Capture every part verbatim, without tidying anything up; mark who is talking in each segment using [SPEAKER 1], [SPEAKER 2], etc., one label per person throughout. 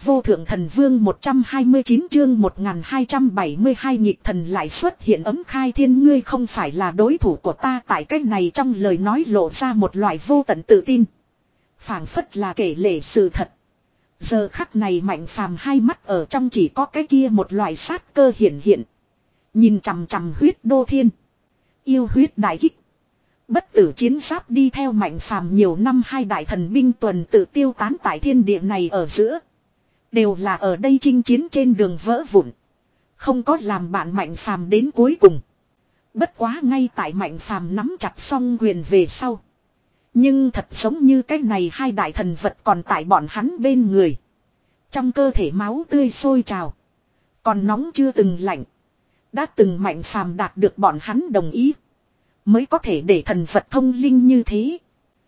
[SPEAKER 1] Vô thượng thần vương một trăm hai mươi chín chương một nghìn hai trăm bảy mươi hai nhịp thần lại xuất hiện ấm khai thiên, ngươi không phải là đối thủ của ta. Tại cách này trong lời nói lộ ra một loại vô tận tự tin. Phảng phất là kể lể sự thật. Giờ khắc này Mạnh Phàm hai mắt ở trong chỉ có cái kia một loại sát cơ hiển hiện. Nhìn chằm chằm Huyết Đô Thiên. Yêu huyết đại kích. Bất tử chiến giáp đi theo Mạnh Phàm nhiều năm, hai đại thần binh tuần tự tiêu tán tại thiên địa này ở giữa. Đều là ở đây chinh chiến trên đường vỡ vụn. Không có làm bạn Mạnh Phàm đến cuối cùng. Bất quá ngay tại Mạnh Phàm nắm chặt song quyền về sau. Nhưng thật giống như cái này hai đại thần vật còn tại bọn hắn bên người. Trong cơ thể máu tươi sôi trào. Còn nóng chưa từng lạnh. Đã từng Mạnh Phàm đạt được bọn hắn đồng ý. Mới có thể để thần vật thông linh như thế.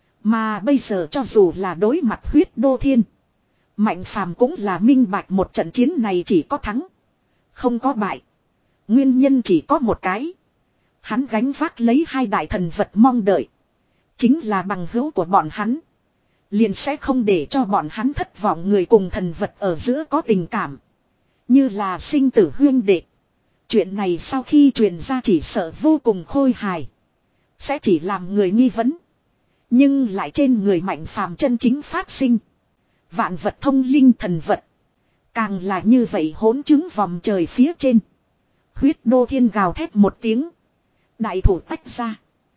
[SPEAKER 1] Mà bây giờ cho dù là đối mặt Huyết Đô Thiên. Mạnh Phàm cũng là minh bạch một trận chiến này chỉ có thắng. Không có bại. Nguyên nhân chỉ có một cái. Hắn gánh vác lấy hai đại thần vật mong đợi. Chính là bằng hữu của bọn hắn. Liền sẽ không để cho bọn hắn thất vọng, người cùng thần vật ở giữa có tình cảm. Như là sinh tử huyên đệ. Chuyện này sau khi truyền ra chỉ sợ vô cùng khôi hài. Sẽ chỉ làm người nghi vấn. Nhưng lại trên người Mạnh Phàm chân chính phát sinh. Vạn vật thông linh thần vật. Càng là như vậy hỗn chứng vòng trời phía trên. Huyết Đô Thiên gào thét một tiếng. Đại thủ tách ra.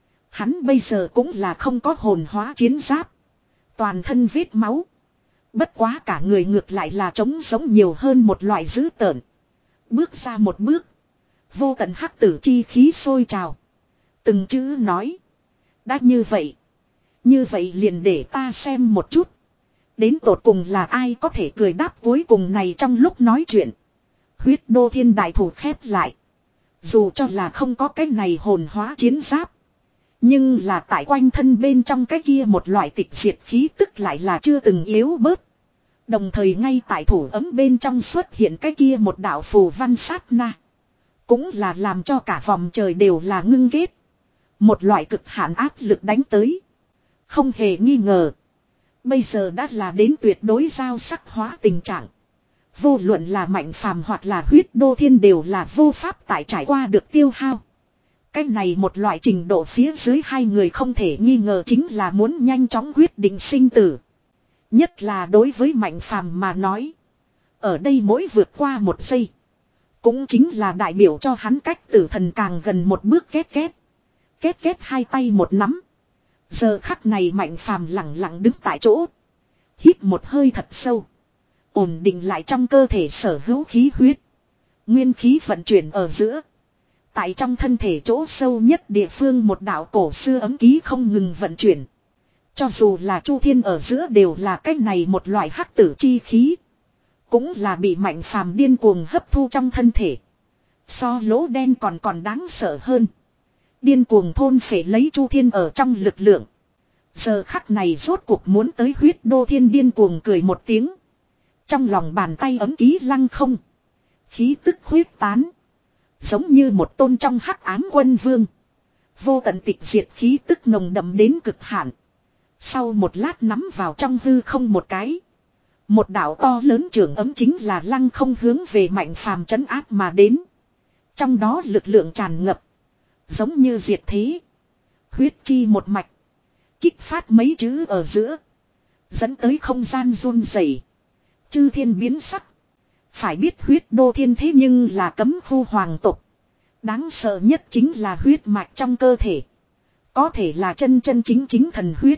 [SPEAKER 1] Hắn bây giờ cũng là không có hồn hóa chiến giáp. Toàn thân vết máu. Bất quá cả người ngược lại là trống giống nhiều hơn một loại dữ tợn. Bước ra một bước. Vô tận hắc tử chi khí sôi trào. Từng chữ nói. Đã như vậy. Như vậy liền để ta xem một chút. Đến tột cùng là ai có thể cười đáp cuối cùng này. Trong lúc nói chuyện. Huyết Đô Thiên đại thủ khép lại. Dù cho là không có cái này hồn hóa chiến giáp. Nhưng là tại quanh thân bên trong cái kia một loại tịch diệt khí tức lại là chưa từng yếu bớt. Đồng thời ngay tại thủ ấm bên trong xuất hiện cái kia một đạo phù văn sát na. Cũng là làm cho cả vòng trời đều là ngưng ghét. Một loại cực hạn áp lực đánh tới. Không hề nghi ngờ. Bây giờ đã là đến tuyệt đối giao sắc hóa tình trạng. Vô luận là Mạnh Phàm hoặc là Huyết Đô Thiên đều là vô pháp tại trải qua được tiêu hao. Cái này một loại trình độ phía dưới hai người không thể nghi ngờ chính là muốn nhanh chóng quyết định sinh tử. Nhất là đối với Mạnh Phàm mà nói. Ở đây mỗi vượt qua một giây. Cũng chính là đại biểu cho hắn cách tử thần càng gần một bước. Két két. Két két hai tay một nắm. Giờ khắc này Mạnh Phàm lặng lặng đứng tại chỗ. Hít một hơi thật sâu. Ổn định lại trong cơ thể sở hữu khí huyết. Nguyên khí vận chuyển ở giữa. Tại trong thân thể chỗ sâu nhất địa phương một đạo cổ xưa ấm ký không ngừng vận chuyển. Cho dù là Chu Thiên ở giữa đều là cách này một loại hắc tử chi khí. Cũng là bị Mạnh Phàm điên cuồng hấp thu trong thân thể. So lỗ đen còn còn đáng sợ hơn. Điên cuồng thôn phệ lấy Chu Thiên ở trong lực lượng. Giờ khắc này rốt cuộc muốn tới Huyết Đô Thiên điên cuồng cười một tiếng. Trong lòng bàn tay ấm ký lăng không. Khí tức huyết tán. Giống như một tôn trong hắc ám quân vương. Vô tận tịch diệt khí tức nồng đậm đến cực hạn. Sau một lát nắm vào trong hư không một cái. Một đạo to lớn trường ấm chính là lăng không hướng về Mạnh Phàm trấn áp mà đến. Trong đó lực lượng tràn ngập. Giống như diệt thế. Huyết chi một mạch. Kích phát mấy chữ ở giữa. Dẫn tới không gian run rẩy. Chư thiên biến sắc. Phải biết Huyết Đô Thiên thế nhưng là cấm khu hoàng tộc. Đáng sợ nhất chính là huyết mạch trong cơ thể. Có thể là chân chân chính chính thần huyết.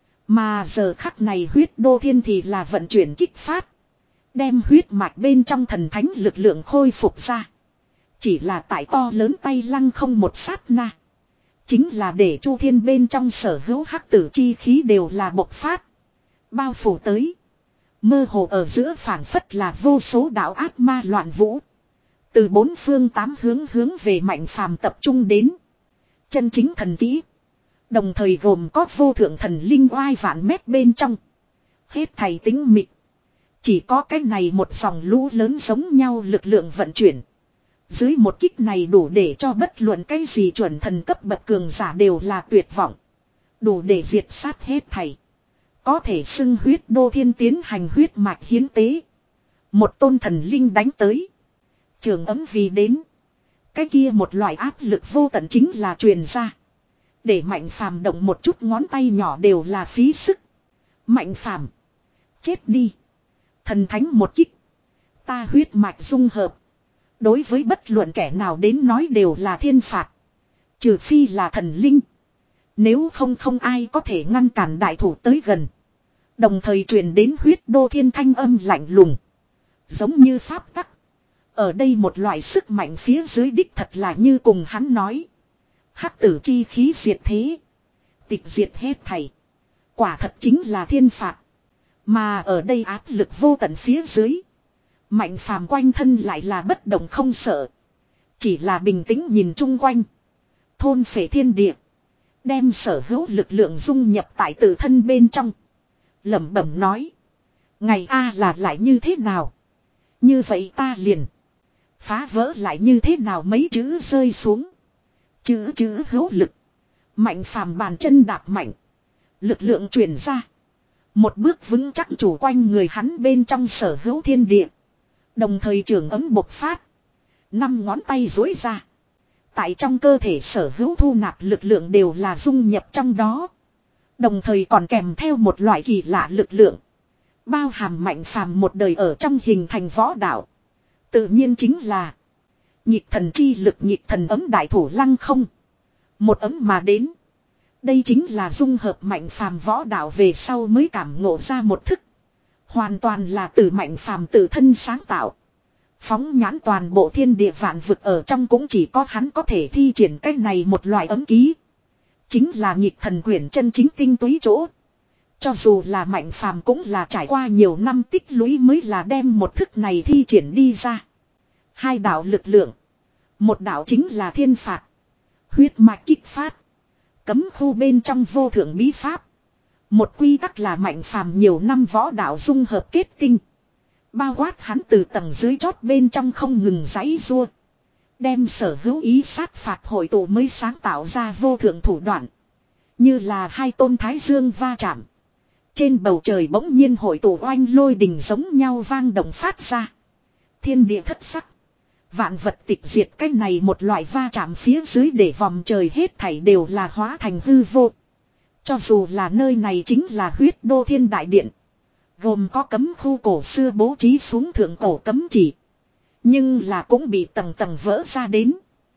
[SPEAKER 1] Mà giờ khắc này Huyết Đô Thiên thì là vận chuyển kích phát. Đem huyết mạch bên trong thần thánh lực lượng khôi phục ra. Chỉ là tại to lớn tay lăng không một sát na. Chính là để Chu Thiên bên trong sở hữu hắc tử chi khí đều là bộc phát. Bao phủ tới. Mơ hồ ở giữa phảng phất là vô số đạo ác ma loạn vũ. Từ bốn phương tám hướng hướng về Mạnh Phàm tập trung đến. Chân chính thần kỹ. Đồng thời gồm có vô thượng thần linh oai vạn mét bên trong. Hết thầy tính mịt. Chỉ có cái này một dòng lũ lớn giống nhau lực lượng vận chuyển. Dưới một kích này đủ để cho bất luận cái gì chuẩn thần cấp bậc cường giả đều là tuyệt vọng. Đủ để diệt sát hết thầy. Có thể xưng Huyết Đô Thiên tiến hành huyết mạch hiến tế. Một tôn thần linh đánh tới. Trường ấm vì đến. Cái kia một loại áp lực vô tận chính là truyền ra. Để Mạnh Phàm động một chút ngón tay nhỏ đều là phí sức. Mạnh Phàm, chết đi. Thần thánh một kích. Ta huyết mạch dung hợp. Đối với bất luận kẻ nào đến nói đều là thiên phạt. Trừ phi là thần linh. Nếu không không ai có thể ngăn cản đại thủ tới gần. Đồng thời truyền đến huyết đô thiên thanh âm lạnh lùng. Giống như pháp tắc. Ở đây một loại sức mạnh phía dưới đích thật là như cùng hắn nói. Hắc tử chi khí diệt thế. Tịch diệt hết thảy. Quả thật chính là thiên phạt. Mà ở đây áp lực vô tận phía dưới. Mạnh Phàm quanh thân lại là bất động không sợ. Chỉ là bình tĩnh nhìn chung quanh. Thôn phệ thiên địa. Đem sở hữu lực lượng dung nhập tại tự thân bên trong. Lẩm bẩm nói. Ngày A là lại như thế nào? Như vậy ta liền. Phá vỡ lại như thế nào mấy chữ rơi xuống. Chữ chữ hữu lực. Mạnh Phàm bàn chân đạp mạnh. Lực lượng truyền ra. Một bước vững chắc chủ quanh người hắn bên trong sở hữu thiên địa. Đồng thời trường ấm bộc phát. Năm ngón tay duỗi ra. Tại trong cơ thể sở hữu thu nạp lực lượng đều là dung nhập trong đó. Đồng thời còn kèm theo một loại kỳ lạ lực lượng. Bao hàm Mạnh Phàm một đời ở trong hình thành võ đạo. Tự nhiên chính là nhịp thần chi lực, nhịp thần ấm đại thủ lăng không. Một ấm mà đến. Đây chính là dung hợp Mạnh Phàm võ đạo về sau mới cảm ngộ ra một thức. Hoàn toàn là từ Mạnh Phàm tự thân sáng tạo. Phóng nhãn toàn bộ thiên địa vạn vực ở trong cũng chỉ có hắn có thể thi triển cách này một loại ấm ký. Chính là nhịp thần quyển chân chính tinh túy chỗ. Cho dù là Mạnh Phàm cũng là trải qua nhiều năm tích lũy mới là đem một thức này thi triển đi ra. Hai đạo lực lượng. Một đạo chính là thiên phạt. Huyết mạch kích phát. Cấm khu bên trong vô thượng bí pháp. Một quy tắc là Mạnh Phàm nhiều năm võ đạo dung hợp kết tinh. Bao quát hắn từ tầng dưới chót bên trong không ngừng giãy giụa. Đem sở hữu ý sát phạt hội tụ mới sáng tạo ra vô thượng thủ đoạn. Như là hai tôn thái dương va chạm. Trên bầu trời bỗng nhiên hội tụ oanh lôi đình giống nhau vang động phát ra. Thiên địa thất sắc. Vạn vật tịch diệt, cái này một loại va chạm phía dưới để vòng trời hết thảy đều là hóa thành hư vô. Cho dù là nơi này chính là huyết đô thiên đại điện. Gồm có cấm khu cổ xưa bố trí xuống thượng cổ cấm chỉ. Nhưng là cũng bị tầng tầng vỡ ra đến.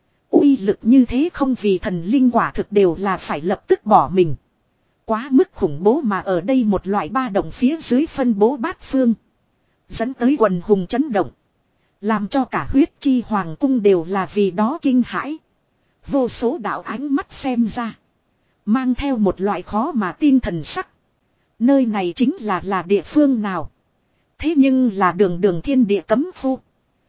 [SPEAKER 1] Uy lực như thế không vì thần linh quả thực đều là phải lập tức bỏ mình. Quá mức khủng bố mà ở đây một loại ba động phía dưới phân bố bát phương. Dẫn tới quần hùng chấn động. Làm cho cả huyết chi hoàng cung đều là vì đó kinh hãi. Vô số đạo ánh mắt xem ra. Mang theo một loại khó mà tin thần sắc. Nơi này chính là là địa phương nào. Thế nhưng là đường đường thiên địa cấm khu.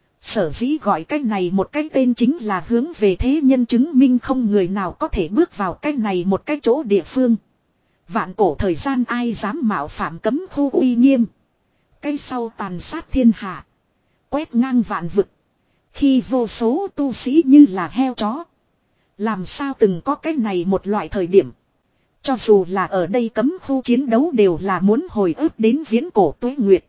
[SPEAKER 1] Sở dĩ gọi cái này một cái tên chính là hướng về thế nhân chứng minh không người nào có thể bước vào cái này một cái chỗ địa phương. Vạn cổ thời gian ai dám mạo phạm cấm khu uy nghiêm. Cái sau tàn sát thiên hạ. Quét ngang vạn vực. Khi vô số tu sĩ như là heo chó. Làm sao từng có cái này một loại thời điểm. Cho dù là ở đây cấm khu chiến đấu đều là muốn hồi ức đến viễn cổ tuế nguyệt.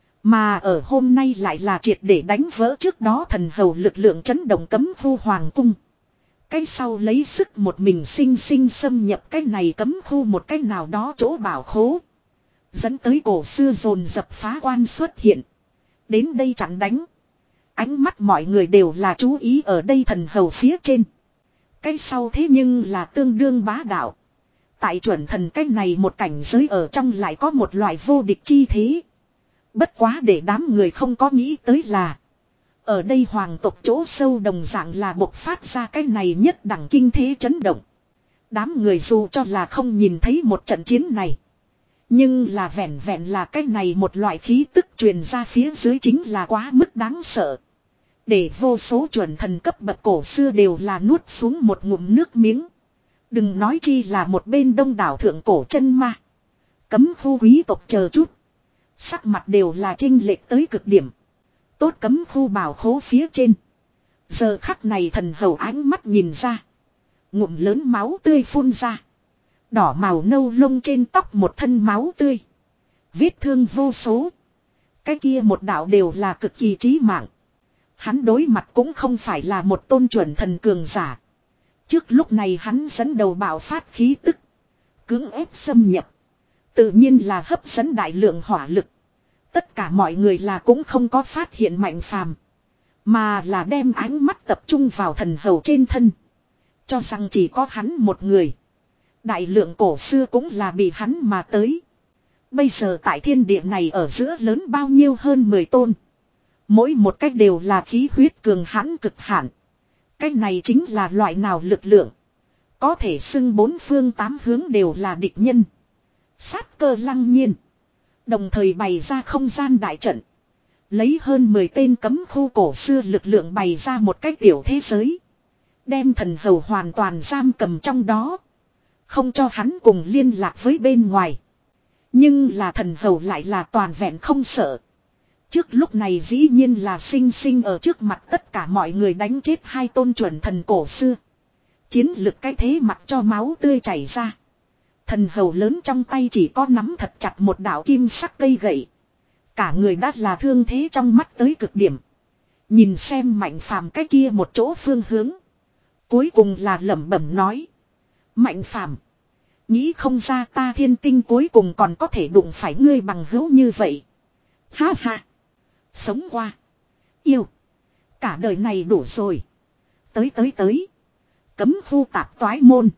[SPEAKER 1] Mà ở hôm nay lại là triệt để đánh vỡ trước đó thần hầu lực lượng chấn động cấm khu hoàng cung. Cái sau lấy sức một mình sinh sinh xâm nhập cái này cấm khu một cái nào đó chỗ bảo khố. Dẫn tới cổ xưa dồn dập phá quan xuất hiện. Đến đây chặn đánh. Ánh mắt mọi người đều là chú ý ở đây thần hầu phía trên. Cái sau thế nhưng là tương đương bá đạo. Tại chuẩn thần cái này một cảnh giới ở trong lại có một loại vô địch chi thế. Bất quá để đám người không có nghĩ tới là. Ở đây hoàng tộc chỗ sâu đồng dạng là bộc phát ra cái này nhất đẳng kinh thế chấn động. Đám người dù cho là không nhìn thấy một trận chiến này. Nhưng là vẹn vẹn là cái này một loại khí tức truyền ra phía dưới chính là quá mức đáng sợ. Để vô số chuẩn thần cấp bậc cổ xưa đều là nuốt xuống một ngụm nước miếng. Đừng nói chi là một bên đông đảo thượng cổ chân ma. Cấm khu quý tộc chờ chút. Sắc mặt đều là chênh lệch tới cực điểm. Tốt cấm khu bảo khố phía trên. Giờ khắc này thần hầu ánh mắt nhìn ra. Ngụm lớn máu tươi phun ra. Đỏ màu nâu lông trên tóc một thân máu tươi. Vết thương vô số. Cái kia một đạo đều là cực kỳ chí mạng. Hắn đối mặt cũng không phải là một tôn chuẩn thần cường giả. Trước lúc này hắn dẫn đầu bạo phát khí tức. Cưỡng ép xâm nhập. Tự nhiên là hấp dẫn đại lượng hỏa lực. Tất cả mọi người là cũng không có phát hiện Mạnh Phàm, mà là đem ánh mắt tập trung vào thần hầu trên thân. Cho rằng chỉ có hắn một người. Đại lượng cổ xưa cũng là bị hắn mà tới. Bây giờ tại thiên địa này ở giữa lớn bao nhiêu hơn mười tôn. Mỗi một cách đều là khí huyết cường hãn cực hạn. Cách này chính là loại nào lực lượng. Có thể xưng bốn phương tám hướng đều là địch nhân. Sát cơ lăng nhiên. Đồng thời bày ra không gian đại trận. Lấy hơn mười tên cấm khu cổ xưa lực lượng bày ra một cái tiểu thế giới. Đem thần hầu hoàn toàn giam cầm trong đó. Không cho hắn cùng liên lạc với bên ngoài. Nhưng là thần hầu lại là toàn vẹn không sợ. Trước lúc này dĩ nhiên là sinh sinh ở trước mặt tất cả mọi người đánh chết hai tôn chuẩn thần cổ xưa. Chiến lực cái thế mặc cho máu tươi chảy ra. Thần hầu lớn trong tay chỉ có nắm thật chặt một đạo kim sắc cây gậy. Cả người đã là thương thế trong mắt tới cực điểm. Nhìn xem Mạnh Phàm cái kia một chỗ phương hướng. Cuối cùng là lẩm bẩm nói. Mạnh Phàm, nghĩ không ra ta thiên tinh cuối cùng còn có thể đụng phải ngươi bằng hữu như vậy. Ha ha. Sống qua. Yêu. Cả đời này đủ rồi. Tới tới tới. Cấm khu tạp toái môn.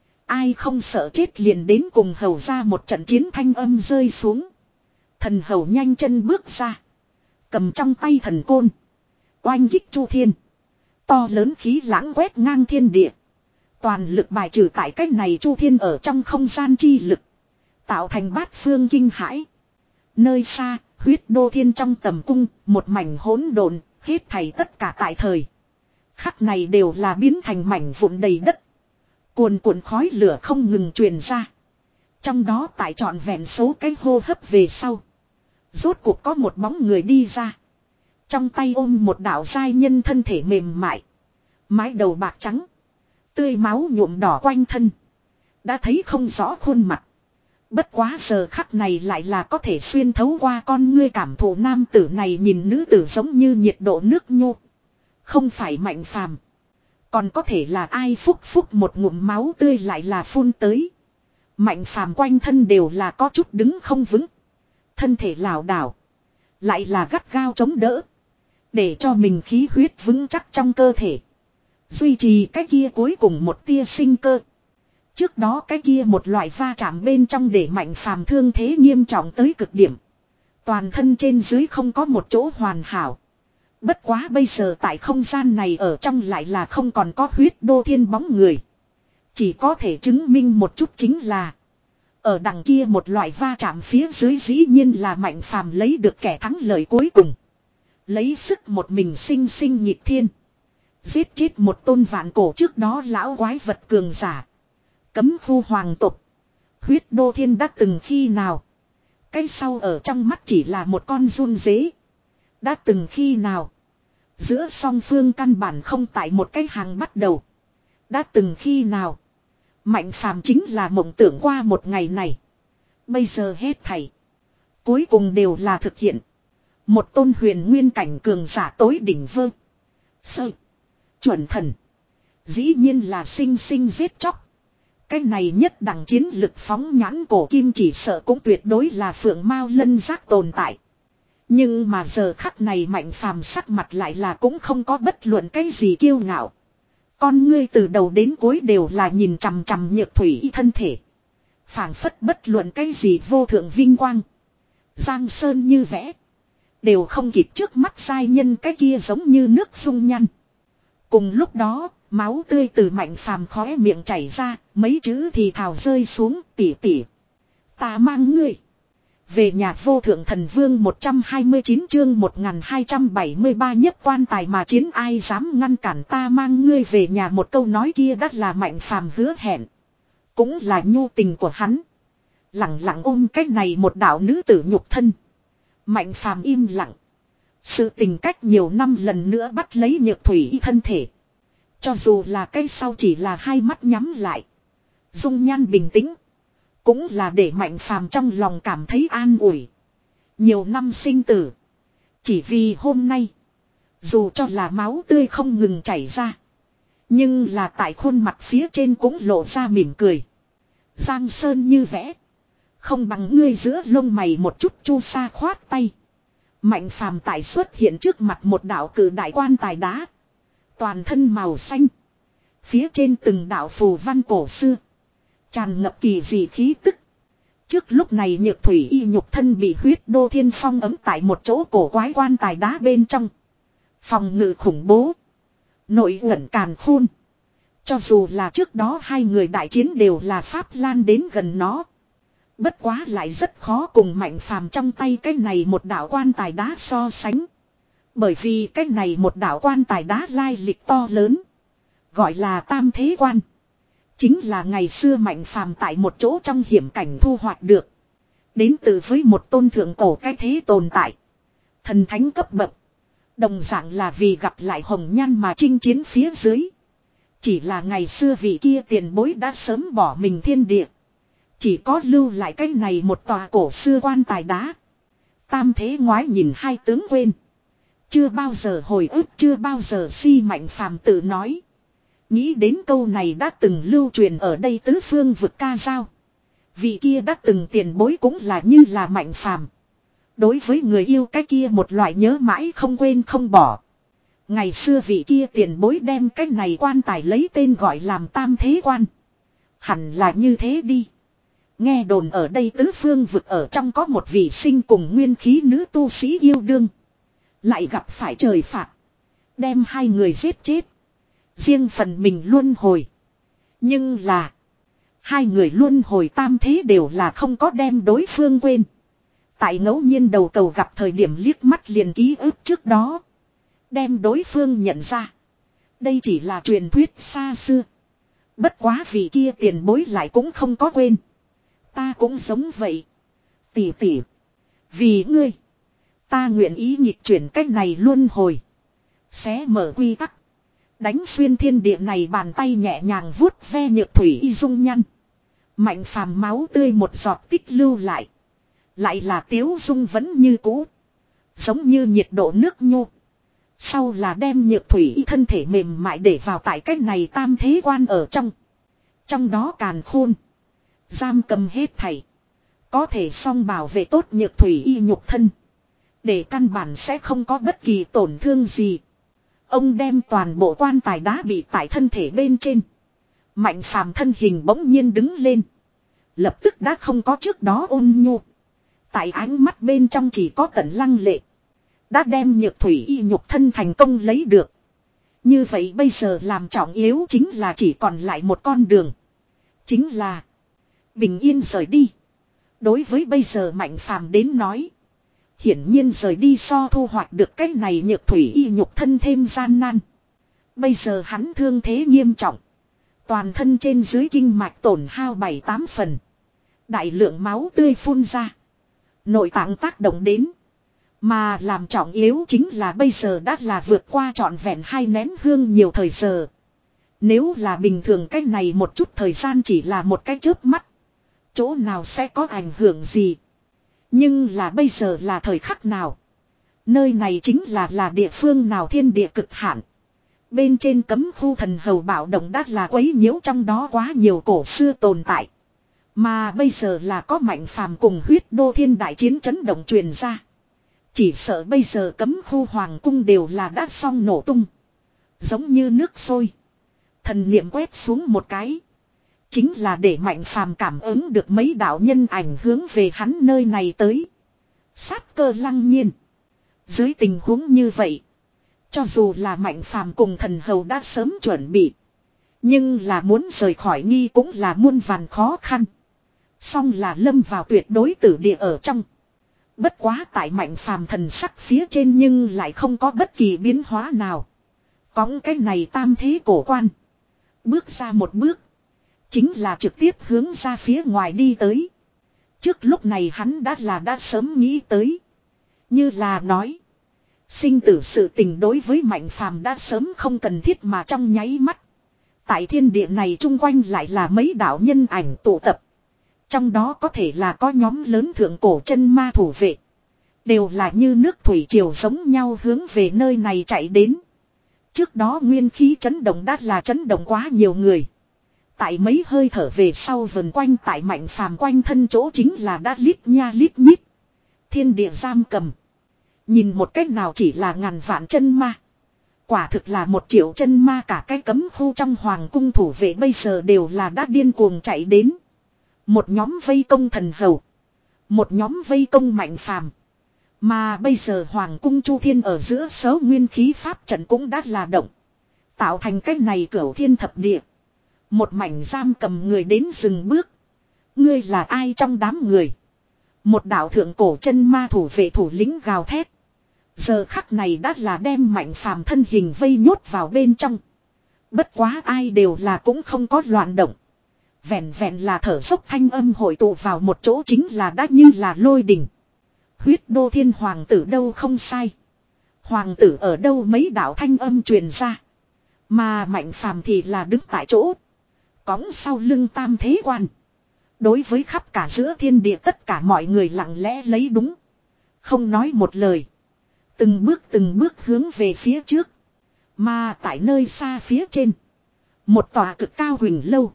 [SPEAKER 1] Ai không sợ chết liền đến cùng hầu ra một trận chiến thanh âm rơi xuống. Thần hầu nhanh chân bước ra. Cầm trong tay thần côn. Oanh kích chu thiên. To lớn khí lãng quét ngang thiên địa. Toàn lực bài trừ tại cách này chu thiên ở trong không gian chi lực. Tạo thành bát phương kinh hãi. Nơi xa, huyết đô thiên trong tầm cung, một mảnh hỗn độn, hết thảy tất cả tại thời. Khắc này đều là biến thành mảnh vụn đầy đất. Cuồn cuộn khói lửa không ngừng truyền ra. Trong đó tại trọn vẹn số cái hô hấp về sau. Rốt cuộc có một bóng người đi ra. Trong tay ôm một đạo giai nhân thân thể mềm mại. Mái đầu bạc trắng. Tươi máu nhuộm đỏ quanh thân. Đã thấy không rõ khuôn mặt. Bất quá giờ khắc này lại là có thể xuyên thấu qua con ngươi cảm thụ nam tử này nhìn nữ tử giống như nhiệt độ nước nhô. Không phải Mạnh Phàm, còn có thể là ai phúc phúc một ngụm máu tươi lại là phun tới. Mạnh Phàm quanh thân đều là có chút đứng không vững. Thân thể lảo đảo. Lại là gắt gao chống đỡ. Để cho mình khí huyết vững chắc trong cơ thể. Duy trì cái kia cuối cùng một tia sinh cơ. Trước đó cái kia một loại va chạm bên trong để Mạnh Phàm thương thế nghiêm trọng tới cực điểm. Toàn thân trên dưới không có một chỗ hoàn hảo. Bất quá bây giờ tại không gian này ở trong lại là không còn có huyết đô thiên bóng người. Chỉ có thể chứng minh một chút chính là. Ở đằng kia một loại va chạm phía dưới dĩ nhiên là Mạnh Phàm lấy được kẻ thắng lợi cuối cùng. Lấy sức một mình sinh sinh nhịp thiên. Giết chết một tôn vạn cổ trước đó lão quái vật cường giả. Cấm khu hoàng tộc. Huyết đô thiên đã từng khi nào. Cái sau ở trong mắt chỉ là một con run dế. Đã từng khi nào. Giữa song phương căn bản không tại một cái hàng bắt đầu. Đã từng khi nào. Mạnh Phàm chính là mộng tưởng qua một ngày này. Bây giờ hết thảy. Cuối cùng đều là thực hiện. Một tôn huyền nguyên cảnh cường giả tối đỉnh vơ. Sơ. Chuẩn thần. Dĩ nhiên là sinh sinh giết chóc. Cái này nhất đẳng chiến lực phóng nhãn cổ kim chỉ sợ cũng tuyệt đối là phượng mao lân giác tồn tại. Nhưng mà giờ khắc này Mạnh Phàm sắc mặt lại là cũng không có bất luận cái gì kiêu ngạo. Con ngươi từ đầu đến cuối đều là nhìn chằm chằm Nhược Thủy thân thể. Phảng phất bất luận cái gì vô thượng vinh quang. Giang sơn như vẽ. Đều không kịp trước mắt giai nhân cái kia giống như nước dung nhăn. Cùng lúc đó, máu tươi từ Mạnh Phàm khóe miệng chảy ra, mấy chữ thì thào rơi xuống, tỉ tỉ. Ta mang ngươi. Về nhà vô thượng thần vương một trăm hai mươi chín chương một nghìn hai trăm bảy mươi ba nhất quan tài mà chiến ai dám ngăn cản ta mang ngươi về nhà một câu nói kia đắt là Mạnh Phàm hứa hẹn. Cũng là nhu tình của hắn. Lặng lặng ôm cách này một đạo nữ tử nhục thân. Mạnh Phàm im lặng. Sự tình cách nhiều năm lần nữa bắt lấy Nhược Thủy thân thể. Cho dù là cái sau chỉ là hai mắt nhắm lại. Dung nhan bình tĩnh. Cũng là để Mạnh Phàm trong lòng cảm thấy an ủi. Nhiều năm sinh tử. Chỉ vì hôm nay, dù cho là máu tươi không ngừng chảy ra, nhưng là tại khuôn mặt phía trên cũng lộ ra mỉm cười. Giang sơn như vẽ, không bằng ngươi giữa lông mày một chút chu sa khoát tay. Mạnh phàm tại xuất hiện trước mặt một đạo cử đại quan tài đá. Toàn thân màu xanh. Phía trên từng đạo phù văn cổ xưa. Tràn ngập kỳ dị khí tức. Trước lúc này Nhược Thủy y nhục thân bị huyết đô thiên phong ấm tại một chỗ cổ quái quan tài đá bên trong. Phòng ngự khủng bố. Nội ẩn càn khôn. Cho dù là trước đó hai người đại chiến đều là Pháp Lan đến gần nó. Bất quá lại rất khó cùng Mạnh phàm trong tay cái này một đạo quan tài đá so sánh. Bởi vì cái này một đạo quan tài đá lai lịch to lớn. Gọi là Tam Thế Quan. Chính là ngày xưa Mạnh phàm tại một chỗ trong hiểm cảnh thu hoạch được. Đến từ với một tôn thượng cổ cái thế tồn tại. Thần thánh cấp bậc. Đồng dạng là vì gặp lại hồng nhan mà chinh chiến phía dưới. Chỉ là ngày xưa vị kia tiền bối đã sớm bỏ mình thiên địa. Chỉ có lưu lại cái này một tòa cổ xưa quan tài đá. Tam Thế ngoái nhìn hai tướng quên. Chưa bao giờ hồi ức, chưa bao giờ si Mạnh phàm tự nói. Nghĩ đến câu này đã từng lưu truyền ở đây tứ phương vực ca dao. Vị kia đã từng tiền bối cũng là như là Mạnh phàm. Đối với người yêu cái kia một loại nhớ mãi không quên không bỏ. Ngày xưa vị kia tiền bối đem cái này quan tài lấy tên gọi làm Tam Thế Quan. Hẳn là như thế đi. Nghe đồn ở đây tứ phương vực ở trong có một vị sinh cùng nguyên khí nữ tu sĩ yêu đương. Lại gặp phải trời phạt. Đem hai người giết chết. Riêng phần mình luân hồi. Nhưng là. Hai người luân hồi tam thế đều là không có đem đối phương quên. Tại ngẫu nhiên đầu cầu gặp thời điểm liếc mắt liền ký ức trước đó. Đem đối phương nhận ra. Đây chỉ là truyền thuyết xa xưa. Bất quá vì kia tiền bối lại cũng không có quên. Ta cũng giống vậy. Tỷ tỷ. Vì ngươi. Ta nguyện ý nhịp chuyển cách này luân hồi. Xé mở quy tắc. Đánh xuyên thiên địa này bàn tay nhẹ nhàng vuốt ve Nhược Thủy y dung nhăn. Mạnh phàm máu tươi một giọt tích lưu lại. Lại là tiếu dung vẫn như cũ. Giống như nhiệt độ nước nhô. Sau là đem Nhược Thủy y thân thể mềm mại để vào tại cách này Tam Thế Quan ở trong. Trong đó càn khôn. Giam cầm hết thảy. Có thể song bảo vệ tốt Nhược Thủy y nhục thân. Để căn bản sẽ không có bất kỳ tổn thương gì. Ông đem toàn bộ quan tài đá bị tại thân thể bên trên. Mạnh phàm thân hình bỗng nhiên đứng lên. Lập tức đã không có trước đó ôn nhu. Tại ánh mắt bên trong chỉ có tận lăng lệ. Đã đem Nhược Thủy y nhục thân thành công lấy được. Như vậy bây giờ làm trọng yếu chính là chỉ còn lại một con đường. Chính là bình yên rời đi. Đối với bây giờ Mạnh phàm đến nói. Hiển nhiên rời đi so thu hoạch được cái này Nhược Thủy y nhục thân thêm gian nan. Bây giờ hắn thương thế nghiêm trọng. Toàn thân trên dưới kinh mạch tổn hao bảy tám phần. Đại lượng máu tươi phun ra. Nội tạng tác động đến. Mà làm trọng yếu chính là bây giờ đã là vượt qua trọn vẹn hai nén hương nhiều thời giờ. Nếu là bình thường cái này một chút thời gian chỉ là một cái chớp mắt. Chỗ nào sẽ có ảnh hưởng gì. Nhưng là bây giờ là thời khắc nào. Nơi này chính là là địa phương nào thiên địa cực hạn. Bên trên cấm khu thần hầu bảo động đã là quấy nhiễu trong đó quá nhiều cổ xưa tồn tại. Mà bây giờ là có Mạnh phàm cùng huyết đô thiên đại chiến chấn động truyền ra. Chỉ sợ bây giờ cấm khu hoàng cung đều là đã xong nổ tung. Giống như nước sôi. Thần niệm quét xuống một cái. Chính là để Mạnh phàm cảm ứng được mấy đạo nhân ảnh hướng về hắn nơi này tới. Sát cơ lăng nhiên. Dưới tình huống như vậy. Cho dù là Mạnh phàm cùng thần hầu đã sớm chuẩn bị. Nhưng là muốn rời khỏi nghi cũng là muôn vàn khó khăn. Song là lâm vào tuyệt đối tử địa ở trong. Bất quá tại Mạnh phàm thần sắc phía trên nhưng lại không có bất kỳ biến hóa nào. Cõng cái này tam thế cổ quan. Bước ra một bước. Chính là trực tiếp hướng ra phía ngoài đi tới. Trước lúc này hắn đã là đã sớm nghĩ tới. Như là nói. Sinh tử sự tình đối với Mạnh phàm đã sớm không cần thiết mà trong nháy mắt. Tại thiên địa này chung quanh lại là mấy đạo nhân ảnh tụ tập. Trong đó có thể là có nhóm lớn thượng cổ chân ma thủ vệ. Đều là như nước thủy triều giống nhau hướng về nơi này chạy đến. Trước đó nguyên khí chấn động đã là chấn động quá nhiều người. Tại mấy hơi thở về sau vần quanh tại Mạnh Phàm quanh thân chỗ chính là đã lít nha lít nhít. Thiên địa giam cầm. Nhìn một cách nào chỉ là ngàn vạn chân ma. Quả thực là một triệu chân ma, cả cái cấm khu trong hoàng cung thủ vệ bây giờ đều là đã điên cuồng chạy đến. Một nhóm vây công thần hầu. Một nhóm vây công Mạnh Phàm. Mà bây giờ hoàng cung Chu Thiên ở giữa số nguyên khí pháp trận cũng đã là động. Tạo thành cái này cửu thiên thập địa. Một mảnh giam cầm người đến dừng bước. Ngươi là ai trong đám người? Một đạo thượng cổ chân ma thủ vệ thủ lĩnh gào thét. Giờ khắc này đã là đem Mạnh Phàm thân hình vây nhốt vào bên trong. Bất quá ai đều là cũng không có loạn động. Vẹn vẹn là thở dốc thanh âm hội tụ vào một chỗ chính là đã như là lôi đình. Huyết Đô Thiên hoàng tử đâu không sai. Hoàng tử ở đâu mấy đạo thanh âm truyền ra. Mà Mạnh Phàm thì là đứng tại chỗ. Cõng sau lưng tam thế quan. Đối với khắp cả giữa thiên địa tất cả mọi người lặng lẽ lấy đúng. Không nói một lời. Từng bước từng bước hướng về phía trước. Mà tại nơi xa phía trên. Một tòa cực cao huỳnh lâu.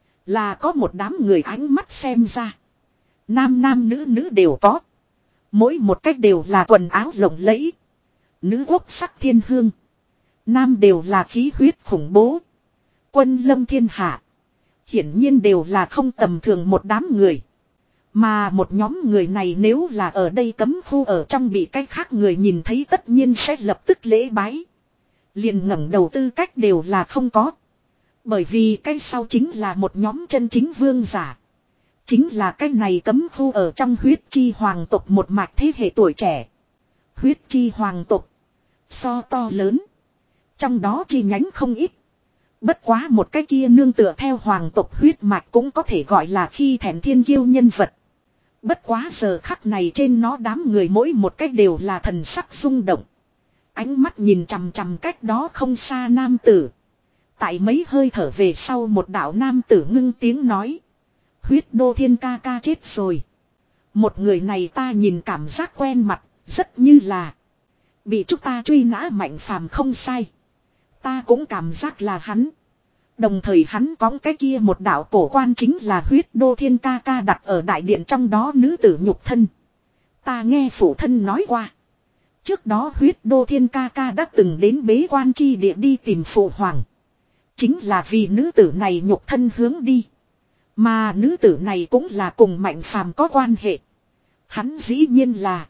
[SPEAKER 1] Là có một đám người ánh mắt xem ra. Nam nam nữ nữ đều có. Mỗi một cách đều là quần áo lộng lẫy. Nữ quốc sắc thiên hương. Nam đều là khí huyết khủng bố. Quân lâm thiên hạ. Hiển nhiên đều là không tầm thường một đám người. Mà một nhóm người này nếu là ở đây cấm khu ở trong bị cách khác người nhìn thấy tất nhiên sẽ lập tức lễ bái. Liền ngẩng đầu tư cách đều là không có. Bởi vì cái sau chính là một nhóm chân chính vương giả. Chính là cái này cấm khu ở trong huyết chi hoàng tộc một mạch thế hệ tuổi trẻ. Huyết chi hoàng tộc. So to lớn. Trong đó chi nhánh không ít. Bất quá một cái kia nương tựa theo hoàng tộc huyết mạch cũng có thể gọi là khi thèm thiên kiêu nhân vật. Bất quá giờ khắc này trên nó đám người mỗi một cách đều là thần sắc rung động. Ánh mắt nhìn chằm chằm cách đó không xa nam tử. Tại mấy hơi thở về sau một đạo nam tử ngưng tiếng nói. Huyết Đô Thiên ca ca chết rồi. Một người này ta nhìn cảm giác quen mặt, rất như là bị chúng ta truy nã Mạnh Phàm không sai. Ta cũng cảm giác là hắn. Đồng thời hắn có cái kia một đạo cổ quan chính là Huyết Đô Thiên ca ca đặt ở đại điện trong đó nữ tử nhục thân. Ta nghe phụ thân nói qua. Trước đó Huyết Đô Thiên ca ca đã từng đến bế quan chi địa đi tìm phụ hoàng. Chính là vì nữ tử này nhục thân hướng đi. Mà nữ tử này cũng là cùng Mạnh Phàm có quan hệ. Hắn dĩ nhiên là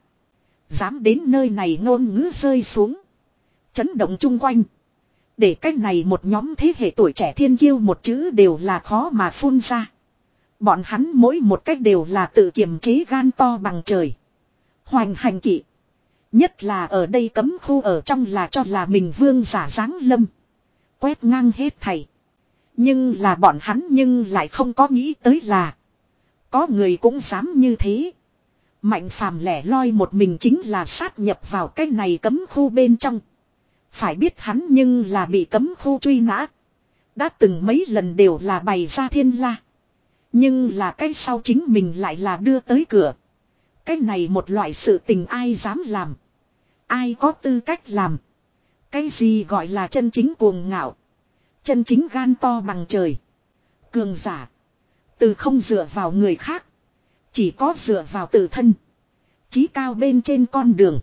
[SPEAKER 1] dám đến nơi này ngôn ngữ rơi xuống. Chấn động chung quanh. Để cách này một nhóm thế hệ tuổi trẻ thiên kiêu một chữ đều là khó mà phun ra. Bọn hắn mỗi một cách đều là tự kiềm chế gan to bằng trời. Hoành hành kỵ. Nhất là ở đây cấm khu ở trong là cho là mình vương giả giáng lâm. Quét ngang hết thảy. Nhưng là bọn hắn nhưng lại không có nghĩ tới là. Có người cũng dám như thế. Mạnh Phàm lẻ loi một mình chính là sát nhập vào cái này cấm khu bên trong. Phải biết hắn nhưng là bị cấm khu truy nã. Đã từng mấy lần đều là bày ra thiên la. Nhưng là cái sau chính mình lại là đưa tới cửa. Cái này một loại sự tình ai dám làm. Ai có tư cách làm. Cái gì gọi là chân chính cuồng ngạo. Chân chính gan to bằng trời. Cường giả. Từ không dựa vào người khác. Chỉ có dựa vào tự thân. Chí cao bên trên con đường.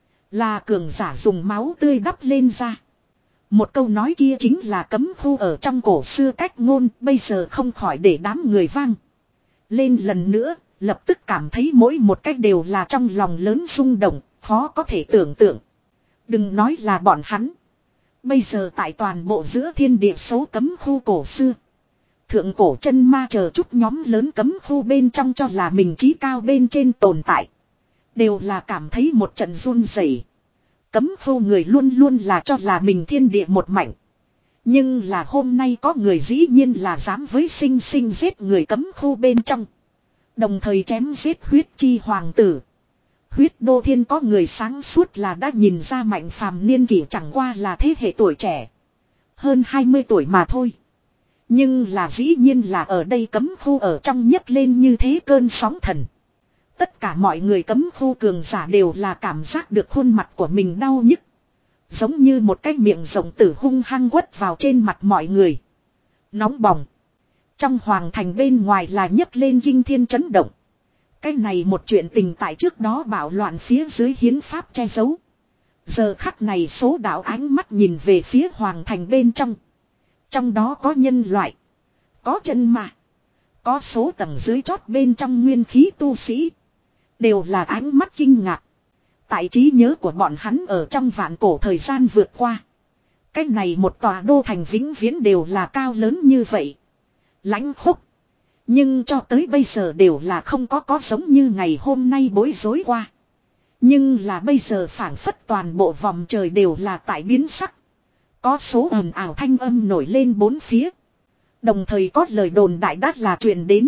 [SPEAKER 1] Là cường giả dùng máu tươi đắp lên ra. Một câu nói kia chính là cấm khu ở trong cổ xưa cách ngôn. Bây giờ không khỏi để đám người vang lên lần nữa. Lập tức cảm thấy mỗi một cách đều là trong lòng lớn rung động. Khó có thể tưởng tượng. Đừng nói là bọn hắn. Bây giờ tại toàn bộ giữa thiên địa số cấm khu cổ xưa. Thượng cổ chân ma chờ chút nhóm lớn cấm khu bên trong cho là mình trí cao bên trên tồn tại. Đều là cảm thấy một trận run rẩy. Cấm khu người luôn luôn là cho là mình thiên địa một mảnh. Nhưng là hôm nay có người dĩ nhiên là dám với sinh sinh giết người cấm khu bên trong. Đồng thời chém giết huyết chi hoàng tử. Huyết Đô Thiên có người sáng suốt là đã nhìn ra Mạnh Phàm niên kỷ chẳng qua là thế hệ tuổi trẻ. Hơn hai mươi tuổi mà thôi. Nhưng là dĩ nhiên là ở đây cấm khu ở trong nhấc lên như thế cơn sóng thần. Tất cả mọi người cấm khu cường giả đều là cảm giác được khuôn mặt của mình đau nhức. Giống như một cái miệng rộng tử hung hăng quất vào trên mặt mọi người. Nóng bỏng. Trong hoàng thành bên ngoài là nhấc lên kinh thiên chấn động. Cái này một chuyện tình tại trước đó bạo loạn phía dưới hiến pháp che giấu. Giờ khắc này số đạo ánh mắt nhìn về phía hoàng thành bên trong. Trong đó có nhân loại. Có chân ma. Có số tầng dưới chót bên trong nguyên khí tu sĩ. Đều là ánh mắt kinh ngạc. Tại trí nhớ của bọn hắn ở trong vạn cổ thời gian vượt qua. Cái này một tòa đô thành vĩnh viễn đều là cao lớn như vậy. Lãnh khốc. Nhưng cho tới bây giờ đều là không có có giống như ngày hôm nay bối rối qua. Nhưng là bây giờ phảng phất toàn bộ vòng trời đều là tại biến sắc. Có số ồn ào thanh âm nổi lên bốn phía. Đồng thời có lời đồn đại đát là truyền đến.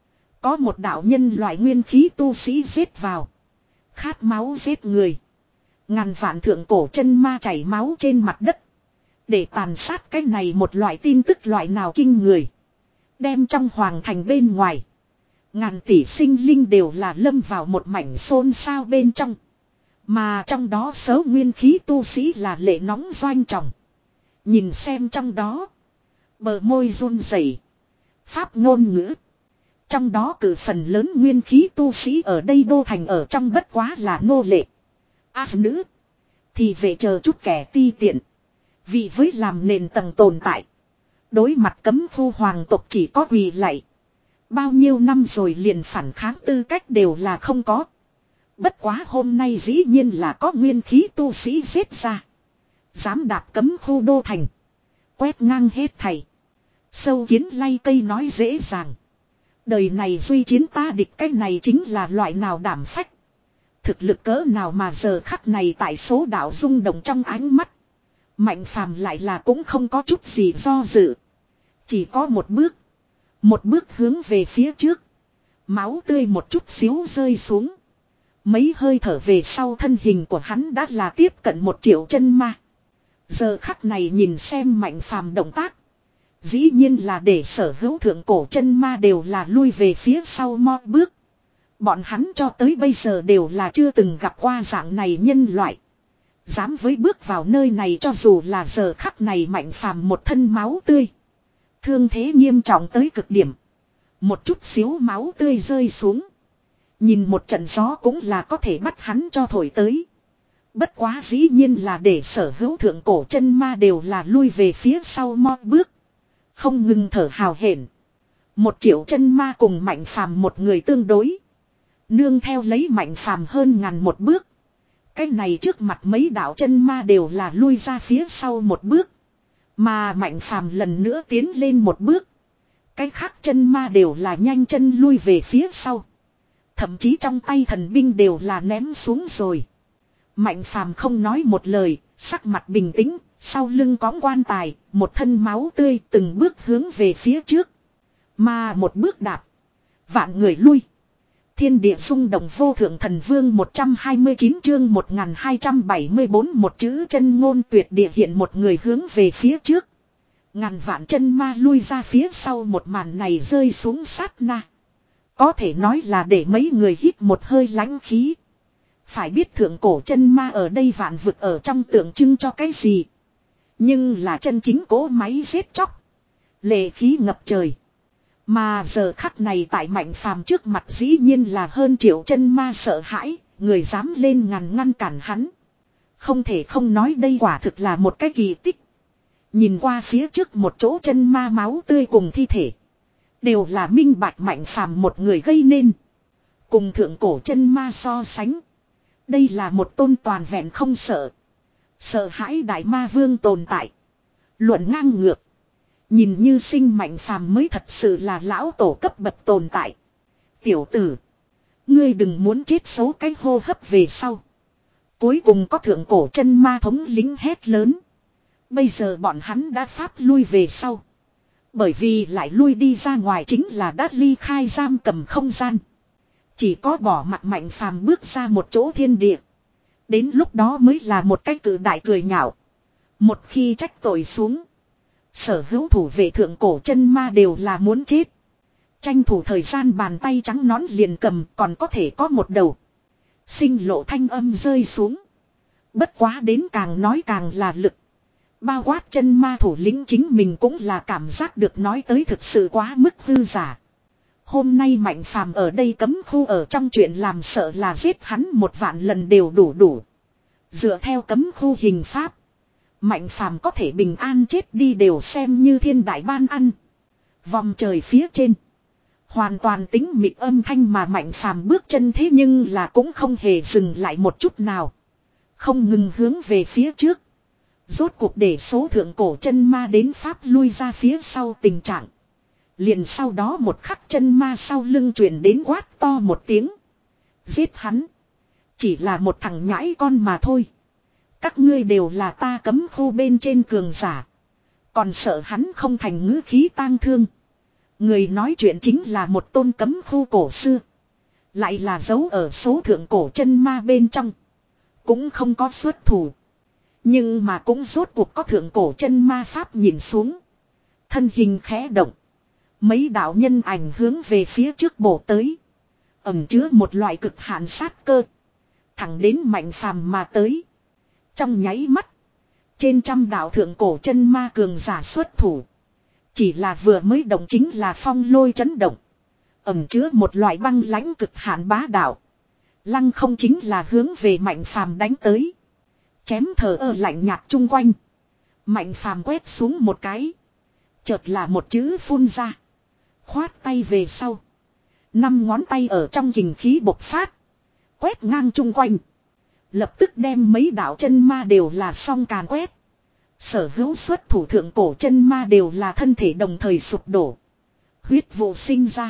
[SPEAKER 1] Có một đạo nhân loại nguyên khí tu sĩ giết vào. Khát máu giết người. Ngàn vạn thượng cổ chân ma chảy máu trên mặt đất. Để tàn sát cái này một loại tin tức loại nào kinh người. Đem trong hoàng thành bên ngoài. Ngàn tỷ sinh linh đều là lâm vào một mảnh xôn xao bên trong. Mà trong đó số nguyên khí tu sĩ là lệ nóng doanh trọng. Nhìn xem trong đó. Bờ môi run rẩy, pháp ngôn ngữ. Trong đó cử phần lớn nguyên khí tu sĩ ở đây đô thành ở trong bất quá là nô lệ. A nữ. Thì về chờ chút kẻ ti tiện. Vì với làm nền tầng tồn tại. Đối mặt cấm khu hoàng tộc chỉ có quỳ lạy. Bao nhiêu năm rồi liền phản kháng tư cách đều là không có. Bất quá hôm nay dĩ nhiên là có nguyên khí tu sĩ giết ra. Dám đạp cấm khu đô thành. Quét ngang hết thầy. Sâu kiến lay cây nói dễ dàng. Đời này duy chiến ta địch cái này chính là loại nào đảm phách. Thực lực cỡ nào mà giờ khắc này tại số đạo rung động trong ánh mắt. Mạnh phàm lại là cũng không có chút gì do dự. Chỉ có một bước. Một bước hướng về phía trước. Máu tươi một chút xíu rơi xuống. Mấy hơi thở về sau thân hình của hắn đã là tiếp cận một triệu chân ma. Giờ khắc này nhìn xem mạnh phàm động tác. Dĩ nhiên là để sở hữu thượng cổ chân ma đều là lui về phía sau mo bước. Bọn hắn cho tới bây giờ đều là chưa từng gặp qua dạng này nhân loại. Dám với bước vào nơi này cho dù là giờ khắc này mạnh phàm một thân máu tươi. Thương thế nghiêm trọng tới cực điểm. Một chút xíu máu tươi rơi xuống. Nhìn một trận gió cũng là có thể bắt hắn cho thổi tới. Bất quá dĩ nhiên là để sở hữu thượng cổ chân ma đều là lui về phía sau mo bước. Không ngừng thở hào hển. Một triệu chân ma cùng mạnh phàm một người tương đối. Nương theo lấy mạnh phàm hơn ngàn một bước. Cái này trước mặt mấy đạo chân ma đều là lui ra phía sau một bước. Mà mạnh phàm lần nữa tiến lên một bước. Cái khác chân ma đều là nhanh chân lui về phía sau. Thậm chí trong tay thần binh đều là ném xuống rồi. Mạnh phàm không nói một lời, sắc mặt bình tĩnh, sau lưng có quan tài, một thân máu tươi từng bước hướng về phía trước. Mà một bước đạp, vạn người lui. Thiên địa rung động vô thượng thần vương một trăm hai mươi chín chương một nghìn hai trăm bảy mươi bốn một chữ chân ngôn tuyệt địa hiện một người hướng về phía trước. Ngàn vạn chân ma lui ra phía sau một màn này rơi xuống sát na. Có thể nói là để mấy người hít một hơi lãnh khí. Phải biết thượng cổ chân ma ở đây vạn vực ở trong tượng trưng cho cái gì. Nhưng là chân chính cỗ máy giết chóc. Lệ khí ngập trời. Mà giờ khắc này tại mạnh phàm trước mặt dĩ nhiên là hơn triệu chân ma sợ hãi. Người dám lên ngăn ngăn cản hắn. Không thể không nói đây quả thực là một cái kỳ tích. Nhìn qua phía trước một chỗ chân ma máu tươi cùng thi thể. Đều là minh bạch mạnh phàm một người gây nên. Cùng thượng cổ chân ma so sánh. Đây là một tôn toàn vẹn không sợ. Sợ hãi đại ma vương tồn tại. Luận ngang ngược. Nhìn như sinh mạnh phàm mới thật sự là lão tổ cấp bậc tồn tại. Tiểu tử. Ngươi đừng muốn chết xấu cái hô hấp về sau. Cuối cùng có thượng cổ chân ma thống lính hét lớn. Bây giờ bọn hắn đã pháp lui về sau. Bởi vì lại lui đi ra ngoài chính là đã ly khai giam cầm không gian. Chỉ có bỏ mặt mạnh phàm bước ra một chỗ thiên địa. Đến lúc đó mới là một cái cử đại cười nhạo. Một khi trách tội xuống. Sở hữu thủ vệ thượng cổ chân ma đều là muốn chết. Tranh thủ thời gian bàn tay trắng nón liền cầm còn có thể có một đầu. Sinh lộ thanh âm rơi xuống. Bất quá đến càng nói càng là lực. Bao quát chân ma thủ lĩnh chính mình cũng là cảm giác được nói tới thực sự quá mức hư giả. Hôm nay Mạnh Phàm ở đây cấm khu ở trong chuyện làm sợ là giết hắn một vạn lần đều đủ đủ. Dựa theo cấm khu hình pháp. Mạnh Phàm có thể bình an chết đi đều xem như thiên đại ban ăn. Vòng trời phía trên. Hoàn toàn tính mịt âm thanh mà Mạnh Phàm bước chân thế nhưng là cũng không hề dừng lại một chút nào. Không ngừng hướng về phía trước. Rốt cuộc để số thượng cổ chân ma đến pháp lui ra phía sau tình trạng. Liền sau đó một khắc chân ma sau lưng truyền đến quát to một tiếng. Giết hắn. Chỉ là một thằng nhãi con mà thôi. Các ngươi đều là ta cấm khu bên trên cường giả. Còn sợ hắn không thành ngữ khí tang thương. Người nói chuyện chính là một tôn cấm khu cổ xưa. Lại là dấu ở số thượng cổ chân ma bên trong. Cũng không có xuất thủ. Nhưng mà cũng rốt cuộc có thượng cổ chân ma pháp nhìn xuống. Thân hình khẽ động. Mấy đạo nhân ảnh hướng về phía trước bổ tới. Ẩm chứa một loại cực hạn sát cơ. Thẳng đến Mạnh Phàm mà tới. Trong nháy mắt. Trên trăm đạo thượng cổ chân ma cường giả xuất thủ. Chỉ là vừa mới động chính là phong lôi chấn động. Ẩm chứa một loại băng lãnh cực hạn bá đạo. Lăng không chính là hướng về Mạnh Phàm đánh tới. Chém thờ ơ lạnh nhạt chung quanh. Mạnh Phàm quét xuống một cái. Chợt là một chữ phun ra. Khoát tay về sau. Năm ngón tay ở trong kình khí bộc phát. Quét ngang chung quanh. Lập tức đem mấy đạo chân ma đều là song càn quét. Sở hữu xuất thủ thượng cổ chân ma đều là thân thể đồng thời sụp đổ. Huyết vụ sinh ra.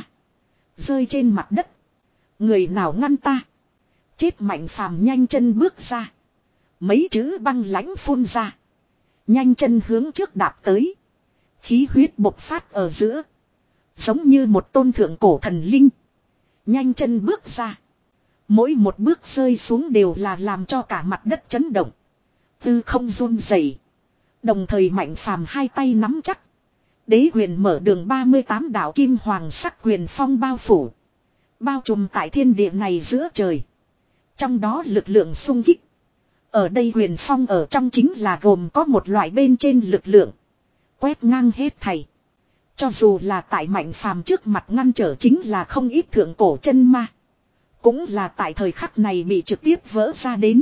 [SPEAKER 1] Rơi trên mặt đất. Người nào ngăn ta? Chết Mạnh Phàm nhanh chân bước ra. Mấy chữ băng lãnh phun ra. Nhanh chân hướng trước đạp tới. Khí huyết bộc phát ở giữa. Giống như một tôn thượng cổ thần linh. Nhanh chân bước ra. Mỗi một bước rơi xuống đều là làm cho cả mặt đất chấn động. Tư không run rẩy. Đồng thời Mạnh Phàm hai tay nắm chắc. Đế huyền mở đường ba mươi tám đạo kim hoàng sắc huyền phong bao phủ. Bao trùm tại thiên địa này giữa trời. Trong đó lực lượng sung kích. Ở đây huyền phong ở trong chính là gồm có một loại bên trên lực lượng. Quét ngang hết thảy. Cho dù là tại Mạnh Phàm trước mặt ngăn trở chính là không ít thượng cổ chân ma. Cũng là tại thời khắc này bị trực tiếp vỡ ra đến.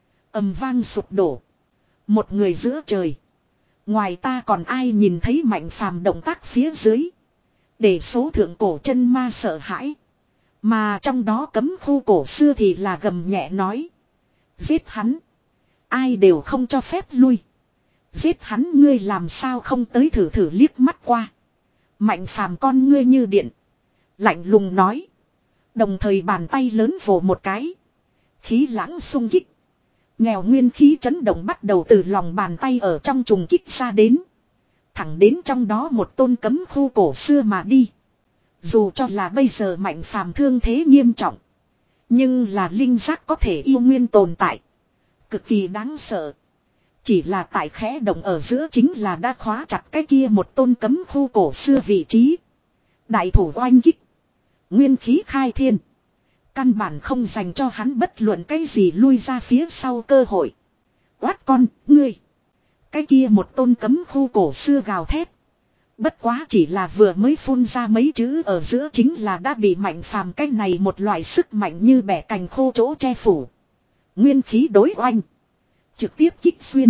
[SPEAKER 1] Ầm vang sụp đổ. Một người giữa trời. Ngoài ta còn ai nhìn thấy Mạnh Phàm động tác phía dưới. Để số thượng cổ chân ma sợ hãi. Mà trong đó cấm khu cổ xưa thì là gầm nhẹ nói. Giết hắn. Ai đều không cho phép lui. Giết hắn ngươi làm sao không tới thử thử liếc mắt qua. Mạnh Phàm con ngươi như điện. Lạnh lùng nói. Đồng thời bàn tay lớn vồ một cái. Khí lãng sung kích. Nghèo nguyên khí chấn động bắt đầu từ lòng bàn tay ở trong trùng kích ra đến. Thẳng đến trong đó một tôn cấm khu cổ xưa mà đi. Dù cho là bây giờ Mạnh Phàm thương thế nghiêm trọng. Nhưng là linh giác có thể yêu nguyên tồn tại. Cực kỳ đáng sợ. Chỉ là tại khẽ động ở giữa chính là đã khóa chặt cái kia một tôn cấm khu cổ xưa vị trí. Đại thủ oanh kích. Nguyên khí khai thiên. Căn bản không dành cho hắn bất luận cái gì lui ra phía sau cơ hội. Quát con, ngươi. Cái kia một tôn cấm khu cổ xưa gào thét. Bất quá chỉ là vừa mới phun ra mấy chữ ở giữa chính là đã bị Mạnh Phàm cái này một loại sức mạnh như bẻ cành khô chỗ che phủ. Nguyên khí đối oanh. Trực tiếp kích xuyên.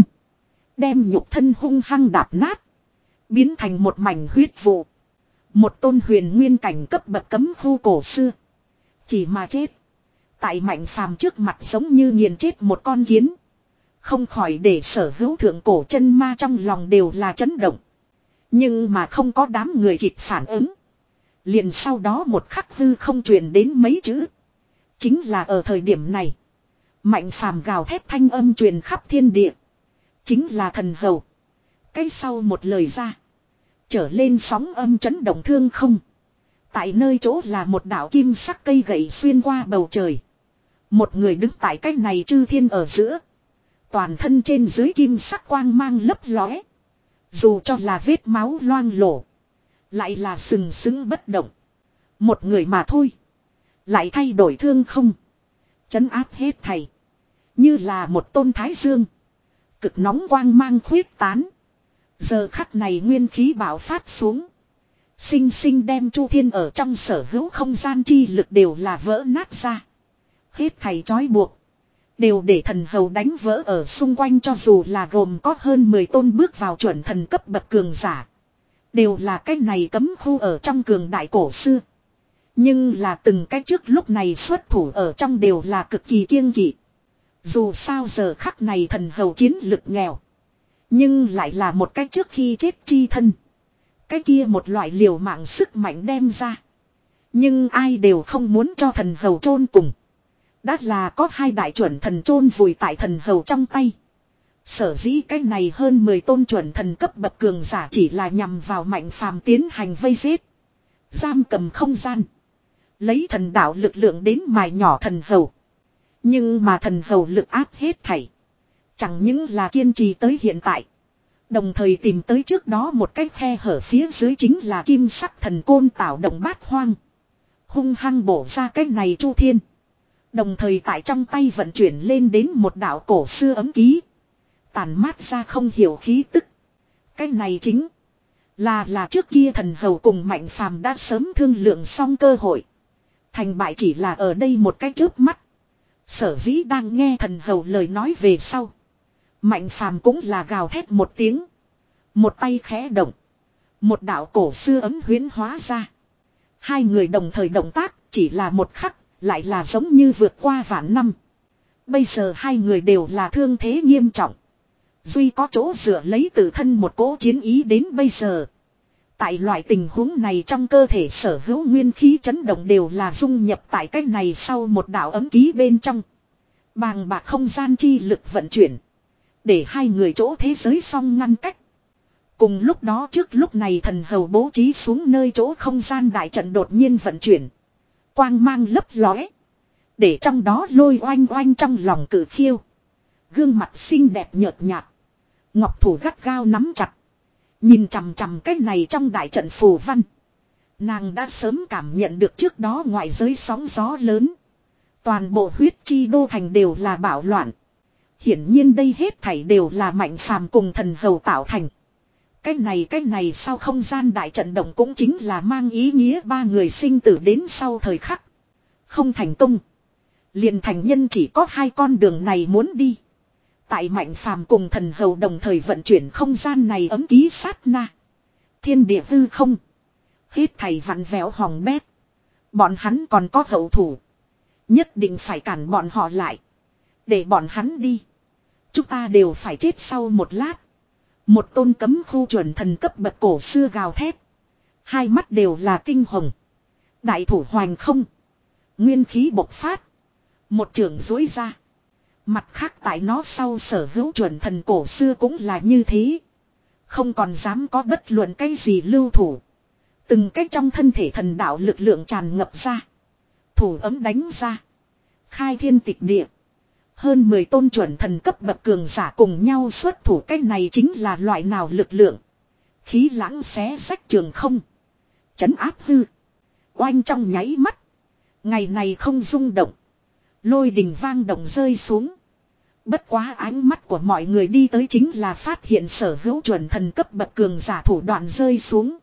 [SPEAKER 1] Đem nhục thân hung hăng đạp nát. Biến thành một mảnh huyết vụ. Một tôn huyền nguyên cảnh cấp bậc cấm khu cổ xưa. Chỉ mà chết. Tại Mạnh Phàm trước mặt giống như nghiền chết một con kiến. Không khỏi để sở hữu thượng cổ chân ma trong lòng đều là chấn động. Nhưng mà không có đám người kịp phản ứng. Liền sau đó một khắc hư không truyền đến mấy chữ. Chính là ở thời điểm này. Mạnh Phàm gào thét thanh âm truyền khắp thiên địa. Chính là thần hầu. Cái sau một lời ra. Trở lên sóng âm chấn động thương không. Tại nơi chỗ là một đạo kim sắc cây gậy xuyên qua bầu trời. Một người đứng tại cách này chư thiên ở giữa. Toàn thân trên dưới kim sắc quang mang lấp lóe. Dù cho là vết máu loang lổ. Lại là sừng sững bất động. Một người mà thôi. Lại thay đổi thương không. Trấn áp hết thảy. Như là một tôn thái dương. Cực nóng quang mang khuyết tán. Giờ khắc này nguyên khí bạo phát xuống. Sinh sinh đem Chu Thiên ở trong sở hữu không gian chi lực đều là vỡ nát ra. Hết thảy trói buộc. Đều để thần hầu đánh vỡ ở xung quanh, cho dù là gồm có hơn mười tôn bước vào chuẩn thần cấp bậc cường giả. Đều là cái này cấm khu ở trong cường đại cổ xưa. Nhưng là từng cái trước lúc này xuất thủ ở trong đều là cực kỳ kiêng kỵ. Dù sao giờ khắc này thần hầu chiến lực nghèo. Nhưng lại là một cái trước khi chết chi thân. Cái kia một loại liều mạng sức mạnh đem ra. Nhưng ai đều không muốn cho thần hầu chôn cùng. Đã là có hai đại chuẩn thần chôn vùi tại thần hầu trong tay. Sở dĩ cái này hơn mười tôn chuẩn thần cấp bậc cường giả chỉ là nhằm vào Mạnh Phàm tiến hành vây giết. Giam cầm không gian. Lấy thần đạo lực lượng đến mài nhỏ thần hầu. Nhưng mà thần hầu lực áp hết thảy. Chẳng những là kiên trì tới hiện tại. Đồng thời tìm tới trước đó một cái khe hở phía dưới chính là kim sắc thần côn tạo động bát hoang. Hung hăng bổ ra cái này Chu Thiên. Đồng thời tại trong tay vận chuyển lên đến một đạo cổ xưa ấm ký. Tàn mát ra không hiểu khí tức. Cái này chính là là trước kia thần hầu cùng Mạnh Phàm đã sớm thương lượng xong cơ hội. Thành bại chỉ là ở đây một cái chớp mắt. Sở dĩ đang nghe thần hầu lời nói về sau. Mạnh Phàm cũng là gào thét một tiếng. Một tay khẽ động. Một đạo cổ xưa ấm huyễn hóa ra. Hai người đồng thời động tác chỉ là một khắc. Lại là giống như vượt qua vạn năm. Bây giờ hai người đều là thương thế nghiêm trọng. Duy có chỗ dựa lấy tự thân một cỗ chiến ý đến bây giờ. Tại loại tình huống này trong cơ thể sở hữu nguyên khí chấn động đều là dung nhập tại cách này sau một đạo ấm ký bên trong. Bàng bạc không gian chi lực vận chuyển. Để hai người chỗ thế giới song ngăn cách. Cùng lúc đó trước lúc này thần hầu bố trí xuống nơi chỗ không gian đại trận đột nhiên vận chuyển. Quang mang lấp lóe. Để trong đó lôi oanh oanh trong lòng cử khiêu. Gương mặt xinh đẹp nhợt nhạt. Ngọc thủ gắt gao nắm chặt. Nhìn chằm chằm cái này trong đại trận phù văn. Nàng đã sớm cảm nhận được trước đó ngoại giới sóng gió lớn. Toàn bộ huyết chi đô thành đều là bạo loạn. Hiển nhiên đây hết thảy đều là Mạnh Phàm cùng thần hầu tạo thành. Cái này cái này sau không gian đại trận động cũng chính là mang ý nghĩa ba người sinh tử đến sau thời khắc. Không thành công. Liền thành nhân chỉ có hai con đường này muốn đi. Tại Mạnh Phàm cùng thần hầu đồng thời vận chuyển không gian này ấm ký sát na. Thiên địa hư không. Hết thảy vặn vẹo hòng bét. Bọn hắn còn có hậu thủ. Nhất định phải cản bọn họ lại. Để bọn hắn đi. Chúng ta đều phải chết sau một lát. Một tôn cấm khu chuẩn thần cấp bậc cổ xưa gào thét. Hai mắt đều là tinh hồng. Đại thủ hoành không. Nguyên khí bộc phát. Một trường dối ra. Mặt khác tại nó sau sở hữu chuẩn thần cổ xưa cũng là như thế. Không còn dám có bất luận cái gì lưu thủ. Từng cách trong thân thể thần đạo lực lượng tràn ngập ra. Thủ ấm đánh ra. Khai thiên tịch địa. Hơn mười tôn chuẩn thần cấp bậc cường giả cùng nhau xuất thủ, cái này chính là loại nào lực lượng. Khí lãng xé rách trường không. Chấn áp hư. Oanh trong nháy mắt. Ngày này không rung động. Lôi đình vang động rơi xuống. Bất quá ánh mắt của mọi người đi tới chính là phát hiện sở hữu chuẩn thần cấp bậc cường giả thủ đoạn rơi xuống.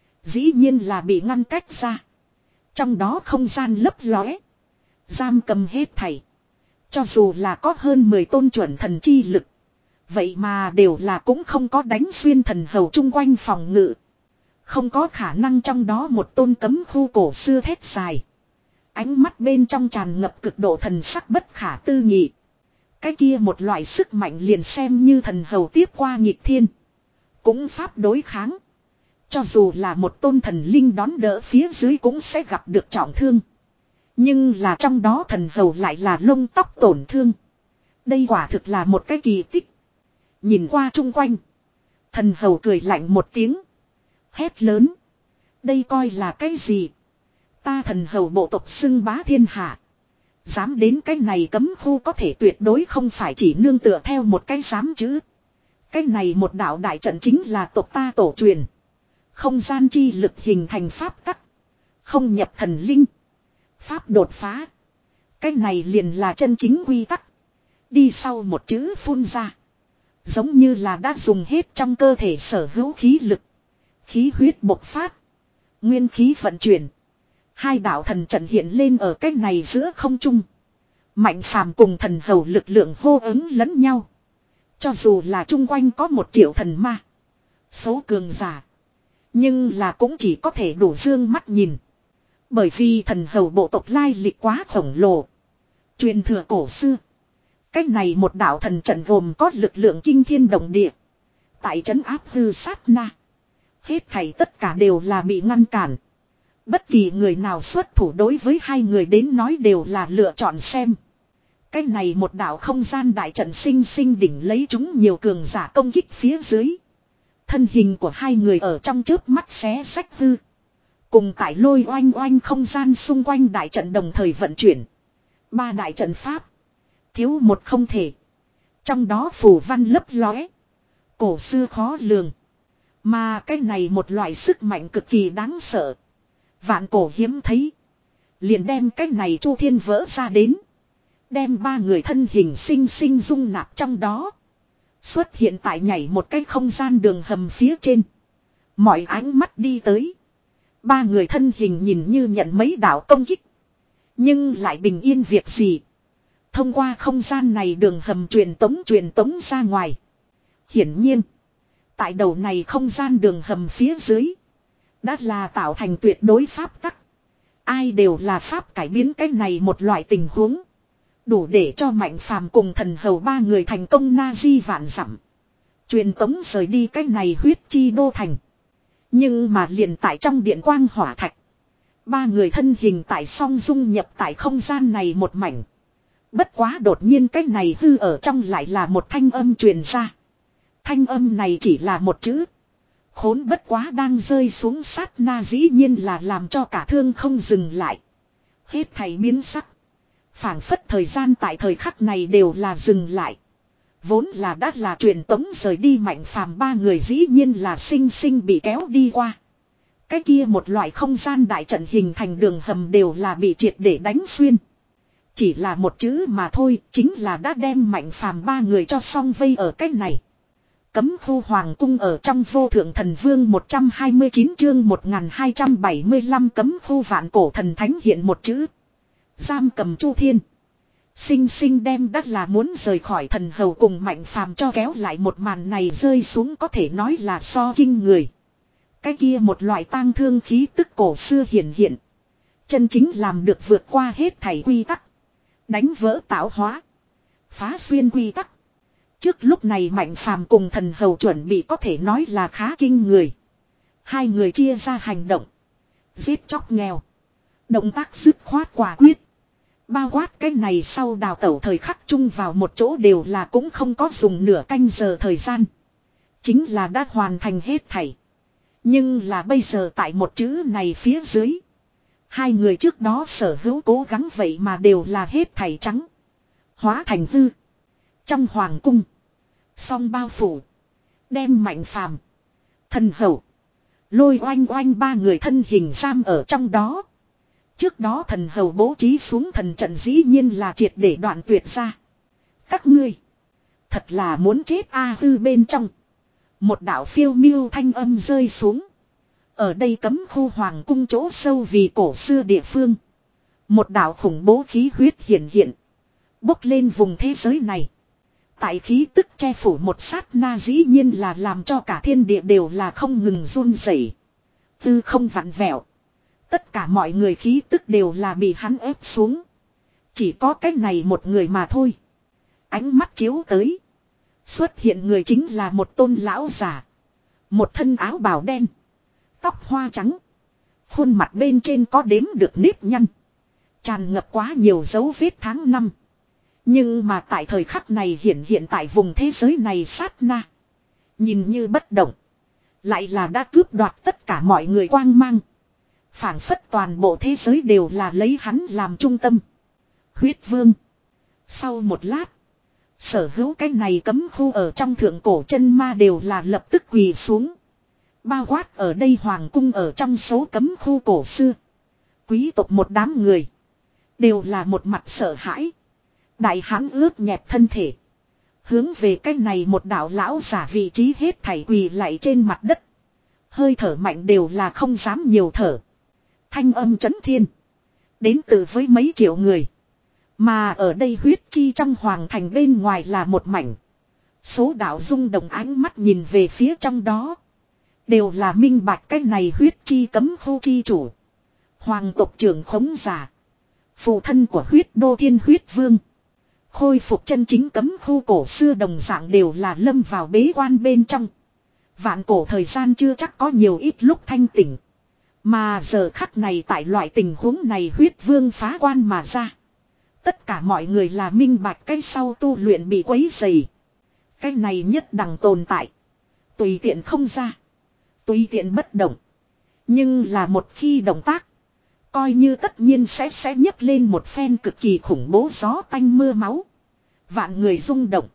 [SPEAKER 1] Dĩ nhiên là bị ngăn cách ra. Trong đó không gian lấp lóe. Giam cầm hết thảy. Cho dù là có hơn mười tôn chuẩn thần chi lực. Vậy mà đều là cũng không có đánh xuyên thần hầu chung quanh phòng ngự. Không có khả năng trong đó một tôn cấm khu cổ xưa thét dài. Ánh mắt bên trong tràn ngập cực độ thần sắc bất khả tư nghị. Cái kia một loại sức mạnh liền xem như thần hầu tiếp qua nghịch thiên. Cũng pháp đối kháng. Cho dù là một tôn thần linh đón đỡ phía dưới cũng sẽ gặp được trọng thương. Nhưng là trong đó thần hầu lại là lông tóc tổn thương. Đây quả thực là một cái kỳ tích. Nhìn qua chung quanh. Thần hầu cười lạnh một tiếng. Hét lớn. Đây coi là cái gì? Ta thần hầu bộ tộc xưng bá thiên hạ. Dám đến cái này cấm khu có thể tuyệt đối không phải chỉ nương tựa theo một cái dám chứ. Cái này một đạo đại trận chính là tộc ta tổ truyền. Không gian chi lực hình thành pháp tắc. Không nhập thần linh. Pháp đột phá. Cái này liền là chân chính quy tắc. Đi sau một chữ phun ra. Giống như là đã dùng hết trong cơ thể sở hữu khí lực. Khí huyết bộc phát. Nguyên khí vận chuyển. Hai đạo thần trận hiện lên ở cái này giữa không trung. Mạnh phàm cùng thần hầu lực lượng hô ứng lẫn nhau. Cho dù là chung quanh có một triệu thần ma. Số cường giả. Nhưng là cũng chỉ có thể đủ dương mắt nhìn. Bởi vì thần hầu bộ tộc lai lịch quá khổng lồ. Truyền thừa cổ xưa. Cách này một đạo thần trận gồm có lực lượng kinh thiên động địa. Tại trấn áp hư sát na. Hết thảy tất cả đều là bị ngăn cản. Bất kỳ người nào xuất thủ đối với hai người đến nói đều là lựa chọn xem. Cái này một đạo không gian đại trận sinh sinh đỉnh lấy chúng nhiều cường giả công kích phía dưới. Thân hình của hai người ở trong chớp mắt xé sách hư. Cùng tại lôi oanh oanh không gian xung quanh đại trận đồng thời vận chuyển. Ba đại trận pháp. Thiếu một không thể. Trong đó phù văn lấp lóe. Cổ xưa khó lường. Mà cái này một loại sức mạnh cực kỳ đáng sợ. Vạn cổ hiếm thấy. Liền đem cái này chu thiên vỡ ra đến. Đem ba người thân hình sinh sinh dung nạp trong đó. Xuất hiện tại nhảy một cái không gian đường hầm phía trên. Mọi ánh mắt đi tới. Ba người thân hình nhìn như nhận mấy đạo công kích. Nhưng lại bình yên việc gì. Thông qua không gian này đường hầm truyền tống truyền tống ra ngoài. Hiển nhiên. Tại đầu này không gian đường hầm phía dưới. Đã là tạo thành tuyệt đối pháp tắc. Ai đều là pháp cải biến cái này một loại tình huống. Đủ để cho Mạnh Phàm cùng thần hầu ba người thành công na di vạn dặm. Truyền tống rời đi cái này huyết chi đô thành. Nhưng mà liền tại trong điện quang hỏa thạch. Ba người thân hình tại song dung nhập tại không gian này một mảnh. Bất quá đột nhiên cái này hư ở trong lại là một thanh âm truyền ra. Thanh âm này chỉ là một chữ. Khốn bất quá đang rơi xuống sát na dĩ nhiên là làm cho cả thương không dừng lại. Hết thảy biến sắc. Phảng phất thời gian tại thời khắc này đều là dừng lại. Vốn là đã là truyền tống rời đi Mạnh Phàm ba người dĩ nhiên là sinh sinh bị kéo đi qua. Cái kia một loại không gian đại trận hình thành đường hầm đều là bị triệt để đánh xuyên. Chỉ là một chữ mà thôi, chính là đã đem Mạnh Phàm ba người cho xong vây ở cách này. Cấm khu hoàng cung ở trong vô thượng thần vương một trăm hai mươi chín chương một nghìn hai trăm bảy mươi lăm cấm khu vạn cổ thần thánh hiện một chữ. Giam cầm Chu Thiên. Sinh sinh đem đắt là muốn rời khỏi thần hầu cùng Mạnh Phàm cho kéo lại một màn này rơi xuống có thể nói là so kinh người. Cái kia một loại tang thương khí tức cổ xưa hiện hiện. Chân chính làm được vượt qua hết thảy quy tắc. Đánh vỡ tạo hóa. Phá xuyên quy tắc. Trước lúc này Mạnh Phàm cùng thần hầu chuẩn bị có thể nói là khá kinh người. Hai người chia ra hành động. Giết chóc nghèo. Động tác dứt khoát quả quyết. Bao quát cái này sau đào tẩu thời khắc chung vào một chỗ đều là cũng không có dùng nửa canh giờ thời gian. Chính là đã hoàn thành hết thảy. Nhưng là bây giờ tại một chữ này phía dưới. Hai người trước đó sở hữu cố gắng vậy mà đều là hết thảy trắng. Hóa thành hư. Trong hoàng cung. Song bao phủ. Đem Mạnh Phàm, thần hầu, lôi oanh oanh ba người thân hình giam ở trong đó. Trước đó thần hầu bố trí xuống thần trận dĩ nhiên là triệt để đoạn tuyệt ra. Các ngươi. Thật là muốn chết a hư bên trong. Một đạo phiêu miêu thanh âm rơi xuống. Ở đây cấm khu hoàng cung chỗ sâu vì cổ xưa địa phương. Một đạo khủng bố khí huyết hiện hiện. Bốc lên vùng thế giới này. Tại khí tức che phủ một sát na dĩ nhiên là làm cho cả thiên địa đều là không ngừng run rẩy. Tư không vặn vẹo. Tất cả mọi người khí tức đều là bị hắn ép xuống. Chỉ có cái này một người mà thôi. Ánh mắt chiếu tới. Xuất hiện người chính là một tôn lão giả. Một thân áo bào đen. Tóc hoa trắng. Khuôn mặt bên trên có đếm được nếp nhăn. Tràn ngập quá nhiều dấu vết tháng năm. Nhưng mà tại thời khắc này hiện hiện tại vùng thế giới này sát na. Nhìn như bất động. Lại là đã cướp đoạt tất cả mọi người quang mang. Phảng phất toàn bộ thế giới đều là lấy hắn làm trung tâm. Huyết vương. Sau một lát. Sở hữu cái này cấm khu ở trong thượng cổ chân ma đều là lập tức quỳ xuống. Bao quát ở đây hoàng cung ở trong số cấm khu cổ xưa. Quý tộc một đám người. Đều là một mặt sợ hãi. Đại hán ướt nhẹp thân thể. Hướng về cái này một đạo lão giả vị trí hết thảy quỳ lạy trên mặt đất. Hơi thở mạnh đều là không dám nhiều thở. Thanh âm chấn thiên. Đến từ với mấy triệu người. Mà ở đây huyết chi trong hoàng thành bên ngoài là một mảnh. Số đạo rung động ánh mắt nhìn về phía trong đó. Đều là minh bạch cái này huyết chi cấm khu chi chủ. Hoàng tộc trưởng khống giả. Phụ thân của huyết đô thiên huyết vương. Khôi phục chân chính cấm khu cổ xưa đồng dạng đều là lâm vào bế quan bên trong. Vạn cổ thời gian chưa chắc có nhiều ít lúc thanh tỉnh. Mà giờ khắc này tại loại tình huống này huyết vương phá quan mà ra. Tất cả mọi người là minh bạch cái sau tu luyện bị quấy dày. Cái này nhất đẳng tồn tại. Tùy tiện không ra. Tùy tiện bất động. Nhưng là một khi động tác. Coi như tất nhiên sẽ sẽ nhấc lên một phen cực kỳ khủng bố gió tanh mưa máu. Vạn người rung động.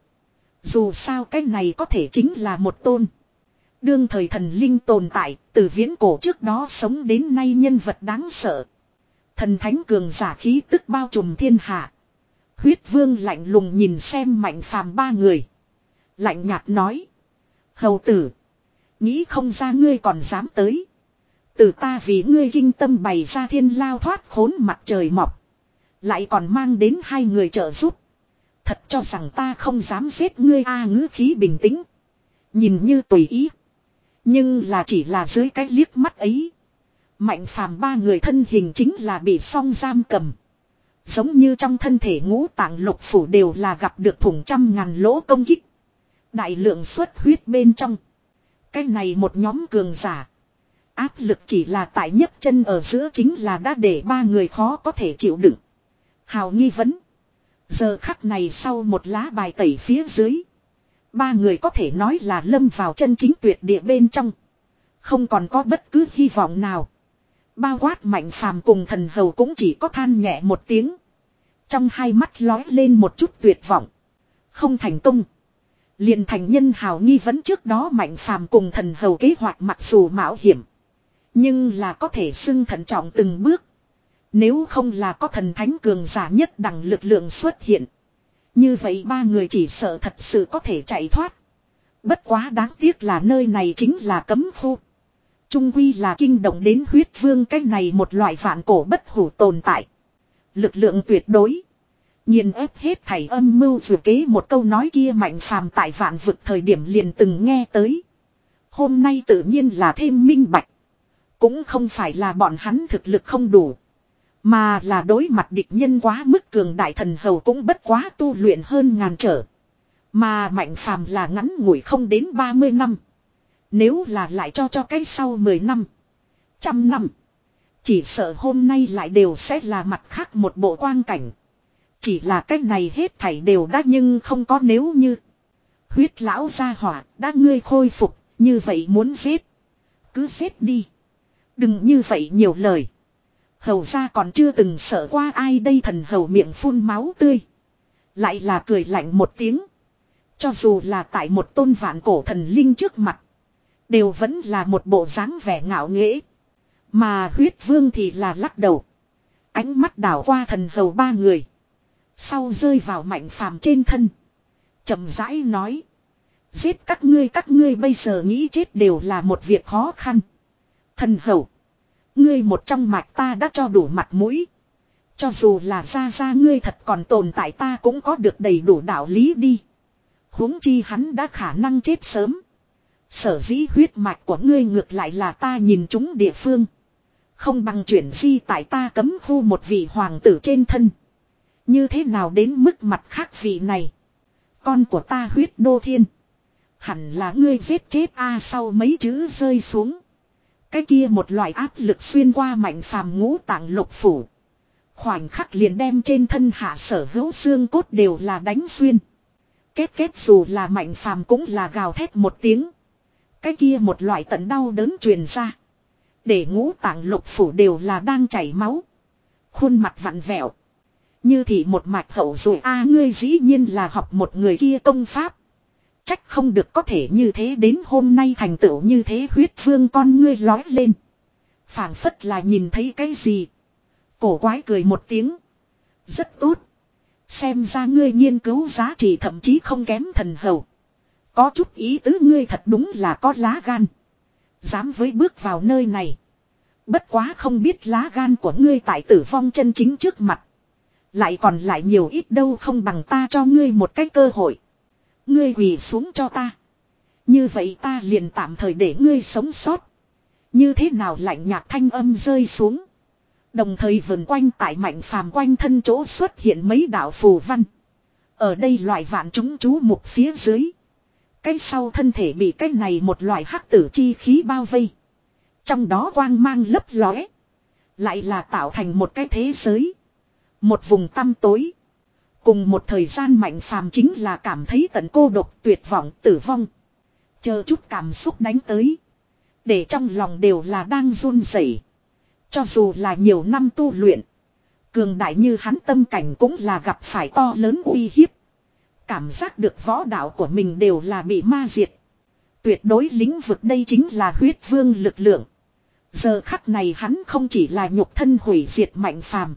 [SPEAKER 1] Dù sao cái này có thể chính là một tôn. Đương thời thần linh tồn tại, từ viễn cổ trước đó sống đến nay nhân vật đáng sợ. Thần thánh cường giả khí tức bao trùm thiên hạ. Huyết vương lạnh lùng nhìn xem Mạnh Phàm ba người. Lạnh nhạt nói. Hầu tử. Nghĩ không ra ngươi còn dám tới. Từ ta vì ngươi kinh tâm bày ra thiên lao thoát khốn mặt trời mọc. Lại còn mang đến hai người trợ giúp. Thật cho rằng ta không dám giết ngươi a ngữ khí bình tĩnh. Nhìn như tùy ý. Nhưng là chỉ là dưới cái liếc mắt ấy. Mạnh Phàm ba người thân hình chính là bị song giam cầm. Giống như trong thân thể ngũ tạng lục phủ đều là gặp được thủng trăm ngàn lỗ công kích. Đại lượng xuất huyết bên trong. Cái này một nhóm cường giả. Áp lực chỉ là tại nhấc chân ở giữa chính là đã để ba người khó có thể chịu đựng. Hào nghi vấn. Giờ khắc này sau một lá bài tẩy phía dưới. Ba người có thể nói là lâm vào chân chính tuyệt địa bên trong. Không còn có bất cứ hy vọng nào. Bao quát Mạnh Phàm cùng thần hầu cũng chỉ có than nhẹ một tiếng. Trong hai mắt lói lên một chút tuyệt vọng. Không thành công. Liền thành nhân hào nghi vấn trước đó Mạnh Phàm cùng thần hầu kế hoạch mặc dù mạo hiểm. Nhưng là có thể xưng thận trọng từng bước. Nếu không là có thần thánh cường giả nhất đẳng lực lượng xuất hiện. Như vậy ba người chỉ sợ thật sự có thể chạy thoát. Bất quá đáng tiếc là nơi này chính là cấm khu. Trung quy là kinh động đến huyết vương cái này một loại vạn cổ bất hủ tồn tại. Lực lượng tuyệt đối. Nhìn ép hết thảy âm mưu vừa kế một câu nói kia Mạnh Phàm tại vạn vực thời điểm liền từng nghe tới. Hôm nay tự nhiên là thêm minh bạch. Cũng không phải là bọn hắn thực lực không đủ. Mà là đối mặt địch nhân quá mức cường đại thần hầu cũng bất quá tu luyện hơn ngàn trở. Mà Mạnh Phàm là ngắn ngủi không đến ba mươi năm. Nếu là lại cho cho cái sau mười năm. Trăm năm. Chỉ sợ hôm nay lại đều sẽ là mặt khác một bộ quang cảnh. Chỉ là cái này hết thảy đều đã nhưng không có nếu như. Huyết lão gia hỏa đã ngươi khôi phục. Như vậy muốn giết. Cứ giết đi. Đừng như vậy nhiều lời. Hầu ra còn chưa từng sợ qua ai đây thần hầu miệng phun máu tươi. Lại là cười lạnh một tiếng. Cho dù là tại một tôn vạn cổ thần linh trước mặt. Đều vẫn là một bộ dáng vẻ ngạo nghễ. Mà huyết vương thì là lắc đầu. Ánh mắt đảo qua thần hầu ba người. Sau rơi vào Mạnh Phàm trên thân. Chậm rãi nói. Giết các ngươi các ngươi bây giờ nghĩ chết đều là một việc khó khăn. Thần hầu. Ngươi một trong mạch ta đã cho đủ mặt mũi. Cho dù là ra ra ngươi thật còn tồn tại ta cũng có được đầy đủ đạo lý đi. Huống chi hắn đã khả năng chết sớm. Sở dĩ huyết mạch của ngươi ngược lại là ta nhìn chúng địa phương. Không bằng chuyển di tại ta cấm khu một vị hoàng tử trên thân. Như thế nào đến mức mặt khác vị này. Con của ta huyết đô thiên. Hẳn là ngươi giết chết a sau mấy chữ rơi xuống. Cái kia một loại áp lực xuyên qua Mạnh Phàm ngũ tạng lục phủ. Khoảnh khắc liền đem trên thân hạ sở hữu xương cốt đều là đánh xuyên. Kết kết dù là Mạnh Phàm cũng là gào thét một tiếng. Cái kia một loại tận đau đớn truyền ra. Để ngũ tạng lục phủ đều là đang chảy máu. Khuôn mặt vặn vẹo. Như thì một mạch hậu rồi a ngươi dĩ nhiên là học một người kia công pháp. Trách không được có thể như thế đến hôm nay thành tựu như thế huyết vương con ngươi lói lên. Phảng phất là nhìn thấy cái gì. Cổ quái cười một tiếng. Rất tốt. Xem ra ngươi nghiên cứu giá trị thậm chí không kém thần hầu. Có chút ý tứ, ngươi thật đúng là có lá gan. Dám với bước vào nơi này. Bất quá không biết lá gan của ngươi tại tử vong chân chính trước mặt. Lại còn lại nhiều ít đâu, không bằng ta cho ngươi một cái cơ hội. Ngươi quỳ xuống cho ta. Như vậy ta liền tạm thời để ngươi sống sót. Như thế nào? Lạnh nhạt thanh âm rơi xuống. Đồng thời vần quanh tại Mạnh Phàm quanh thân chỗ xuất hiện mấy đạo phù văn. Ở đây loại vạn chúng chú mục phía dưới. Cái sau thân thể bị cái này một loại hắc tử chi khí bao vây. Trong đó quang mang lấp lóe. Lại là tạo thành một cái thế giới. Một vùng tăm tối. Cùng một thời gian Mạnh Phàm chính là cảm thấy tận cô độc, tuyệt vọng, tử vong. Chờ chút cảm xúc đánh tới. Để trong lòng đều là đang run rẩy. Cho dù là nhiều năm tu luyện. Cường đại như hắn tâm cảnh cũng là gặp phải to lớn uy hiếp. Cảm giác được võ đạo của mình đều là bị ma diệt. Tuyệt đối lĩnh vực, đây chính là huyết vương lực lượng. Giờ khắc này hắn không chỉ là nhục thân hủy diệt Mạnh Phàm,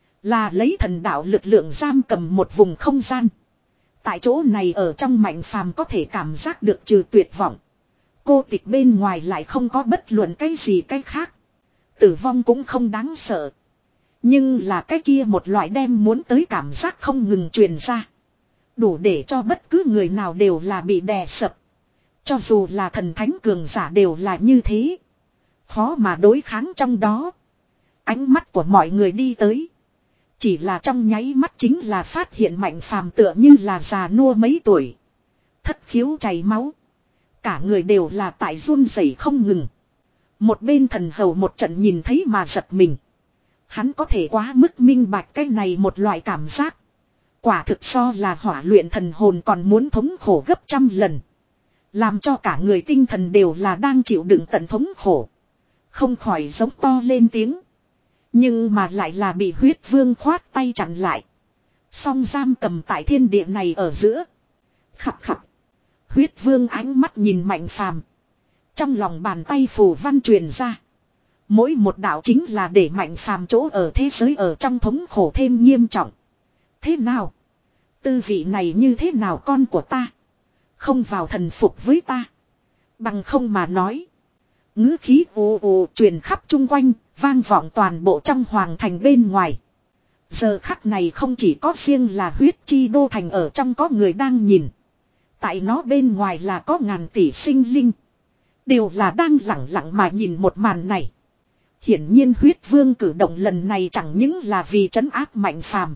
[SPEAKER 1] là lấy thần đạo lực lượng giam cầm một vùng không gian. Tại chỗ này ở trong Mạnh Phàm có thể cảm giác được trừ tuyệt vọng, cô tịch bên ngoài lại không có bất luận cái gì cái khác. Tử vong cũng không đáng sợ. Nhưng là cái kia một loại đem muốn tới cảm giác không ngừng truyền ra. Đủ để cho bất cứ người nào đều là bị đè sập. Cho dù là thần thánh cường giả đều là như thế. Khó mà đối kháng trong đó. Ánh mắt của mọi người đi tới. Chỉ là trong nháy mắt chính là phát hiện Mạnh Phàm tựa như là già nua mấy tuổi. Thất khiếu chảy máu. Cả người đều là tại run rẩy không ngừng. Một bên thần hầu một trận nhìn thấy mà giật mình. Hắn có thể quá mức minh bạch cái này một loại cảm giác. Quả thực so là hỏa luyện thần hồn còn muốn thống khổ gấp trăm lần. Làm cho cả người tinh thần đều là đang chịu đựng tận thống khổ. Không khỏi giống to lên tiếng. Nhưng mà lại là bị huyết vương khoát tay chặn lại. Song giam cầm tại thiên địa này ở giữa. Khập khập. Huyết vương ánh mắt nhìn Mạnh Phàm. Trong lòng bàn tay phù văn truyền ra. Mỗi một đạo chính là để Mạnh Phàm chỗ ở thế giới ở trong thống khổ thêm nghiêm trọng. Thế nào? Tư vị này như thế nào con của ta? Không vào thần phục với ta. Bằng không mà nói. Ngữ khí ồ ồ truyền khắp chung quanh, vang vọng toàn bộ trong hoàng thành bên ngoài. Giờ khắc này không chỉ có riêng là huyết chi đô thành ở trong có người đang nhìn. Tại nó bên ngoài là có ngàn tỷ sinh linh. Đều là đang lặng lặng mà nhìn một màn này. Hiển nhiên huyết vương cử động lần này chẳng những là vì trấn áp Mạnh Phàm,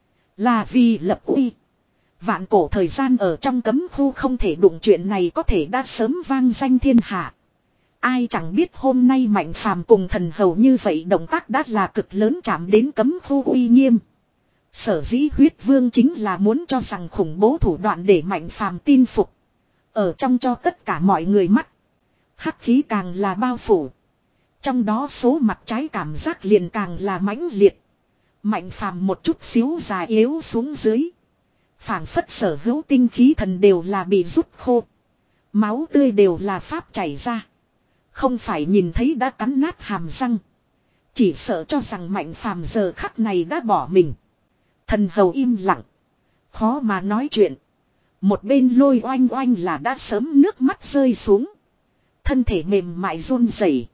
[SPEAKER 1] là vì lập uy. Vạn cổ thời gian ở trong cấm khu không thể đụng chuyện này có thể đã sớm vang danh thiên hạ. Ai chẳng biết hôm nay Mạnh Phàm cùng thần hầu như vậy động tác đã là cực lớn chạm đến cấm khu uy nghiêm. Sở dĩ huyết vương chính là muốn cho rằng khủng bố thủ đoạn để Mạnh Phàm tin phục. Ở trong cho tất cả mọi người mắt. Hắc khí càng là bao phủ. Trong đó số mặt trái cảm giác liền càng là mãnh liệt. Mạnh Phàm một chút xíu già yếu xuống dưới. Phảng phất sở hữu tinh khí thần đều là bị rút khô. Máu tươi đều là pháp chảy ra. Không phải nhìn thấy đã cắn nát hàm răng. Chỉ sợ cho rằng Mạnh Phàm giờ khắc này đã bỏ mình. Thần hầu im lặng. Khó mà nói chuyện. Một bên Lôi Oanh Oanh là đã sớm nước mắt rơi xuống. Thân thể mềm mại run rẩy.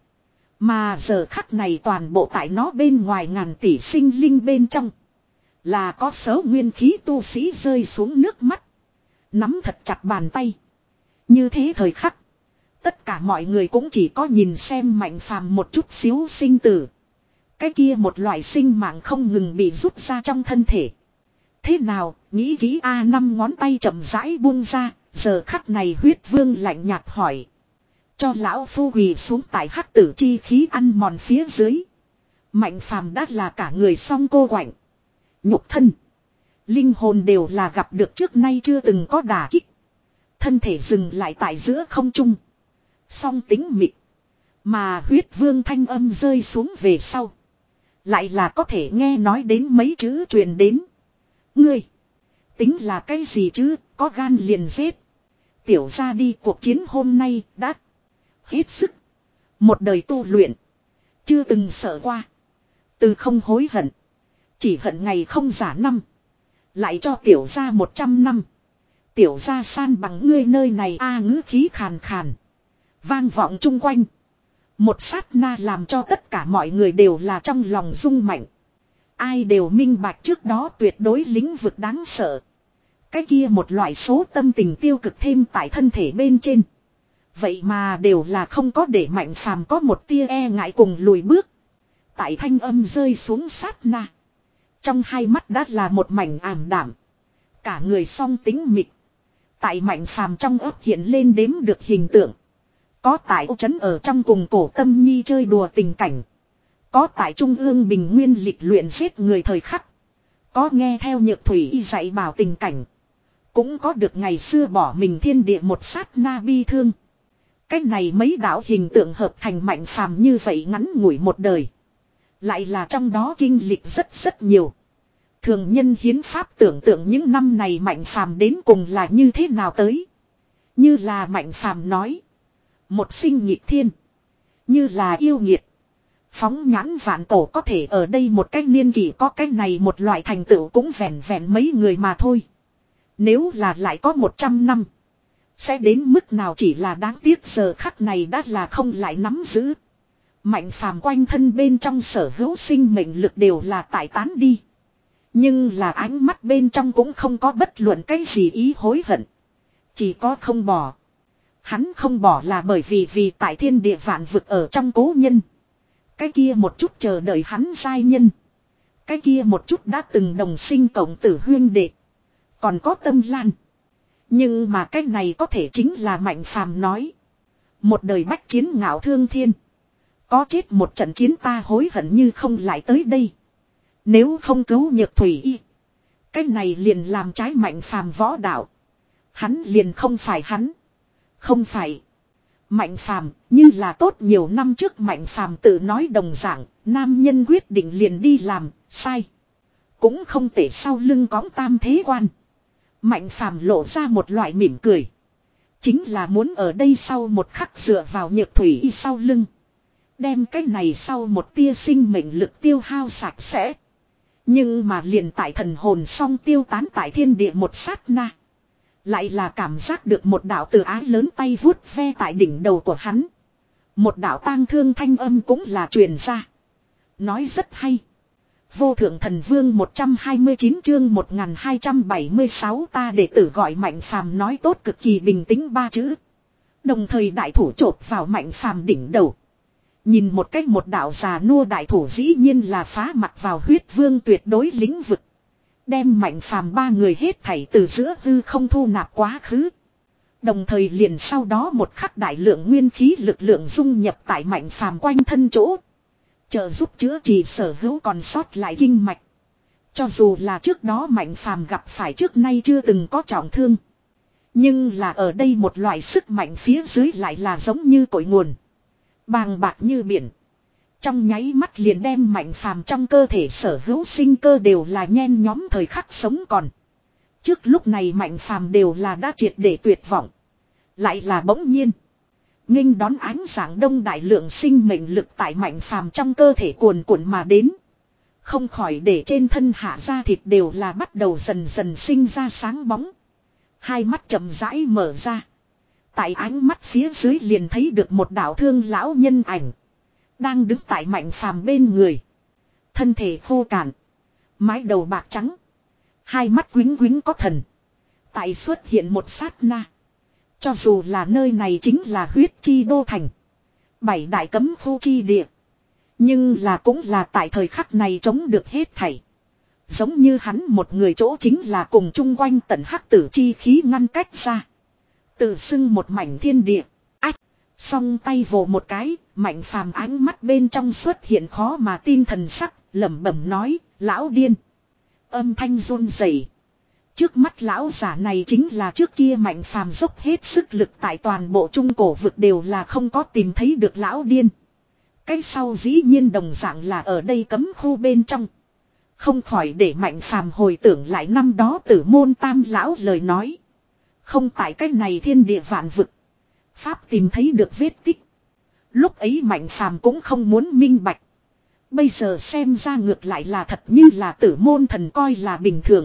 [SPEAKER 1] Mà giờ khắc này toàn bộ tại nó bên ngoài ngàn tỷ sinh linh bên trong. Là có số nguyên khí tu sĩ rơi xuống nước mắt. Nắm thật chặt bàn tay. Như thế thời khắc. Tất cả mọi người cũng chỉ có nhìn xem Mạnh Phàm một chút xíu sinh tử. Cái kia một loại sinh mạng không ngừng bị rút ra trong thân thể. Thế nào, nghĩ kỹ A năm ngón tay chậm rãi buông ra, giờ khắc này huyết vương lạnh nhạt hỏi. Cho lão phu quỳ xuống tại hắc tử chi khí ăn mòn phía dưới. Mạnh Phàm đã là cả người song cô quạnh. Nhục thân. Linh hồn đều là gặp được trước nay chưa từng có đả kích. Thân thể dừng lại tại giữa không trung. Song tính mịt. Mà huyết vương thanh âm rơi xuống về sau. Lại là có thể nghe nói đến mấy chữ truyền đến. Ngươi. Tính là cái gì chứ, có gan liền giết. Tiểu ra đi cuộc chiến hôm nay đã. Hết sức. Một đời tu luyện. Chưa từng sợ qua. Từ không hối hận. Chỉ hận ngày không giả năm. Lại cho tiểu gia một trăm năm. Tiểu gia san bằng ngươi nơi này a ngữ khí khàn khàn. Vang vọng chung quanh. Một sát na làm cho tất cả mọi người đều là trong lòng rung mạnh. Ai đều minh bạch trước đó tuyệt đối lĩnh vực đáng sợ. Cái kia một loại số tâm tình tiêu cực thêm tại thân thể bên trên. Vậy mà đều là không có để Mạnh Phàm có một tia e ngại cùng lùi bước. Tại thanh âm rơi xuống sát na. Trong hai mắt đã là một mảnh ảm đạm. Cả người song tính mịt. Tại Mạnh Phàm trong ấp hiện lên đếm được hình tượng. Có tại ô trấn ở trong cùng cổ tâm nhi chơi đùa tình cảnh. Có tại trung ương bình nguyên lịch luyện giết người thời khắc. Có nghe theo nhược thủy y dạy bảo tình cảnh. Cũng có được ngày xưa bỏ mình thiên địa một sát na bi thương. Cách này mấy đạo hình tượng hợp thành Mạnh Phàm như vậy ngắn ngủi một đời. Lại là trong đó kinh lịch rất rất nhiều. Thường nhân hiến pháp tưởng tượng những năm này Mạnh Phàm đến cùng là như thế nào tới. Như là Mạnh Phàm nói. Một sinh nhịp thiên. Như là yêu nghiệt. Phóng nhãn vạn cổ có thể ở đây một cách niên kỷ có cách này một loại thành tựu cũng vẹn vẹn mấy người mà thôi. Nếu là lại có một trăm năm. Sẽ đến mức nào chỉ là đáng tiếc giờ khắc này đã là không lại nắm giữ. Mạnh Phàm quanh thân bên trong sở hữu sinh mệnh lực đều là tại tán đi. Nhưng là ánh mắt bên trong cũng không có bất luận cái gì ý hối hận. Chỉ có không bỏ. Hắn không bỏ là bởi vì vì tại thiên địa vạn vực ở trong cố nhân. Cái kia một chút chờ đợi hắn giai nhân. Cái kia một chút đã từng đồng sinh cộng tử huyên đệ. Còn có Tâm Lan. Nhưng mà cái này có thể chính là Mạnh Phàm nói. Một đời bách chiến ngạo thương thiên. Có chết một trận chiến ta hối hận như không lại tới đây. Nếu không cứu nhược thủy y. Cái này liền làm trái Mạnh Phàm võ đạo. Hắn liền không phải hắn. Không phải. Mạnh Phàm như là tốt nhiều năm trước Mạnh Phàm tự nói đồng dạng. Nam nhân quyết định liền đi làm. Sai. Cũng không thể sau lưng cõng tam thế quan. Mạnh Phàm lộ ra một loại mỉm cười. Chính là muốn ở đây sau một khắc dựa vào nhược thủy y sau lưng. Đem cái này sau một tia sinh mệnh lực tiêu hao sạch sẽ. Nhưng mà liền tại thần hồn song tiêu tán tại thiên địa một sát na. Lại là cảm giác được một đạo từ ái lớn tay vuốt ve tại đỉnh đầu của hắn. Một đạo tang thương thanh âm cũng là truyền ra. Nói rất hay. Vô thượng thần vương một trăm hai mươi chín chương một nghìn hai trăm bảy mươi sáu ta đệ tử gọi Mạnh Phàm nói tốt cực kỳ bình tĩnh ba chữ. Đồng thời đại thủ chộp vào Mạnh Phàm đỉnh đầu. Nhìn một cách một đạo già nua đại thủ dĩ nhiên là phá mặt vào huyết vương tuyệt đối lĩnh vực. Đem Mạnh Phàm ba người hết thảy từ giữa hư không thu nạp quá khứ. Đồng thời liền sau đó một khắc đại lượng nguyên khí lực lượng dung nhập tại Mạnh Phàm quanh thân chỗ. Trợ giúp chữa trị sở hữu còn sót lại kinh mạch. Cho dù là trước đó Mạnh Phàm gặp phải trước nay chưa từng có trọng thương. Nhưng là ở đây một loại sức mạnh phía dưới lại là giống như cội nguồn. Bàng bạc như biển. Trong nháy mắt liền đem Mạnh Phàm trong cơ thể sở hữu sinh cơ đều là nhen nhóm thời khắc sống còn. Trước lúc này Mạnh Phàm đều là đã triệt để tuyệt vọng. Lại là bỗng nhiên. Nghênh đón ánh sáng đông đại lượng sinh mệnh lực tại Mạnh Phàm trong cơ thể cuồn cuộn mà đến. Không khỏi để trên thân hạ da thịt đều là bắt đầu dần dần sinh ra sáng bóng. Hai mắt chậm rãi mở ra. Tại ánh mắt phía dưới liền thấy được một đạo thương lão nhân ảnh. Đang đứng tại Mạnh Phàm bên người. Thân thể khô cạn. Mái đầu bạc trắng. Hai mắt quính quính có thần. Tại xuất hiện một sát na. Cho dù là nơi này chính là huyết chi đô thành. Bảy đại cấm khu chi địa. Nhưng là cũng là tại thời khắc này chống được hết thảy. Giống như hắn một người chỗ chính là cùng chung quanh tận hắc tử chi khí ngăn cách ra. Tự xưng một mảnh thiên địa. Ách. Song tay vồ một cái. Mạnh Phàm ánh mắt bên trong xuất hiện khó mà tin thần sắc. Lẩm bẩm nói. Lão điên. Âm thanh run rẩy. Trước mắt lão giả này chính là trước kia Mạnh Phàm dốc hết sức lực tại toàn bộ trung cổ vực đều là không có tìm thấy được lão điên. Cái sau dĩ nhiên đồng dạng là ở đây cấm khu bên trong. Không khỏi để Mạnh Phàm hồi tưởng lại năm đó tử môn tam lão lời nói. Không tại cái này thiên địa vạn vực. Pháp tìm thấy được vết tích. Lúc ấy Mạnh Phàm cũng không muốn minh bạch. Bây giờ xem ra ngược lại là thật như là tử môn thần coi là bình thường.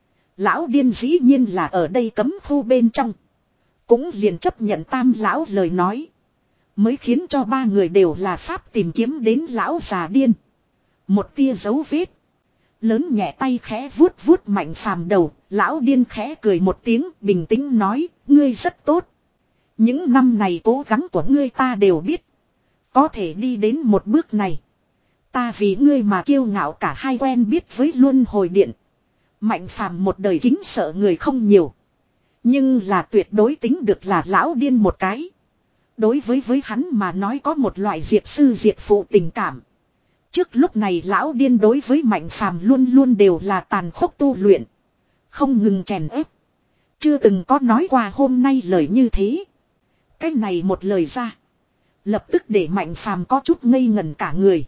[SPEAKER 1] Lão điên dĩ nhiên là ở đây cấm khu bên trong. Cũng liền chấp nhận tam lão lời nói. Mới khiến cho ba người đều là pháp tìm kiếm đến lão già điên. Một tia dấu vết. Lớn nhẹ tay khẽ vuốt vuốt Mạnh Phàm đầu. Lão điên khẽ cười một tiếng bình tĩnh nói. Ngươi rất tốt. Những năm này cố gắng của ngươi ta đều biết. Có thể đi đến một bước này. Ta vì ngươi mà kiêu ngạo cả hai quen biết với luân hồi điện. Mạnh Phàm một đời kính sợ người không nhiều. Nhưng là tuyệt đối tính được là lão điên một cái. Đối với với hắn mà nói có một loại diệt sư diệt phụ tình cảm. Trước lúc này lão điên đối với Mạnh Phàm luôn luôn đều là tàn khốc tu luyện. Không ngừng chèn ép. Chưa từng có nói qua hôm nay lời như thế. Cái này một lời ra. Lập tức để Mạnh Phàm có chút ngây ngẩn cả người.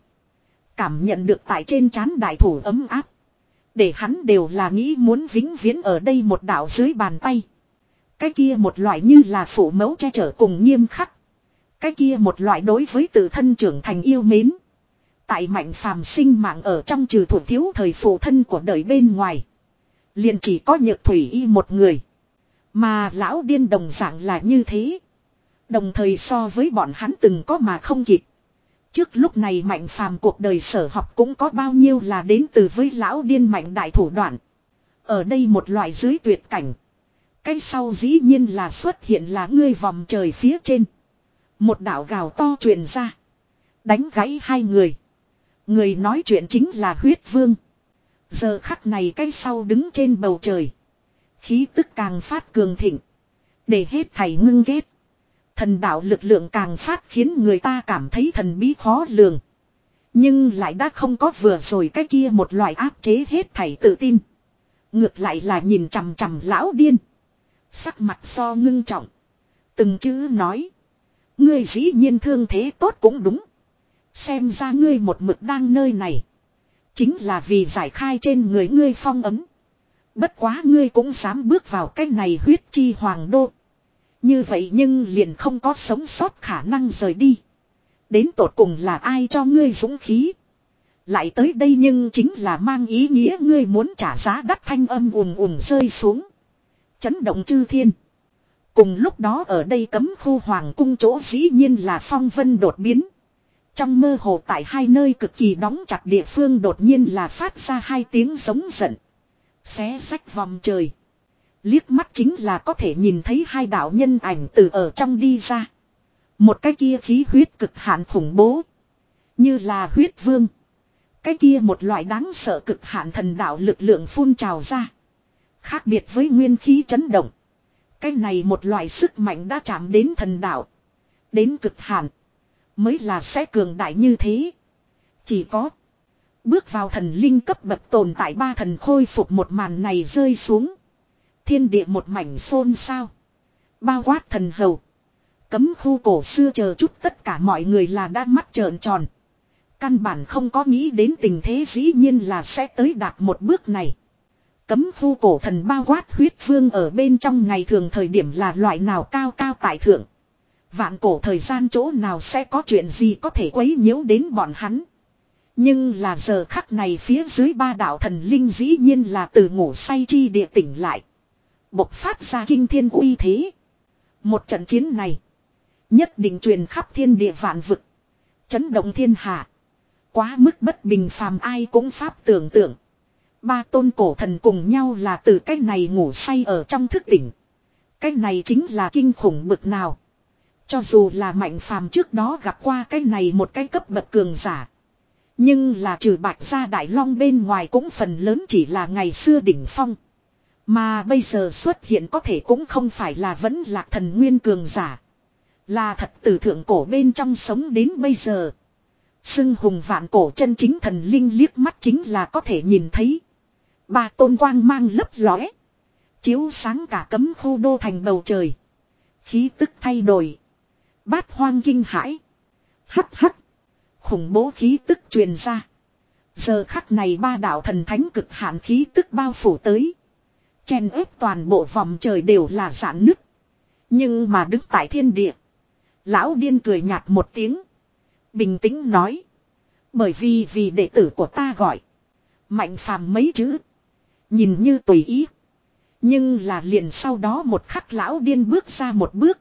[SPEAKER 1] Cảm nhận được tại trên trán đại thủ ấm áp. Để hắn đều là nghĩ muốn vĩnh viễn ở đây một đạo dưới bàn tay. Cái kia một loại như là phụ mẫu che chở cùng nghiêm khắc. Cái kia một loại đối với tự thân trưởng thành yêu mến. Tại Mạnh Phàm sinh mạng ở trong trừ thủ thiếu thời phụ thân của đời bên ngoài. Liền chỉ có Nhược Thủy Y một người. Mà lão điên đồng dạng là như thế. Đồng thời so với bọn hắn từng có mà không kịp. Trước lúc này Mạnh Phàm cuộc đời sở học cũng có bao nhiêu là đến từ với lão điên Mạnh đại thủ đoạn. Ở đây một loại dưới tuyệt cảnh. Cái sau dĩ nhiên là xuất hiện là ngươi vòng trời phía trên. Một đạo gào to truyền ra. Đánh gãy hai người. Người nói chuyện chính là Huyết Vương. Giờ khắc này cái sau đứng trên bầu trời. Khí tức càng phát cường thịnh. Để hết thảy ngưng ghét. Thần đạo lực lượng càng phát khiến người ta cảm thấy thần bí khó lường. Nhưng lại đã không có vừa rồi cái kia một loại áp chế hết thảy tự tin. Ngược lại là nhìn chằm chằm lão điên. Sắc mặt so ngưng trọng. Từng chữ nói. Ngươi dĩ nhiên thương thế tốt cũng đúng. Xem ra ngươi một mực đang nơi này. Chính là vì giải khai trên người ngươi phong ấm. Bất quá ngươi cũng dám bước vào cái này huyết chi hoàng đô. Như vậy nhưng liền không có sống sót khả năng rời đi. Đến tột cùng là ai cho ngươi dũng khí. Lại tới đây nhưng chính là mang ý nghĩa ngươi muốn trả giá đắt thanh âm ùm ùm rơi xuống. Chấn động chư thiên. Cùng lúc đó ở đây cấm khu hoàng cung chỗ dĩ nhiên là phong vân đột biến. Trong mơ hồ tại hai nơi cực kỳ đóng chặt địa phương đột nhiên là phát ra hai tiếng giống giận. Xé rách vòng trời. Liếc mắt chính là có thể nhìn thấy hai đạo nhân ảnh từ ở trong đi ra. Một cái kia khí huyết cực hạn khủng bố. Như là huyết vương. Cái kia một loại đáng sợ cực hạn thần đạo lực lượng phun trào ra. Khác biệt với nguyên khí chấn động. Cái này một loại sức mạnh đã chạm đến thần đạo. Đến cực hạn. Mới là sẽ cường đại như thế. Chỉ có. Bước vào thần linh cấp bậc tồn tại ba thần khôi phục một màn này rơi xuống. Thiên địa một mảnh xôn xao. Bao quát thần hầu. Cấm khu cổ xưa chờ chút tất cả mọi người là đã mắt trợn tròn. Căn bản không có nghĩ đến tình thế dĩ nhiên là sẽ tới đạt một bước này. Cấm khu cổ thần bao quát huyết vương ở bên trong ngày thường thời điểm là loại nào cao cao tại thượng. Vạn cổ thời gian chỗ nào sẽ có chuyện gì có thể quấy nhiễu đến bọn hắn. Nhưng là giờ khắc này phía dưới ba đạo thần linh dĩ nhiên là từ ngủ say chi địa tỉnh lại. Bộc phát ra kinh thiên uy thế. Một trận chiến này. Nhất định truyền khắp thiên địa vạn vực. Chấn động thiên hạ. Quá mức bất bình phàm ai cũng pháp tưởng tượng. Ba tôn cổ thần cùng nhau là từ cái này ngủ say ở trong thức tỉnh. Cái này chính là kinh khủng bực nào. Cho dù là Mạnh Phàm trước đó gặp qua cái này một cái cấp bậc cường giả. Nhưng là trừ Bạch Gia Đại Long bên ngoài cũng phần lớn chỉ là ngày xưa đỉnh phong. Mà bây giờ xuất hiện có thể cũng không phải là vẫn lạc thần nguyên cường giả. Là thật từ thượng cổ bên trong sống đến bây giờ. Xưng hùng vạn cổ chân chính thần linh liếc mắt chính là có thể nhìn thấy. Ba tôn quang mang lấp lóe. Chiếu sáng cả cấm khu đô thành bầu trời. Khí tức thay đổi. Bát hoang kinh hãi. Hắc hắc. Khủng bố khí tức truyền ra. Giờ khắc này ba đạo thần thánh cực hạn khí tức bao phủ tới. Chen ép toàn bộ vòng trời đều là rạn nứt. Nhưng mà đứng tại thiên địa. Lão điên cười nhạt một tiếng. Bình tĩnh nói. Bởi vì vì đệ tử của ta gọi. Mạnh phàm mấy chữ. Nhìn như tùy ý. Nhưng là liền sau đó một khắc lão điên bước ra một bước.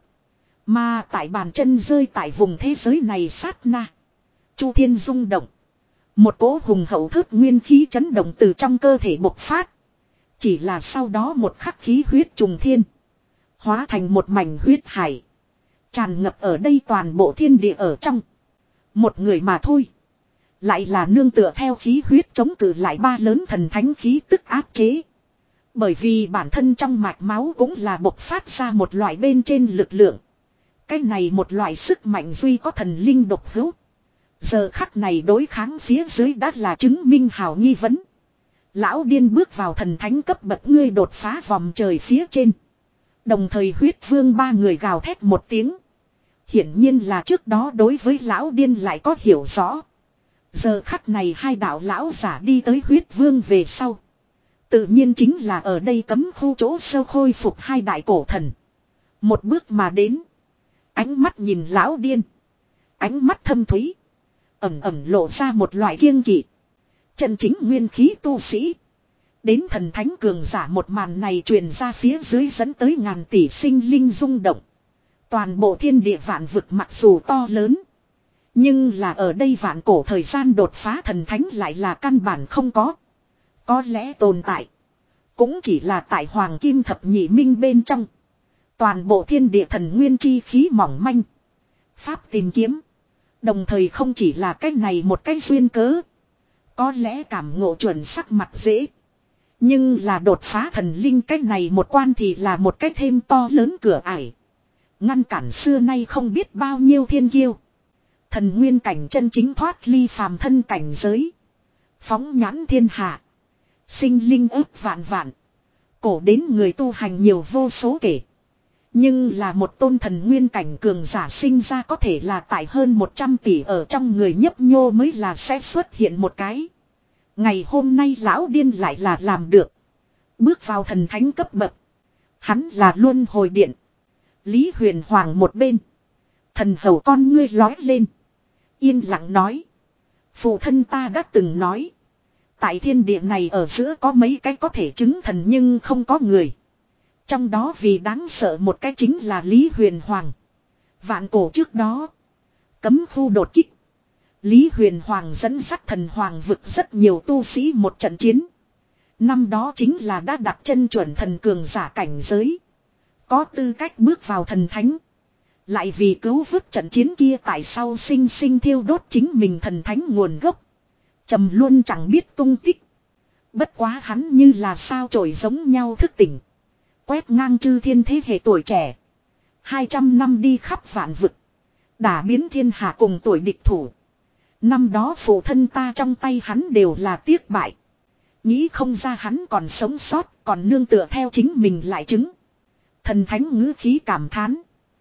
[SPEAKER 1] Mà tại bàn chân rơi tại vùng thế giới này sát na. Chu thiên rung động. Một cỗ hùng hậu thớt nguyên khí chấn động từ trong cơ thể bộc phát. Chỉ là sau đó một khắc khí huyết trùng thiên. Hóa thành một mảnh huyết hải. Tràn ngập ở đây toàn bộ thiên địa ở trong. Một người mà thôi. Lại là nương tựa theo khí huyết chống cự lại ba lớn thần thánh khí tức áp chế. Bởi vì bản thân trong mạch máu cũng là bộc phát ra một loại bên trên lực lượng. Cái này một loại sức mạnh duy có thần linh độc hữu. Giờ khắc này đối kháng phía dưới đã là chứng minh hào nghi vấn. Lão điên bước vào thần thánh cấp bậc ngươi đột phá vòng trời phía trên. Đồng thời huyết vương ba người gào thét một tiếng. Hiển nhiên là trước đó đối với lão điên lại có hiểu rõ. Giờ khắc này hai đạo lão giả đi tới huyết vương về sau. Tự nhiên chính là ở đây cấm khu chỗ sâu khôi phục hai đại cổ thần. Một bước mà đến. Ánh mắt nhìn lão điên. Ánh mắt thâm thúy. Ẩm ẩm lộ ra một loại kiêng kỵ. Chân chính nguyên khí tu sĩ. Đến thần thánh cường giả một màn này truyền ra phía dưới dẫn tới ngàn tỷ sinh linh rung động. Toàn bộ thiên địa vạn vực mặc dù to lớn. Nhưng là ở đây vạn cổ thời gian đột phá thần thánh lại là căn bản không có. Có lẽ tồn tại. Cũng chỉ là tại hoàng kim thập nhị minh bên trong. Toàn bộ thiên địa thần nguyên chi khí mỏng manh. Pháp tìm kiếm. Đồng thời không chỉ là cái này một cái duyên cớ. Có lẽ cảm ngộ chuẩn sắc mặt dễ. Nhưng là đột phá thần linh cái này một quan thì là một cái thêm to lớn cửa ải. Ngăn cản xưa nay không biết bao nhiêu thiên kiêu. Thần nguyên cảnh chân chính thoát ly phàm thân cảnh giới. Phóng nhãn thiên hạ. Sinh linh ức vạn vạn. Cổ đến người tu hành nhiều vô số kể. Nhưng là một tôn thần nguyên cảnh cường giả sinh ra có thể là tại hơn một trăm tỷ ở trong người nhấp nhô mới là sẽ xuất hiện một cái. Ngày hôm nay lão điên lại là làm được. Bước vào thần thánh cấp bậc. Hắn là luân hồi điện. Lý Huyền Hoàng một bên. Thần hầu con ngươi lói lên. Yên lặng nói. Phụ thân ta đã từng nói. Tại thiên địa này ở giữa có mấy cái có thể chứng thần nhưng không có người. Trong đó vì đáng sợ một cái chính là Lý Huyền Hoàng. Vạn cổ trước đó. Cấm khu đột kích. Lý Huyền Hoàng dẫn dắt thần hoàng vực rất nhiều tu sĩ một trận chiến. Năm đó chính là đã đặt chân chuẩn thần cường giả cảnh giới. Có tư cách bước vào thần thánh. Lại vì cứu vớt trận chiến kia tại sao sinh sinh thiêu đốt chính mình thần thánh nguồn gốc. Trầm luôn chẳng biết tung tích. Bất quá hắn như là sao chổi giống nhau thức tỉnh. Quét ngang chư thiên thế hệ tuổi trẻ. Hai trăm năm đi khắp vạn vực. Đả biến thiên hạ cùng tuổi địch thủ. Năm đó phụ thân ta trong tay hắn đều là tiếc bại. Nghĩ không ra hắn còn sống sót, còn nương tựa theo chính mình lại chứng. Thần thánh ngữ khí cảm thán.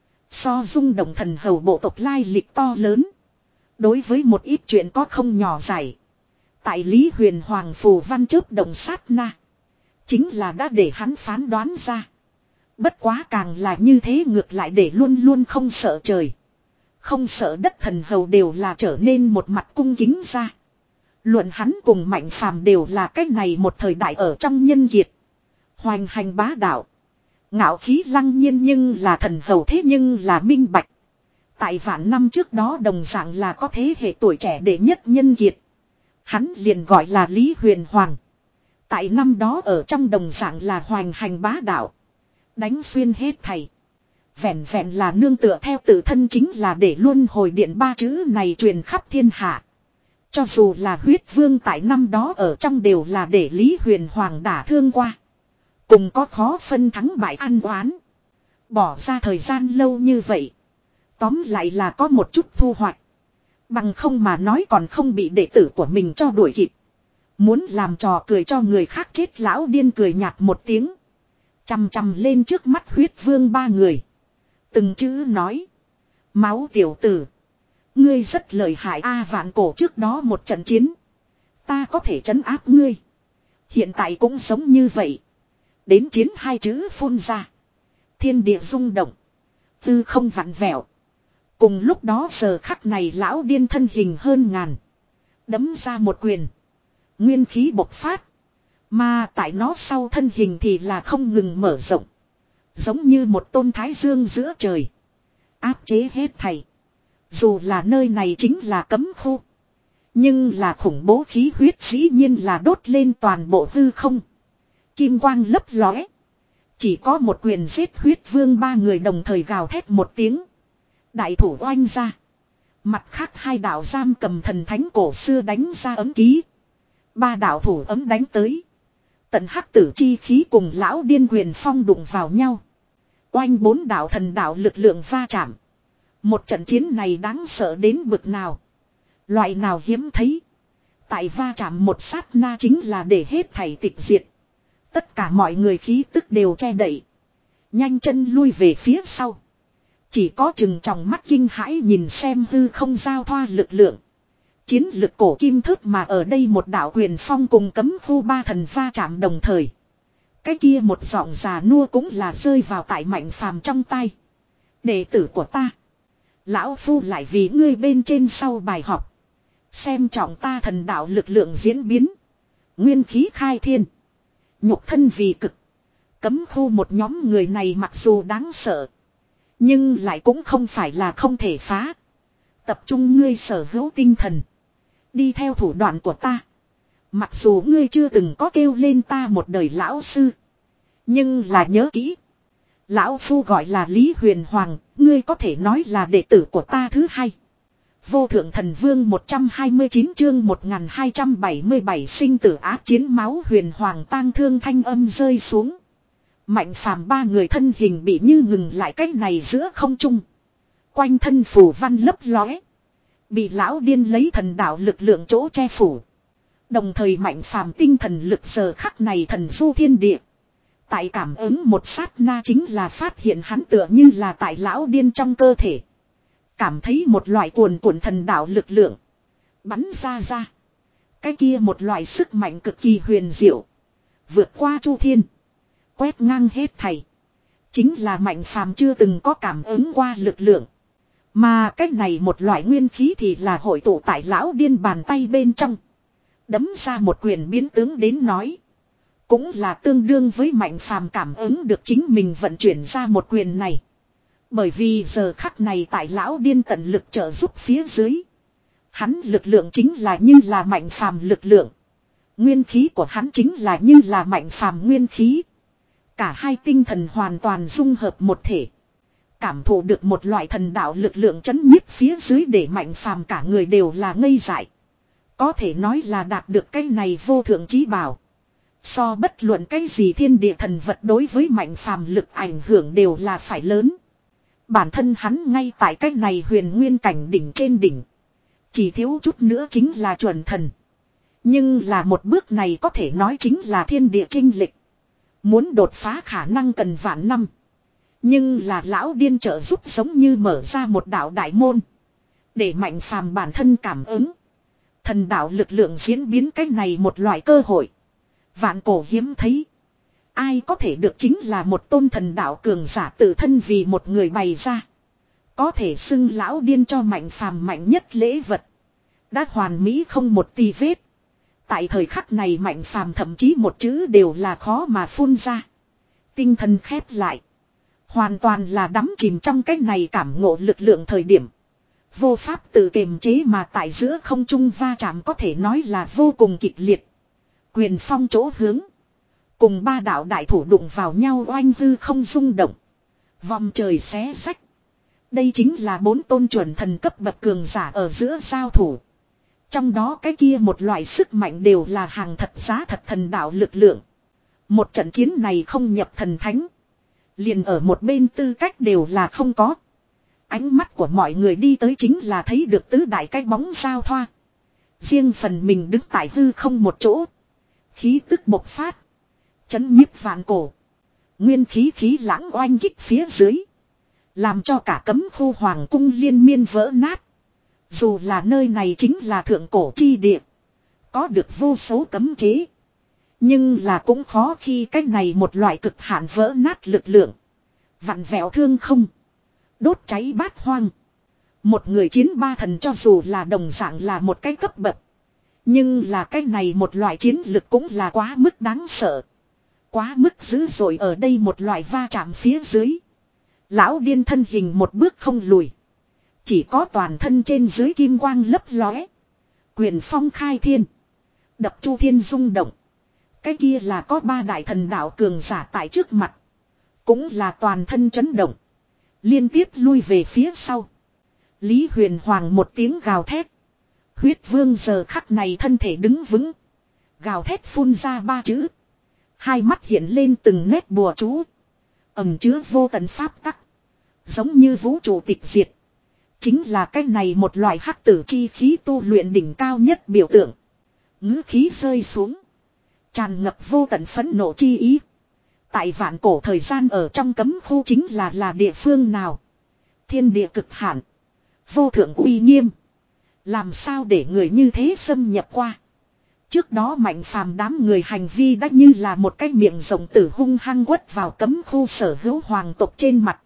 [SPEAKER 1] So rung động thần hầu bộ tộc lai lịch to lớn. Đối với một ít chuyện có không nhỏ giải. Tại Lý Huyền Hoàng phù văn chớp động sát na. Chính là đã để hắn phán đoán ra. Bất quá càng là như thế ngược lại để luôn luôn không sợ trời. Không sợ đất thần hầu đều là trở nên một mặt cung kính ra. Luận hắn cùng Mạnh Phàm đều là cái này một thời đại ở trong nhân kiệt. Hoành hành bá đạo. Ngạo khí lăng nhiên nhưng là thần hầu thế nhưng là minh bạch. Tại vạn năm trước đó đồng dạng là có thế hệ tuổi trẻ đệ nhất nhân kiệt. Hắn liền gọi là Lý Huyền Hoàng. Tại năm đó ở trong đồng dạng là hoành hành bá đạo. Đánh xuyên hết thầy. Vẹn vẹn là nương tựa theo tự thân chính là để luân hồi điện ba chữ này truyền khắp thiên hạ. Cho dù là huyết vương tại năm đó ở trong đều là để Lý Huyền Hoàng đả thương qua. Cùng có khó phân thắng bại ăn oán. Bỏ ra thời gian lâu như vậy. Tóm lại là có một chút thu hoạch. Bằng không mà nói còn không bị đệ tử của mình cho đuổi kịp. Muốn làm trò cười cho người khác chết lão điên cười nhạt một tiếng. Chằm chằm lên trước mắt huyết vương ba người. Từng chữ nói. Máu tiểu tử. Ngươi rất lợi hại a vạn cổ trước đó một trận chiến. Ta có thể trấn áp ngươi. Hiện tại cũng giống như vậy. Đến chiến hai chữ phun ra. Thiên địa rung động. Tư không vặn vẹo. Cùng lúc đó giờ khắc này lão điên thân hình hơn ngàn. Đấm ra một quyền. Nguyên khí bộc phát. Mà tại nó sau thân hình thì là không ngừng mở rộng. Giống như một tôn thái dương giữa trời. Áp chế hết thảy. Dù là nơi này chính là cấm khu. Nhưng là khủng bố khí huyết dĩ nhiên là đốt lên toàn bộ hư không. Kim quang lấp lóe. Chỉ có một quyền giết huyết vương ba người đồng thời gào thét một tiếng. Đại thủ oanh ra. Mặt khác hai đạo giam cầm thần thánh cổ xưa đánh ra ấm ký. Ba đạo thủ ấm đánh tới. Tận hắc tử chi khí cùng lão điên quyền phong đụng vào nhau. Oanh bốn đạo thần đạo lực lượng va chạm. Một trận chiến này đáng sợ đến bực nào. Loại nào hiếm thấy. Tại va chạm một sát na chính là để hết thảy tịch diệt. Tất cả mọi người khí tức đều che đậy. Nhanh chân lui về phía sau. Chỉ có chừng trong mắt kinh hãi nhìn xem hư không giao thoa lực lượng. Chiến lực cổ kim thước mà ở đây một đạo quyền phong cùng cấm khu ba thần va chạm đồng thời. Cái kia một giọng già nua cũng là rơi vào tại Mạnh Phàm trong tay. Đệ tử của ta. Lão Phu lại vì ngươi bên trên sau bài học. Xem trọng ta thần đạo lực lượng diễn biến. Nguyên khí khai thiên. Nhục thân vì cực. Cấm khu một nhóm người này mặc dù đáng sợ. Nhưng lại cũng không phải là không thể phá. Tập trung ngươi sở hữu tinh thần. Đi theo thủ đoạn của ta. Mặc dù ngươi chưa từng có kêu lên ta một đời lão sư. Nhưng là nhớ kỹ. Lão Phu gọi là Lý Huyền Hoàng. Ngươi có thể nói là đệ tử của ta thứ hai. Vô thượng thần vương một trăm hai mươi chín chương một nghìn hai trăm bảy mươi bảy sinh tử ác chiến máu Huyền Hoàng tang thương thanh âm rơi xuống. Mạnh Phàm ba người thân hình bị như ngừng lại cách này giữa không trung. Quanh thân phủ văn lấp lóe. Bị lão điên lấy thần đạo lực lượng chỗ che phủ. Đồng thời Mạnh Phàm tinh thần lực giờ khắc này thần du thiên địa. Tại cảm ứng một sát na chính là phát hiện hắn tựa như là tại lão điên trong cơ thể. Cảm thấy một loại cuồn cuộn thần đạo lực lượng. Bắn ra ra. Cái kia một loại sức mạnh cực kỳ huyền diệu. Vượt qua chu thiên. Quét ngang hết thảy. Chính là Mạnh Phàm chưa từng có cảm ứng qua lực lượng. Mà cách này một loại nguyên khí thì là hội tụ tại lão điên bàn tay bên trong. Đấm ra một quyền biến tướng đến nói. Cũng là tương đương với Mạnh Phàm cảm ứng được chính mình vận chuyển ra một quyền này. Bởi vì giờ khắc này tại lão điên tận lực trợ giúp phía dưới. Hắn lực lượng chính là như là Mạnh Phàm lực lượng. Nguyên khí của hắn chính là như là Mạnh Phàm nguyên khí. Cả hai tinh thần hoàn toàn dung hợp một thể. Cảm thụ được một loại thần đạo lực lượng chấn nhiếp phía dưới để Mạnh Phàm cả người đều là ngây dại. Có thể nói là đạt được cái này vô thượng chí bảo. So bất luận cái gì thiên địa thần vật đối với Mạnh Phàm lực ảnh hưởng đều là phải lớn. Bản thân hắn ngay tại cái này huyền nguyên cảnh đỉnh trên đỉnh. Chỉ thiếu chút nữa chính là chuẩn thần. Nhưng là một bước này có thể nói chính là thiên địa chinh lịch. Muốn đột phá khả năng cần vạn năm. Nhưng là lão điên trợ giúp giống như mở ra một đạo đại môn. Để Mạnh Phàm bản thân cảm ứng. Thần đạo lực lượng diễn biến cái này một loại cơ hội. Vạn cổ hiếm thấy. Ai có thể được chính là một tôn thần đạo cường giả tự thân vì một người bày ra. Có thể xưng lão điên cho Mạnh Phàm mạnh nhất lễ vật. Đã hoàn mỹ không một tì vết. Tại thời khắc này Mạnh Phàm thậm chí một chữ đều là khó mà phun ra. Tinh thần khép lại. Hoàn toàn là đắm chìm trong cái này cảm ngộ lực lượng thời điểm. Vô pháp tự kiềm chế mà tại giữa không trung va chạm có thể nói là vô cùng kịch liệt. Quyền phong chỗ hướng. Cùng ba đạo đại thủ đụng vào nhau oanh hư không rung động. Vòng trời xé rách. Đây chính là bốn tôn chuẩn thần cấp bậc cường giả ở giữa giao thủ. Trong đó cái kia một loại sức mạnh đều là hàng thật giá thật thần đạo lực lượng. Một trận chiến này không nhập thần thánh. Liền ở một bên tư cách đều là không có. Ánh mắt của mọi người đi tới chính là thấy được tứ đại cái bóng giao thoa. Riêng phần mình đứng tại hư không một chỗ. Khí tức bộc phát. Chấn nhiếp vạn cổ. Nguyên khí khí lãng oanh kích phía dưới. Làm cho cả cấm khu hoàng cung liên miên vỡ nát. Dù là nơi này chính là thượng cổ chi địa. Có được vô số cấm chế. Nhưng là cũng khó khi cái này một loại cực hạn vỡ nát lực lượng. Vặn vẹo thương không. Đốt cháy bát hoang. Một người chiến ba thần cho dù là đồng dạng là một cái cấp bậc. Nhưng là cái này một loại chiến lực cũng là quá mức đáng sợ. Quá mức dữ dội ở đây một loại va chạm phía dưới. Lão điên thân hình một bước không lùi. Chỉ có toàn thân trên dưới kim quang lấp lóe. Quyền phong khai thiên. Đập chu thiên rung động. Cái kia là có ba đại thần đạo cường giả tại trước mặt. Cũng là toàn thân chấn động. Liên tiếp lui về phía sau. Lý Huyền Hoàng một tiếng gào thét. Huyết vương giờ khắc này thân thể đứng vững. Gào thét phun ra ba chữ. Hai mắt hiện lên từng nét bùa chú. Ẩm chứa vô tận pháp tắc. Giống như vũ trụ tịch diệt. Chính là cái này một loại hắc tử chi khí tu luyện đỉnh cao nhất biểu tượng. Ngữ khí rơi xuống. Tràn ngập vô tận phẫn nộ chi ý. Tại vạn cổ thời gian ở trong cấm khu chính là là địa phương nào. Thiên địa cực hạn. Vô thượng uy nghiêm. Làm sao để người như thế xâm nhập qua. Trước đó Mạnh Phàm đám người hành vi đã như là một cái miệng rộng tử hung hăng quất vào cấm khu sở hữu hoàng tộc trên mặt.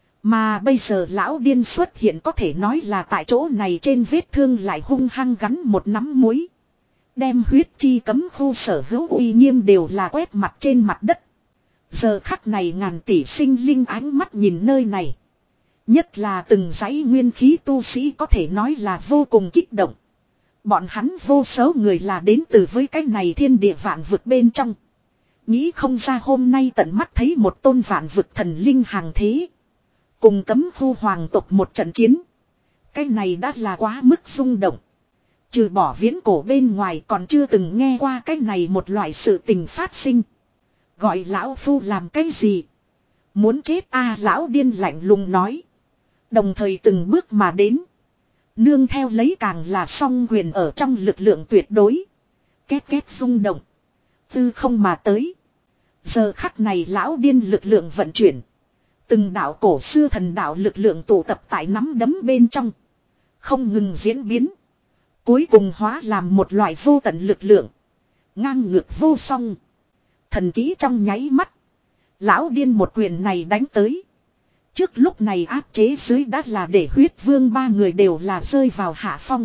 [SPEAKER 1] Mà bây giờ lão điên xuất hiện có thể nói là tại chỗ này trên vết thương lại hung hăng gắn một nắm muối. Đem huyết chi cấm khu sở hữu uy nghiêm đều là quét mặt trên mặt đất. Giờ khắc này ngàn tỷ sinh linh ánh mắt nhìn nơi này. Nhất là từng dãy nguyên khí tu sĩ có thể nói là vô cùng kích động. Bọn hắn vô số người là đến từ với cái này thiên địa vạn vực bên trong. Nghĩ không ra hôm nay tận mắt thấy một tôn vạn vực thần linh hàng thế. Cùng cấm khu hoàng tộc một trận chiến. Cái này đã là quá mức rung động. Trừ bỏ viễn cổ bên ngoài còn chưa từng nghe qua cái này một loại sự tình phát sinh. Gọi lão phu làm cái gì? Muốn chết a à, lão điên lạnh lùng nói. Đồng thời từng bước mà đến. Nương theo lấy càng là song quyền ở trong lực lượng tuyệt đối. Két két rung động. Tư không mà tới. Giờ khắc này lão điên lực lượng vận chuyển. Từng đạo cổ xưa thần đạo lực lượng tụ tập tại nắm đấm bên trong. Không ngừng diễn biến. Cuối cùng hóa làm một loại vô tận lực lượng. Ngang ngược vô song. Thần kỹ trong nháy mắt. Lão điên một quyền này đánh tới. Trước lúc này áp chế dưới đã là để huyết vương ba người đều là rơi vào hạ phong.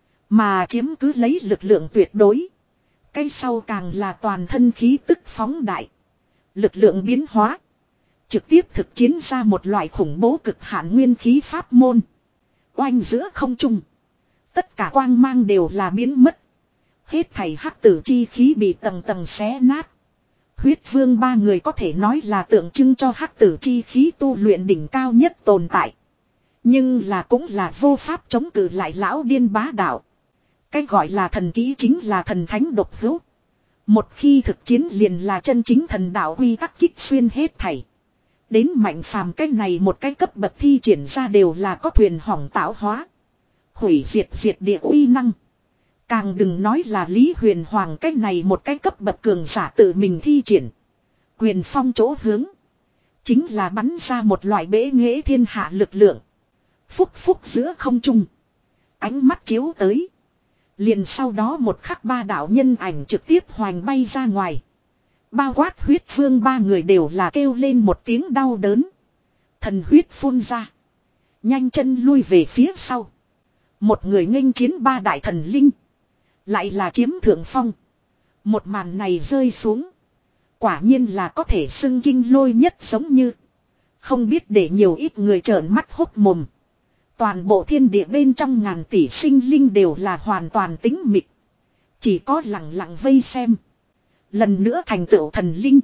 [SPEAKER 1] Mà chiếm cứ lấy lực lượng tuyệt đối. Cái sau càng là toàn thân khí tức phóng đại. Lực lượng biến hóa. Trực tiếp thực chiến ra một loại khủng bố cực hạn nguyên khí pháp môn. Oanh giữa không trung. Tất cả quang mang đều là biến mất. Hết thảy hắc tử chi khí bị tầng tầng xé nát. Huyết vương ba người có thể nói là tượng trưng cho hắc tử chi khí tu luyện đỉnh cao nhất tồn tại. Nhưng là cũng là vô pháp chống cự lại lão điên bá đạo. Cái gọi là thần kỹ chính là thần thánh độc hữu. Một khi thực chiến liền là chân chính thần đạo quy tắc kích xuyên hết thảy. Đến Mạnh Phàm cái này một cái cấp bậc thi triển ra đều là có thuyền hỏng tạo hóa. Hủy diệt diệt địa uy năng. Càng đừng nói là Lý Huyền Hoàng cái này một cái cấp bậc cường giả tự mình thi triển. Quyền phong chỗ hướng. Chính là bắn ra một loại bế nghệ thiên hạ lực lượng. Phúc phúc giữa không trung. Ánh mắt chiếu tới. Liền sau đó một khắc ba đạo nhân ảnh trực tiếp hoành bay ra ngoài. Bao quát huyết vương ba người đều là kêu lên một tiếng đau đớn. Thần huyết phun ra. Nhanh chân lui về phía sau. Một người nghênh chiến ba đại thần linh. Lại là chiếm thượng phong. Một màn này rơi xuống. Quả nhiên là có thể xưng kinh lôi nhất giống như. Không biết để nhiều ít người trợn mắt hốt mồm. Toàn bộ thiên địa bên trong ngàn tỷ sinh linh đều là hoàn toàn tĩnh mịch. Chỉ có lặng lặng vây xem. Lần nữa thành tựu thần linh.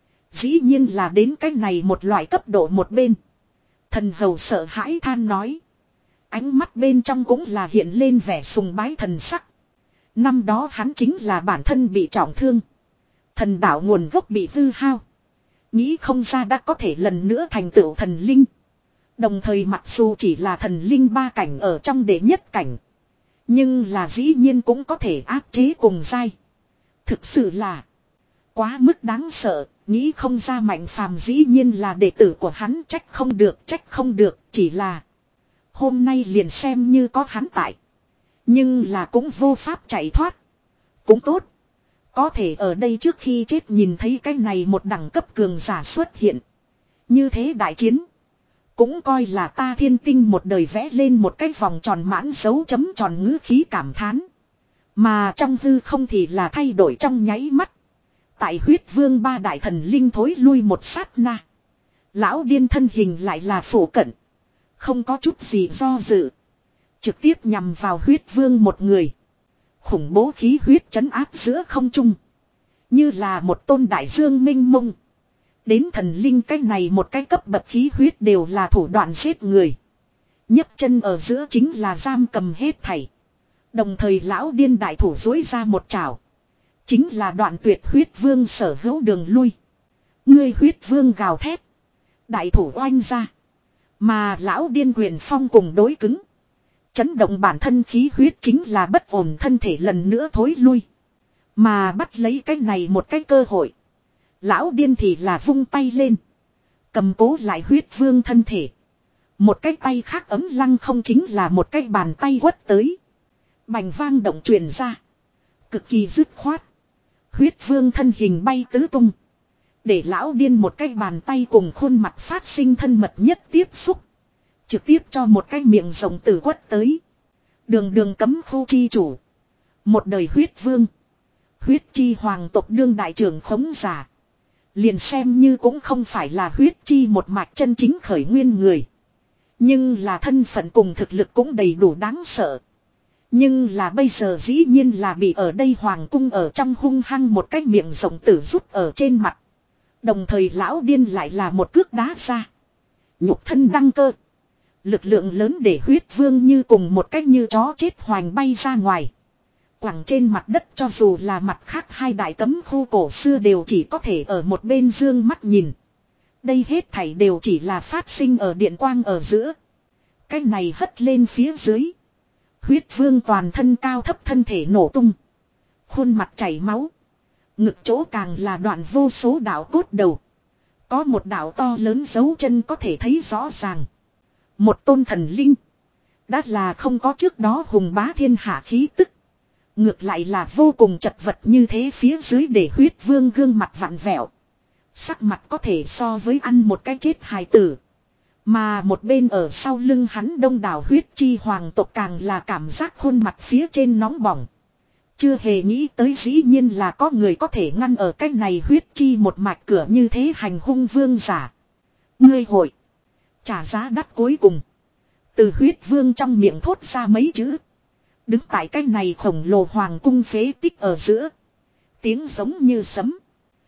[SPEAKER 1] Dĩ nhiên là đến cái này một loại cấp độ một bên. Thần hầu sợ hãi than nói. Ánh mắt bên trong cũng là hiện lên vẻ sùng bái thần sắc. Năm đó hắn chính là bản thân bị trọng thương. Thần đạo nguồn gốc bị hư hao. Nghĩ không ra đã có thể lần nữa thành tựu thần linh. Đồng thời mặc dù chỉ là thần linh ba cảnh ở trong đệ nhất cảnh. Nhưng là dĩ nhiên cũng có thể áp chế cùng giai. Thực sự là quá mức đáng sợ. Nghĩ không ra Mạnh Phàm dĩ nhiên là đệ tử của hắn, trách không được, trách không được. Chỉ là hôm nay liền xem như có hắn tại. Nhưng là cũng vô pháp chạy thoát. Cũng tốt. Có thể ở đây trước khi chết nhìn thấy cái này một đẳng cấp cường giả xuất hiện. Như thế đại chiến. Cũng coi là ta thiên tinh một đời vẽ lên một cái vòng tròn mãn dấu chấm tròn ngữ khí cảm thán. Mà trong hư không thì là thay đổi trong nháy mắt. Tại huyết vương ba đại thần linh thối lui một sát na. Lão điên thân hình lại là phủ cận. Không có chút gì do dự. Trực tiếp nhằm vào huyết vương một người. Khủng bố khí huyết trấn áp giữa không trung. Như là một tôn đại dương minh mông. Đến thần linh cái này một cái cấp bậc khí huyết đều là thủ đoạn giết người. nhấc chân ở giữa chính là giam cầm hết thảy. Đồng thời lão điên đại thủ dối ra một chảo. Chính là đoạn tuyệt huyết vương sở hữu đường lui. Ngươi huyết vương gào thét. Đại thủ oanh ra. Mà lão điên quyền phong cùng đối cứng. Chấn động bản thân khí huyết chính là bất ổn thân thể lần nữa thối lui. Mà bắt lấy cái này một cái cơ hội. Lão điên thì là vung tay lên. Cầm cố lại huyết vương thân thể. Một cái tay khác ấm lăng không chính là một cái bàn tay quất tới. Bành vang động truyền ra. Cực kỳ dứt khoát. Huyết vương thân hình bay tứ tung. Để lão điên một cái bàn tay cùng khuôn mặt phát sinh thân mật nhất tiếp xúc. Trực tiếp cho một cái miệng rồng tử quất tới. Đường đường cấm khu chi chủ. Một đời huyết vương. Huyết chi hoàng tộc đương đại trưởng khống giả. Liền xem như cũng không phải là huyết chi một mạch chân chính khởi nguyên người. Nhưng là thân phận cùng thực lực cũng đầy đủ đáng sợ. Nhưng là bây giờ dĩ nhiên là bị ở đây hoàng cung ở trong hung hăng một cái miệng rồng tử rút ở trên mặt. Đồng thời lão điên lại là một cước đá ra. Nhục thân đăng cơ. Lực lượng lớn để huyết vương như cùng một cách như chó chết hoành bay ra ngoài. Quẳng trên mặt đất cho dù là mặt khác hai đại cấm khu cổ xưa đều chỉ có thể ở một bên dương mắt nhìn. Đây hết thảy đều chỉ là phát sinh ở điện quang ở giữa. Cái này hất lên phía dưới. Huyết vương toàn thân cao thấp thân thể nổ tung. Khuôn mặt chảy máu. Ngực chỗ càng là đoạn vô số đạo cốt đầu. Có một đạo to lớn dấu chân có thể thấy rõ ràng. Một tôn thần linh. Đã là không có trước đó hùng bá thiên hạ khí tức. Ngược lại là vô cùng chật vật như thế phía dưới để huyết vương gương mặt vặn vẹo. Sắc mặt có thể so với ăn một cái chết hài tử. Mà một bên ở sau lưng hắn đông đảo huyết chi hoàng tộc càng là cảm giác khuôn mặt phía trên nóng bỏng. Chưa hề nghĩ tới dĩ nhiên là có người có thể ngăn ở cái này huyết chi một mạch cửa như thế hành hung vương giả. Ngươi hội. Trả giá đắt cuối cùng. Từ huyết vương trong miệng thốt ra mấy chữ. Đứng tại cái này khổng lồ hoàng cung phế tích ở giữa. Tiếng giống như sấm.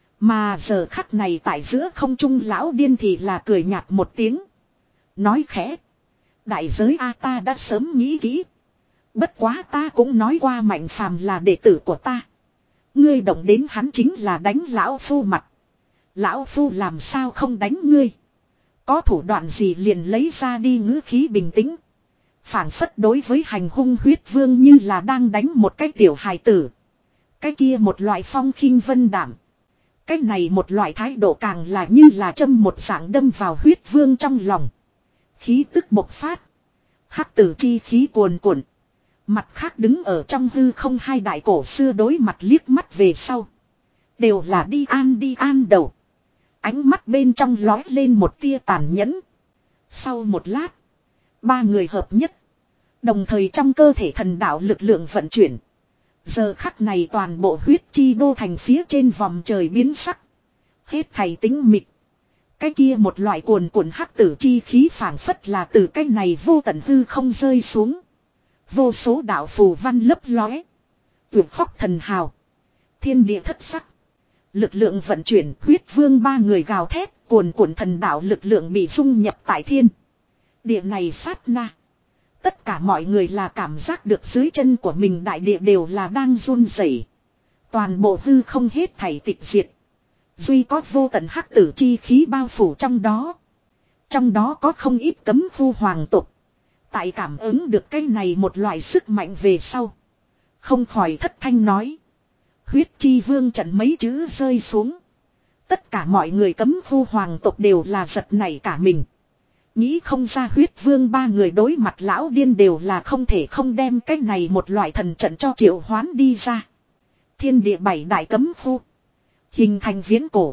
[SPEAKER 1] Mà giờ khắc này tại giữa không trung lão điên thì là cười nhạt một tiếng. Nói khẽ. Đại giới A ta đã sớm nghĩ kỹ. Bất quá ta cũng nói qua Mạnh Phàm là đệ tử của ta. Ngươi động đến hắn chính là đánh lão phu mặt. Lão phu làm sao không đánh ngươi. Có thủ đoạn gì liền lấy ra đi ngữ khí bình tĩnh. Phảng phất đối với hành hung huyết vương như là đang đánh một cái tiểu hài tử. Cái kia một loại phong khinh vân đảm. Cái này một loại thái độ càng là như là châm một dạng đâm vào huyết vương trong lòng. Khí tức bộc phát. Hắc tử chi khí cuồn cuộn. Mặt khác đứng ở trong hư không hai đại cổ xưa đối mặt liếc mắt về sau. Đều là đi an đi an đầu. Ánh mắt bên trong lói lên một tia tàn nhẫn. Sau một lát. Ba người hợp nhất. Đồng thời trong cơ thể thần đạo lực lượng vận chuyển. Giờ khắc này toàn bộ huyết chi đô thành phía trên vòng trời biến sắc. Hết thảy tính mịch. Cái kia một loại cuồn cuộn hắc tử chi khí phảng phất là từ cái này vô tận hư không rơi xuống. Vô số đạo phù văn lấp lóe. Tuyệt khóc thần hào. Thiên địa thất sắc. Lực lượng vận chuyển huyết vương ba người gào thét. Cuồn cuộn thần đạo lực lượng bị dung nhập tại thiên. Địa này sát na. Tất cả mọi người là cảm giác được dưới chân của mình đại địa đều là đang run rẩy. Toàn bộ hư không hết thảy tịch diệt. Duy có vô tận hắc tử chi khí bao phủ trong đó. Trong đó có không ít cấm khu hoàng tộc. Tại cảm ứng được cái này một loại sức mạnh về sau. Không khỏi thất thanh nói. Huyết chi vương trận mấy chữ rơi xuống. Tất cả mọi người cấm khu hoàng tộc đều là giật nảy cả mình. Nghĩ không ra huyết vương ba người đối mặt lão điên đều là không thể không đem cái này một loại thần trận cho triệu hoán đi ra. Thiên địa bảy đại cấm khu. Hình thành viễn cổ.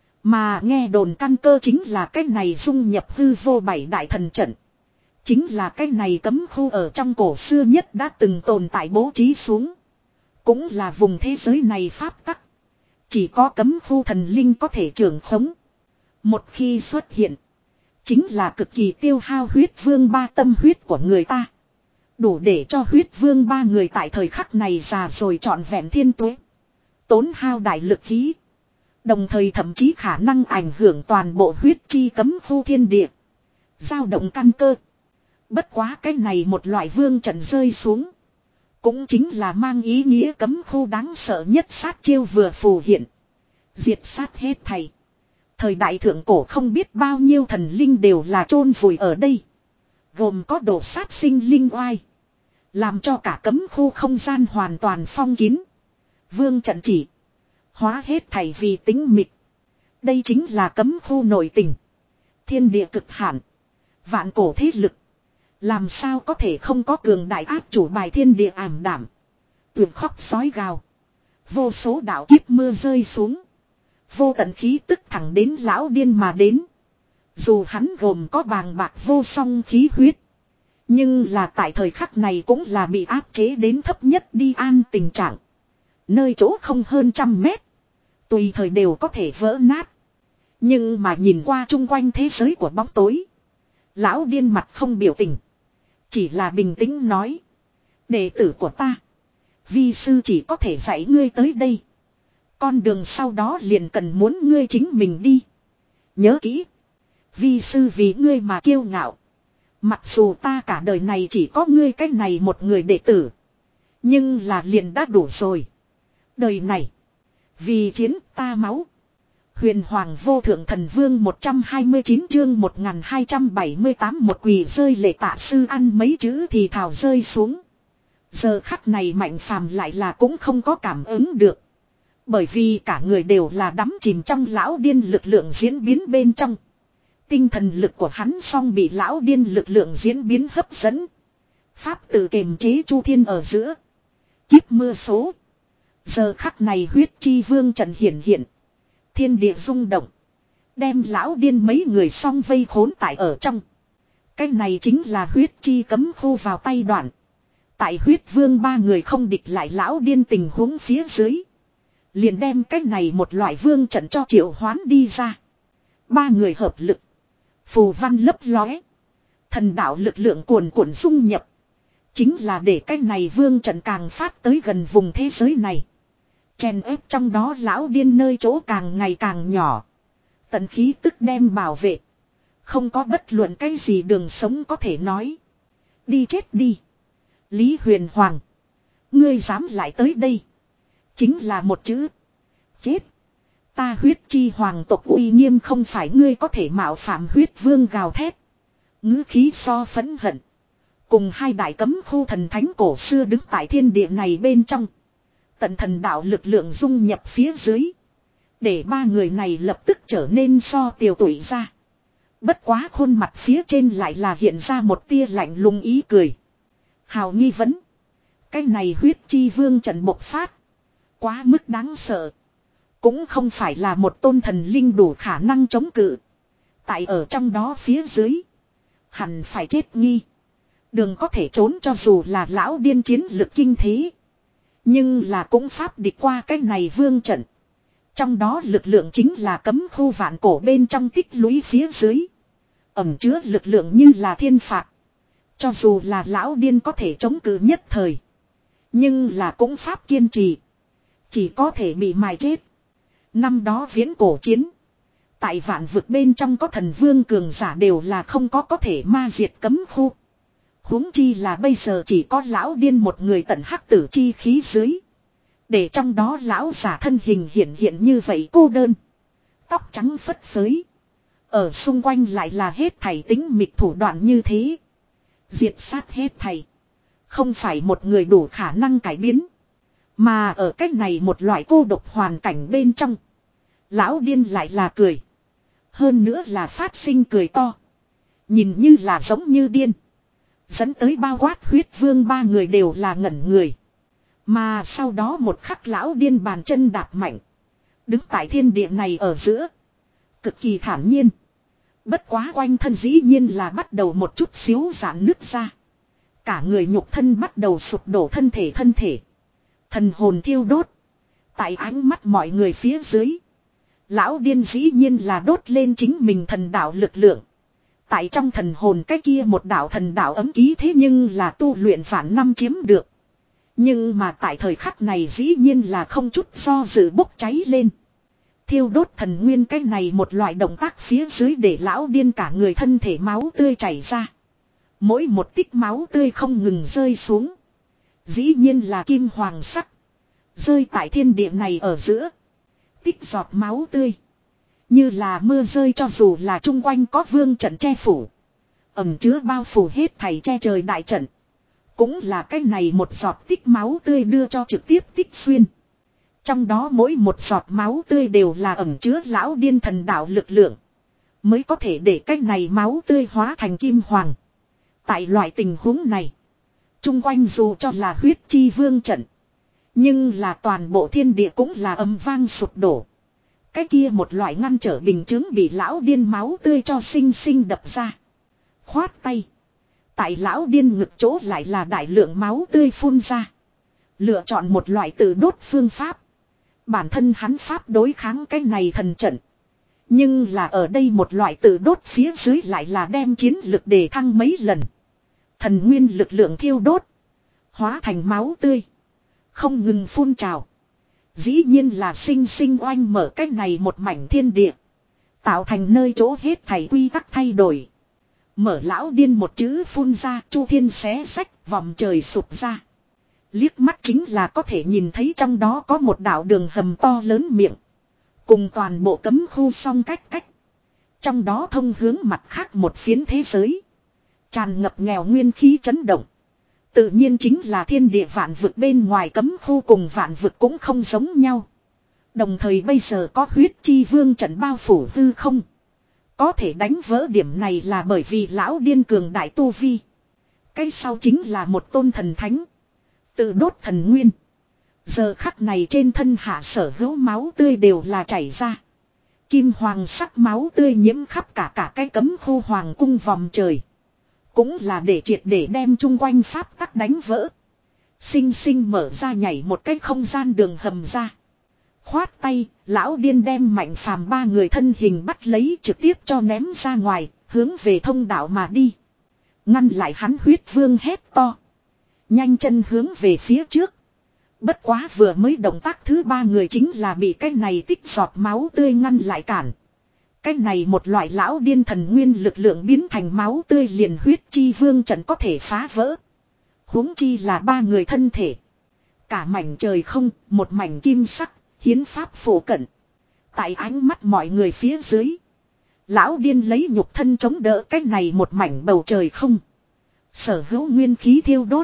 [SPEAKER 1] Mà nghe đồn căn cơ chính là cái này dung nhập hư vô bảy đại thần trận. Chính là cái này cấm khu ở trong cổ xưa nhất đã từng tồn tại bố trí xuống. Cũng là vùng thế giới này pháp tắc. Chỉ có cấm khu thần linh có thể trưởng khống. Một khi xuất hiện. Chính là cực kỳ tiêu hao huyết vương ba tâm huyết của người ta. Đủ để cho huyết vương ba người tại thời khắc này già rồi trọn vẹn thiên tuế. Tốn hao đại lực khí. Đồng thời thậm chí khả năng ảnh hưởng toàn bộ huyết chi cấm khu thiên địa. Giao động căn cơ. Bất quá cái này một loại vương trận rơi xuống. Cũng chính là mang ý nghĩa cấm khu đáng sợ nhất sát chiêu vừa phù hiện. Diệt sát hết thầy. Thời đại thượng cổ không biết bao nhiêu thần linh đều là chôn vùi ở đây. Gồm có đồ sát sinh linh oai. Làm cho cả cấm khu không gian hoàn toàn phong kín. Vương trận chỉ. Hóa hết thảy vì tính mịch. Đây chính là cấm khu nội tình. Thiên địa cực hạn. Vạn cổ thế lực. Làm sao có thể không có cường đại áp chủ bài thiên địa ảm đảm. Tuyệt khóc sói gào. Vô số đạo kiếp mưa rơi xuống. Vô tận khí tức thẳng đến lão điên mà đến. Dù hắn gồm có bàng bạc vô song khí huyết. Nhưng là tại thời khắc này cũng là bị áp chế đến thấp nhất đi an tình trạng. Nơi chỗ không hơn trăm mét. Tùy thời đều có thể vỡ nát. Nhưng mà nhìn qua chung quanh thế giới của bóng tối. Lão điên mặt không biểu tình. Chỉ là bình tĩnh nói. Đệ tử của ta. Vi sư chỉ có thể dạy ngươi tới đây. Con đường sau đó liền cần muốn ngươi chính mình đi. Nhớ kỹ. Vi sư vì ngươi mà kiêu ngạo. Mặc dù ta cả đời này chỉ có ngươi cái này một người đệ tử. Nhưng là liền đã đủ rồi. Đời này. Vì chiến ta máu. Huyền Hoàng Vô Thượng Thần Vương một trăm hai mươi chín chương một nghìn hai trăm bảy mươi tám một quỳ rơi lệ tạ sư ăn mấy chữ thì thảo rơi xuống. Giờ khắc này Mạnh Phàm lại là cũng không có cảm ứng được. Bởi vì cả người đều là đắm chìm trong lão điên lực lượng diễn biến bên trong. Tinh thần lực của hắn song bị lão điên lực lượng diễn biến hấp dẫn. Pháp tự kềm chế chu thiên ở giữa. Kiếp mưa số. Giờ khắc này huyết chi vương trận hiển hiện. Thiên địa rung động. Đem lão điên mấy người song vây khốn tại ở trong. Cái này chính là huyết chi cấm khu vào tay đoạn. Tại huyết vương ba người không địch lại lão điên tình huống phía dưới. Liền đem cái này một loại vương trận cho triệu hoán đi ra. Ba người hợp lực. Phù văn lấp lóe. Thần đạo lực lượng cuồn cuộn dung nhập. Chính là để cái này vương trận càng phát tới gần vùng thế giới này. Chèn ép trong đó lão điên nơi chỗ càng ngày càng nhỏ. Tận khí tức đem bảo vệ. Không có bất luận cái gì đường sống có thể nói. Đi chết đi. Lý Huyền Hoàng. Ngươi dám lại tới đây. Chính là một chữ. Chết. Ta huyết chi hoàng tộc uy nghiêm không phải ngươi có thể mạo phạm huyết vương gào thét. Ngữ khí so phẫn hận. Cùng hai đại cấm khu thần thánh cổ xưa đứng tại thiên địa này bên trong. Tận thần đạo lực lượng dung nhập phía dưới. Để ba người này lập tức trở nên so tiều tụy ra. Bất quá khuôn mặt phía trên lại là hiện ra một tia lạnh lùng ý cười. Hào nghi vấn. Cái này huyết chi vương trận bộc phát. Quá mức đáng sợ. Cũng không phải là một tôn thần linh đủ khả năng chống cự. Tại ở trong đó phía dưới. Hẳn phải chết nghi. Đừng có thể trốn cho dù là lão điên chiến lực kinh thế. Nhưng là cũng pháp địch qua cái này vương trận. Trong đó lực lượng chính là cấm khu vạn cổ bên trong tích lũy phía dưới. Ẩm chứa lực lượng như là thiên phạt. Cho dù là lão điên có thể chống cự nhất thời. Nhưng là cũng pháp kiên trì. Chỉ có thể bị mài chết. Năm đó viễn cổ chiến. Tại vạn vực bên trong có thần vương cường giả đều là không có có thể ma diệt cấm khu. Huống chi là bây giờ chỉ có lão điên một người tận hắc tử chi khí dưới. Để trong đó lão giả thân hình hiện hiện như vậy cô đơn. Tóc trắng phất phới. Ở xung quanh lại là hết thảy tính mịch thủ đoạn như thế. Diệt sát hết thảy. Không phải một người đủ khả năng cải biến. Mà ở cách này một loại cô độc hoàn cảnh bên trong. Lão điên lại là cười. Hơn nữa là phát sinh cười to. Nhìn như là giống như điên. Dẫn tới bao quát huyết vương ba người đều là ngẩn người. Mà sau đó một khắc lão điên bàn chân đạp mạnh. Đứng tại thiên địa này ở giữa. Cực kỳ thản nhiên. Bất quá quanh thân dĩ nhiên là bắt đầu một chút xíu giãn nứt ra. Cả người nhục thân bắt đầu sụp đổ thân thể thân thể. Thần hồn thiêu đốt. Tại ánh mắt mọi người phía dưới. Lão điên dĩ nhiên là đốt lên chính mình thần đạo lực lượng. Tại trong thần hồn cái kia một đạo thần đạo ấm ký thế nhưng là tu luyện vạn năm chiếm được. Nhưng mà tại thời khắc này dĩ nhiên là không chút do dự bốc cháy lên. Thiêu đốt thần nguyên cái này một loại động tác phía dưới để lão điên cả người thân thể máu tươi chảy ra. Mỗi một tích máu tươi không ngừng rơi xuống. Dĩ nhiên là kim hoàng sắc. Rơi tại thiên địa này ở giữa. Tích giọt máu tươi. Như là mưa rơi cho dù là chung quanh có vương trận che phủ. Ẩm chứa bao phủ hết thảy che trời đại trận. Cũng là cái này một giọt tích máu tươi đưa cho trực tiếp tích xuyên. Trong đó mỗi một giọt máu tươi đều là ẩm chứa lão điên thần đạo lực lượng. Mới có thể để cái này máu tươi hóa thành kim hoàng. Tại loại tình huống này. Chung quanh dù cho là huyết chi vương trận. Nhưng là toàn bộ thiên địa cũng là âm vang sụp đổ. Cái kia một loại ngăn trở bình chứng bị lão điên máu tươi cho sinh sinh đập ra. Khoát tay. Tại lão điên ngực chỗ lại là đại lượng máu tươi phun ra. Lựa chọn một loại tự đốt phương pháp. Bản thân hắn pháp đối kháng cái này thần trận. Nhưng là ở đây một loại tự đốt phía dưới lại là đem chiến lực đề thăng mấy lần. Thần nguyên lực lượng thiêu đốt. Hóa thành máu tươi. Không ngừng phun trào. Dĩ nhiên là sinh sinh oanh mở cái này một mảnh thiên địa. Tạo thành nơi chỗ hết thảy quy tắc thay đổi. Mở lão điên một chữ phun ra, chu thiên xé sách, vòng trời sụp ra. Liếc mắt chính là có thể nhìn thấy trong đó có một đạo đường hầm to lớn miệng. Cùng toàn bộ cấm khu song cách cách. Trong đó thông hướng mặt khác một phiến thế giới. Tràn ngập nghèo nguyên khí chấn động. Tự nhiên chính là thiên địa vạn vực bên ngoài cấm khu cùng vạn vực cũng không giống nhau. Đồng thời bây giờ có huyết chi vương trận bao phủ hư không. Có thể đánh vỡ điểm này là bởi vì lão điên cường đại tu vi. Cái sau chính là một tôn thần thánh. Tự đốt thần nguyên. Giờ khắc này trên thân hạ sở hữu máu tươi đều là chảy ra. Kim hoàng sắc máu tươi nhiễm khắp cả cả cái cấm khu hoàng cung vòng trời. Cũng là để triệt để đem chung quanh pháp tắc đánh vỡ. Sinh sinh mở ra nhảy một cái không gian đường hầm ra. Khoát tay, lão điên đem Mạnh Phàm ba người thân hình bắt lấy trực tiếp cho ném ra ngoài, hướng về thông đạo mà đi. Ngăn lại hắn huyết vương hét to. Nhanh chân hướng về phía trước. Bất quá vừa mới động tác thứ ba người chính là bị cái này tích giọt máu tươi ngăn lại cản. Cái này một loại lão điên thần nguyên lực lượng biến thành máu tươi liền huyết chi vương trận có thể phá vỡ. Huống chi là ba người thân thể. Cả mảnh trời không, một mảnh kim sắc, hiến pháp phổ cận. Tại ánh mắt mọi người phía dưới. Lão điên lấy nhục thân chống đỡ cái này một mảnh bầu trời không. Sở hữu nguyên khí thiêu đốt.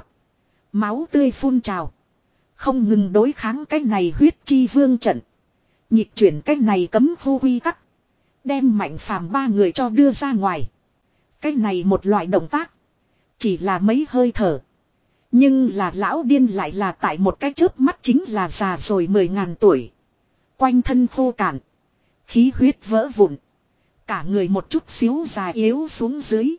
[SPEAKER 1] Máu tươi phun trào. Không ngừng đối kháng cái này huyết chi vương trận. Nhịp chuyển cái này cấm khu quy tắc. Đem Mạnh Phàm ba người cho đưa ra ngoài. Cái này một loại động tác. Chỉ là mấy hơi thở. Nhưng là lão điên lại là tại một cái chớp mắt chính là già rồi mười ngàn tuổi. Quanh thân khô cạn. Khí huyết vỡ vụn. Cả người một chút xíu già yếu xuống dưới.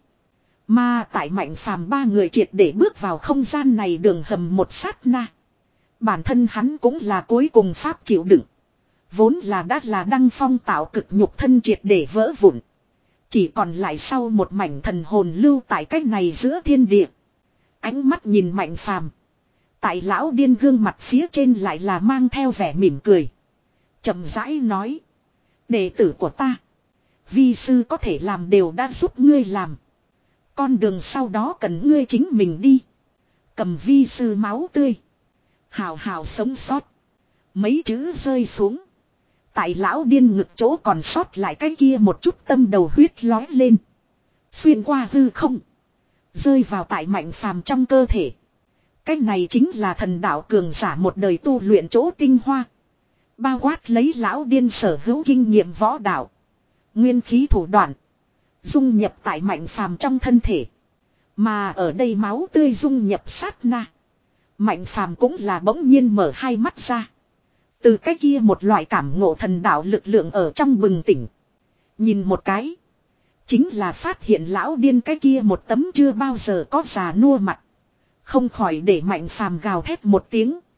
[SPEAKER 1] Mà tại Mạnh Phàm ba người triệt để bước vào không gian này đường hầm một sát na. Bản thân hắn cũng là cuối cùng pháp chịu đựng. Vốn là đã là đăng phong tạo cực nhục thân triệt để vỡ vụn. Chỉ còn lại sau một mảnh thần hồn lưu tại cách này giữa thiên địa. Ánh mắt nhìn Mạnh Phàm. Tại lão điên gương mặt phía trên lại là mang theo vẻ mỉm cười. Chậm rãi nói. Đệ tử của ta. Vi sư có thể làm đều đã giúp ngươi làm. Con đường sau đó cần ngươi chính mình đi. Cầm vi sư máu tươi. Hào hào sống sót. Mấy chữ rơi xuống. Tại lão điên ngực chỗ còn sót lại cái kia một chút tâm đầu huyết lói lên. Xuyên qua hư không. Rơi vào tại Mạnh Phàm trong cơ thể. Cái này chính là thần đạo cường giả một đời tu luyện chỗ tinh hoa. Bao quát lấy lão điên sở hữu kinh nghiệm võ đạo. Nguyên khí thủ đoạn. Dung nhập tại Mạnh Phàm trong thân thể. Mà ở đây máu tươi dung nhập sát na. Mạnh Phàm cũng là bỗng nhiên mở hai mắt ra. Từ cái kia một loại cảm ngộ thần đạo lực lượng ở trong bừng tỉnh. Nhìn một cái. Chính là phát hiện lão điên cái kia một tấm chưa bao giờ có già nua mặt. Không khỏi để Mạnh Phàm gào thét một tiếng.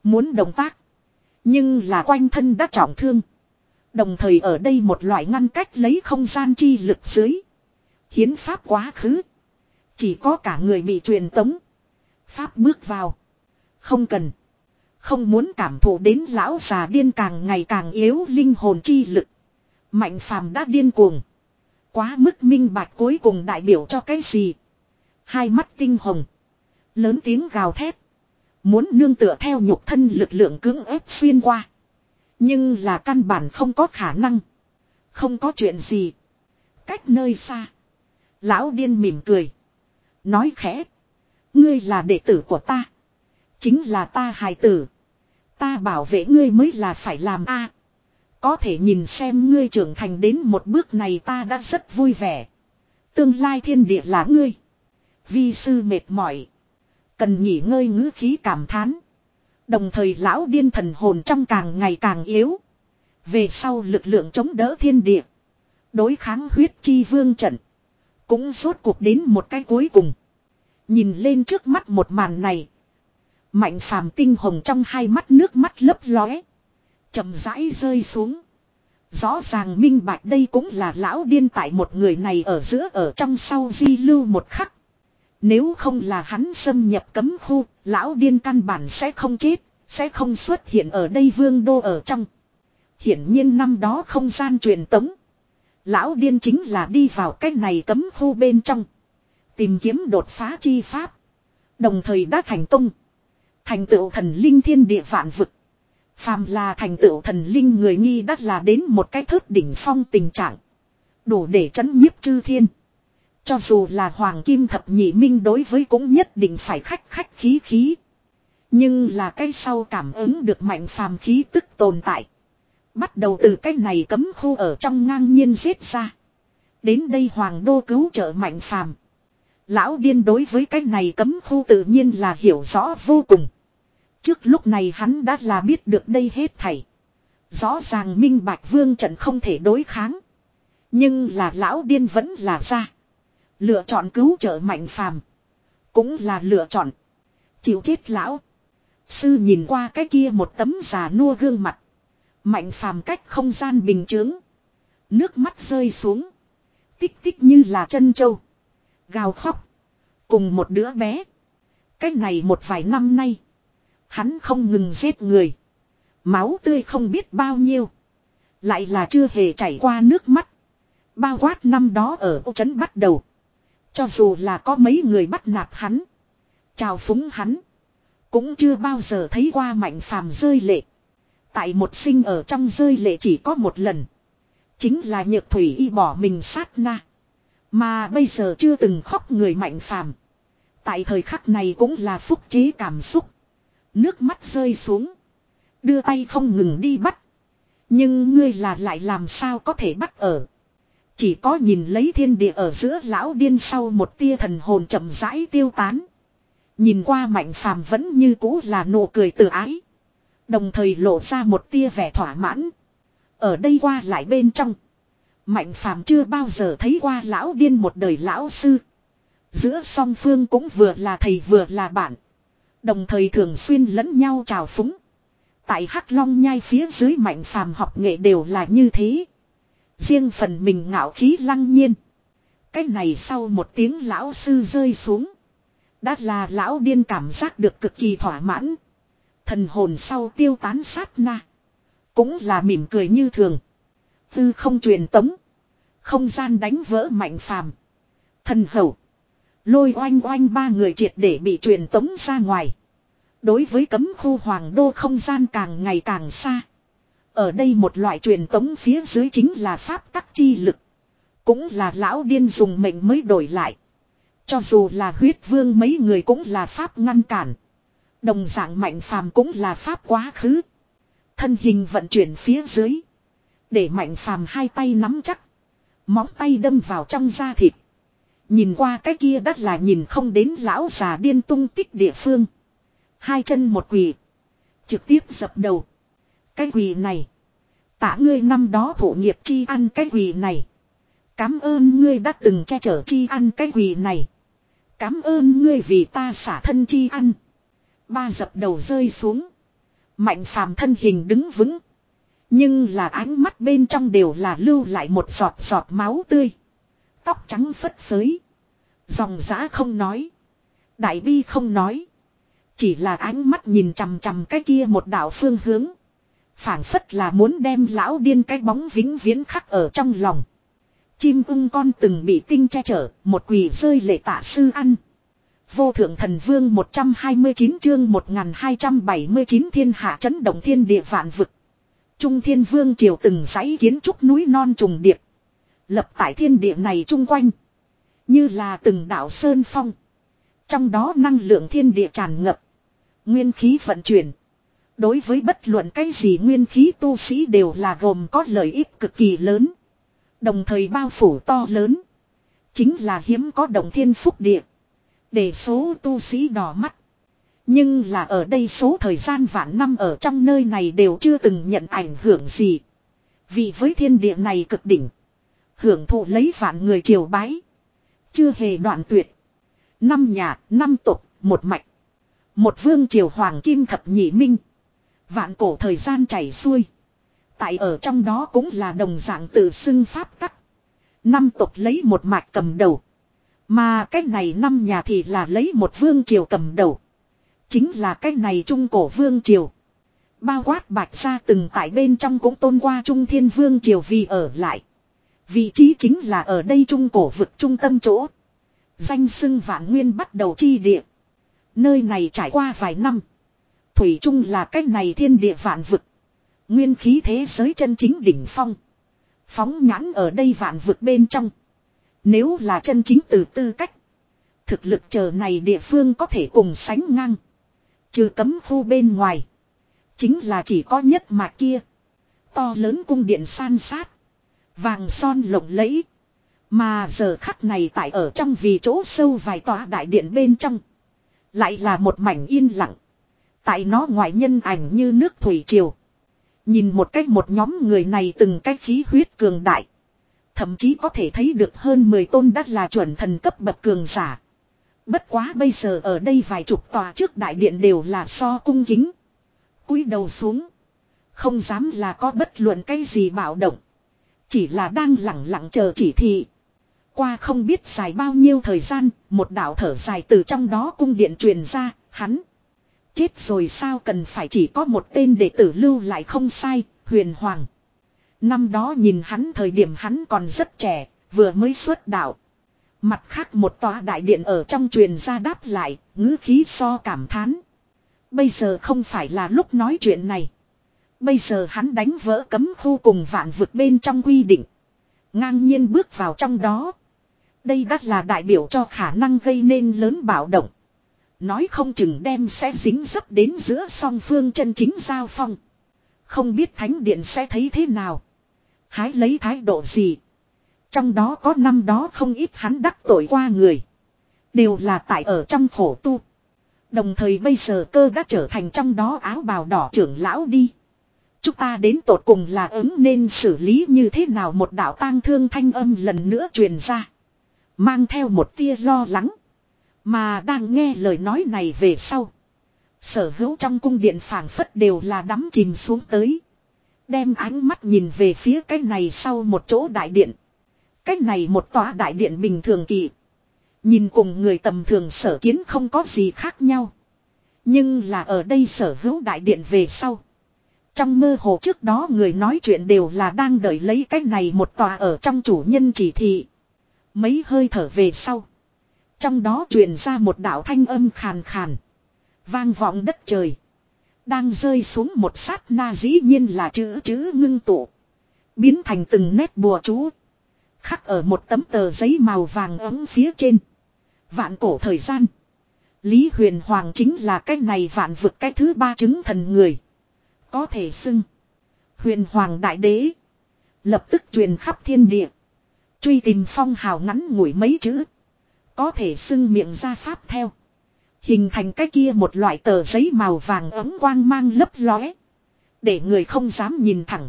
[SPEAKER 1] Muốn động tác. Nhưng là quanh thân đã trọng thương. Đồng thời ở đây một loại ngăn cách lấy không gian chi lực dưới. Hiến pháp quá khứ. Chỉ có cả người bị truyền tống. Pháp bước vào. Không cần. Không muốn cảm thụ đến lão già điên càng ngày càng yếu linh hồn chi lực. Mạnh phàm đã điên cuồng. Quá mức minh bạch cuối cùng đại biểu cho cái gì. Hai mắt tinh hồng. Lớn tiếng gào thét. Muốn nương tựa theo nhục thân lực lượng cưỡng ép xuyên qua. Nhưng là căn bản không có khả năng. Không có chuyện gì. Cách nơi xa. Lão điên mỉm cười. Nói khẽ. Ngươi là đệ tử của ta. Chính là ta hài tử. Ta bảo vệ ngươi mới là phải làm a. Có thể nhìn xem ngươi trưởng thành đến một bước này ta đã rất vui vẻ. Tương lai thiên địa là ngươi. Vi sư mệt mỏi. Cần nghỉ ngơi ngữ khí cảm thán. Đồng thời lão điên thần hồn trong càng ngày càng yếu. Về sau lực lượng chống đỡ thiên địa. Đối kháng huyết chi vương trận. Cũng rốt cuộc đến một cái cuối cùng. Nhìn lên trước mắt một màn này. Mạnh phàm tinh hồng trong hai mắt nước mắt lấp lóe. Chậm rãi rơi xuống. Rõ ràng minh bạch đây cũng là lão điên tại một người này ở giữa ở trong sau di lưu một khắc. Nếu không là hắn xâm nhập cấm khu, lão điên căn bản sẽ không chết, sẽ không xuất hiện ở đây vương đô ở trong. Hiển nhiên năm đó không gian truyền tống. Lão điên chính là đi vào cái này cấm khu bên trong. Tìm kiếm đột phá chi pháp. Đồng thời đã thành công. Thành tựu thần linh thiên địa vạn vực. Phàm là thành tựu thần linh người nghi đắt là đến một cái thớt đỉnh phong tình trạng. Đủ để trấn nhiếp chư thiên. Cho dù là hoàng kim thập nhị minh đối với cũng nhất định phải khách khách khí khí. Nhưng là cái sau cảm ứng được mạnh phàm khí tức tồn tại. Bắt đầu từ cái này cấm khu ở trong ngang nhiên giết ra. Đến đây hoàng đô cứu trợ mạnh phàm. Lão điên đối với cái này cấm khu tự nhiên là hiểu rõ vô cùng. Trước lúc này hắn đã là biết được đây hết thảy. Rõ ràng minh bạch vương trận không thể đối kháng. Nhưng là lão điên vẫn là ra. Lựa chọn cứu trợ mạnh phàm. Cũng là lựa chọn. Chịu chết lão. Sư nhìn qua cái kia một tấm già nua gương mặt. Mạnh phàm cách không gian bình chướng. Nước mắt rơi xuống. Tích tích như là chân trâu. Gào khóc. Cùng một đứa bé. Cái này một vài năm nay. Hắn không ngừng giết người. Máu tươi không biết bao nhiêu. Lại là chưa hề chảy qua nước mắt. Bao quát năm đó ở ô trấn bắt đầu. Cho dù là có mấy người bắt nạt hắn. Chào phúng hắn. Cũng chưa bao giờ thấy qua mạnh phàm rơi lệ. Tại một sinh ở trong rơi lệ chỉ có một lần. Chính là nhược thủy y bỏ mình sát na. Mà bây giờ chưa từng khóc người mạnh phàm. Tại thời khắc này cũng là phúc chế cảm xúc. Nước mắt rơi xuống. Đưa tay không ngừng đi bắt. Nhưng ngươi là lại làm sao có thể bắt ở. Chỉ có nhìn lấy thiên địa ở giữa lão điên sau một tia thần hồn chậm rãi tiêu tán. Nhìn qua mạnh phàm vẫn như cũ là nụ cười từ ái. Đồng thời lộ ra một tia vẻ thỏa mãn. Ở đây qua lại bên trong. Mạnh phàm chưa bao giờ thấy qua lão điên một đời lão sư. Giữa song phương cũng vừa là thầy vừa là bạn. Đồng thời thường xuyên lẫn nhau chào phúng. Tại Hắc Long nhai phía dưới mạnh phàm học nghệ đều là như thế. Riêng phần mình ngạo khí lăng nhiên. Cái này sau một tiếng lão sư rơi xuống. Đã là lão điên cảm giác được cực kỳ thỏa mãn. Thần hồn sau tiêu tán sát na. Cũng là mỉm cười như thường. Tư không truyền tống. Không gian đánh vỡ mạnh phàm. Thần hầu. Lôi oanh oanh ba người triệt để bị truyền tống ra ngoài. Đối với cấm khu hoàng đô không gian càng ngày càng xa. Ở đây một loại truyền tống phía dưới chính là pháp tắc chi lực. Cũng là lão điên dùng mệnh mới đổi lại. Cho dù là huyết vương mấy người cũng là pháp ngăn cản. Đồng dạng mạnh phàm cũng là pháp quá khứ. Thân hình vận chuyển phía dưới. Để mạnh phàm hai tay nắm chắc. Móng tay đâm vào trong da thịt. Nhìn qua cái kia đắt là nhìn không đến lão già điên tung tích địa phương. Hai chân một quỳ. Trực tiếp dập đầu. Cái quỳ này. Tạ ngươi năm đó thổ nghiệp chi ăn cái quỳ này. Cám ơn ngươi đã từng che chở chi ăn cái quỳ này. Cám ơn ngươi vì ta xả thân chi ăn. Ba dập đầu rơi xuống. Mạnh Phàm thân hình đứng vững. Nhưng là ánh mắt bên trong đều là lưu lại một giọt giọt máu tươi. Tóc trắng phất phới. Dòng dã không nói. Đại bi không nói. Chỉ là ánh mắt nhìn chằm chằm cái kia một đạo phương hướng. Phảng phất là muốn đem lão điên cái bóng vĩnh viễn khắc ở trong lòng. Chim ưng con từng bị tinh che chở, một quỳ rơi lệ tạ sư ăn. Vô thượng thần vương một trăm hai mươi chín chương một nghìn hai trăm bảy mươi chín thiên hạ chấn động thiên địa vạn vực. Trung thiên vương triều từng dãy kiến trúc núi non trùng điệp. Lập tại thiên địa này chung quanh. Như là từng đạo sơn phong. Trong đó năng lượng thiên địa tràn ngập. Nguyên khí vận chuyển. Đối với bất luận cái gì nguyên khí tu sĩ đều là gồm có lợi ích cực kỳ lớn. Đồng thời bao phủ to lớn. Chính là hiếm có động thiên phúc địa. Để số tu sĩ đỏ mắt. Nhưng là ở đây số thời gian vạn năm ở trong nơi này đều chưa từng nhận ảnh hưởng gì. Vì với thiên địa này cực đỉnh. Hưởng thụ lấy vạn người triều bái. Chưa hề đoạn tuyệt. Năm nhà, năm tộc, một mạch. Một vương triều hoàng kim thập nhị minh. Vạn cổ thời gian chảy xuôi. Tại ở trong đó cũng là đồng dạng tự xưng pháp tắc. Năm tộc lấy một mạch cầm đầu. Mà cái này năm nhà thì là lấy một vương triều cầm đầu. Chính là cái này trung cổ vương triều. Bao quát bạch gia từng tại bên trong cũng tôn qua trung thiên vương triều vì ở lại. Vị trí chính là ở đây trung cổ vực trung tâm chỗ. Danh xưng vạn nguyên bắt đầu chi địa. Nơi này trải qua vài năm. Thủy chung là cái này thiên địa vạn vực. Nguyên khí thế giới chân chính đỉnh phong. Phóng nhãn ở đây vạn vực bên trong. Nếu là chân chính từ tư cách. Thực lực chờ này địa phương có thể cùng sánh ngang. Trừ cấm khu bên ngoài. Chính là chỉ có nhất mà kia. To lớn cung điện san sát. Vàng son lộng lẫy. Mà giờ khắc này tại ở trong vì chỗ sâu vài tòa đại điện bên trong. Lại là một mảnh yên lặng. Tại nó ngoại nhân ảnh như nước thủy triều. Nhìn một cách một nhóm người này từng cách khí huyết cường đại. Thậm chí có thể thấy được hơn mười tôn đắt là chuẩn thần cấp bậc cường giả. Bất quá bây giờ ở đây vài chục tòa trước đại điện đều là so cung kính. Cúi đầu xuống. Không dám là có bất luận cái gì bạo động. Chỉ là đang lặng lặng chờ chỉ thị. Qua không biết dài bao nhiêu thời gian, một đạo thở dài từ trong đó cung điện truyền ra, hắn. Chết rồi sao cần phải chỉ có một tên đệ tử lưu lại không sai, Huyền Hoàng. Năm đó nhìn hắn thời điểm hắn còn rất trẻ, vừa mới xuất đạo. Mặt khác một tòa đại điện ở trong truyền ra đáp lại, ngữ khí so cảm thán. Bây giờ không phải là lúc nói chuyện này. Bây giờ hắn đánh vỡ cấm khu cùng vạn vực bên trong quy định. Ngang nhiên bước vào trong đó. Đây đắt là đại biểu cho khả năng gây nên lớn bạo động. Nói không chừng đem sẽ dính dấp đến giữa song phương chân chính giao phong. Không biết thánh điện sẽ thấy thế nào. Hái lấy thái độ gì. Trong đó có năm đó không ít hắn đắc tội qua người. Đều là tại ở trong khổ tu. Đồng thời bây giờ cơ đã trở thành trong đó áo bào đỏ trưởng lão đi. Chúng ta đến tột cùng là ứng nên xử lý như thế nào một đạo tang thương thanh âm lần nữa truyền ra. Mang theo một tia lo lắng. Mà đang nghe lời nói này về sau. Sở hữu trong cung điện phảng phất đều là đắm chìm xuống tới. Đem ánh mắt nhìn về phía cái này sau một chỗ đại điện. Cái này một tòa đại điện bình thường kỳ. Nhìn cùng người tầm thường sở kiến không có gì khác nhau. Nhưng là ở đây sở hữu đại điện về sau. Trong mơ hồ trước đó người nói chuyện đều là đang đợi lấy cái này một tòa ở trong chủ nhân chỉ thị. Mấy hơi thở về sau. Trong đó truyền ra một đạo thanh âm khàn khàn. Vang vọng đất trời. Đang rơi xuống một sát na dĩ nhiên là chữ chữ ngưng tụ. Biến thành từng nét bùa chú. Khắc ở một tấm tờ giấy màu vàng ấm phía trên. Vạn cổ thời gian. Lý Huyền Hoàng chính là cái này vạn vực cái thứ ba chứng thần người. Có thể xưng. Huyền Hoàng Đại Đế. Lập tức truyền khắp thiên địa. Truy tìm phong hào ngắn ngủi mấy chữ. Có thể xưng miệng ra pháp theo. Hình thành cái kia một loại tờ giấy màu vàng ấm quang mang lấp lóe. Để người không dám nhìn thẳng.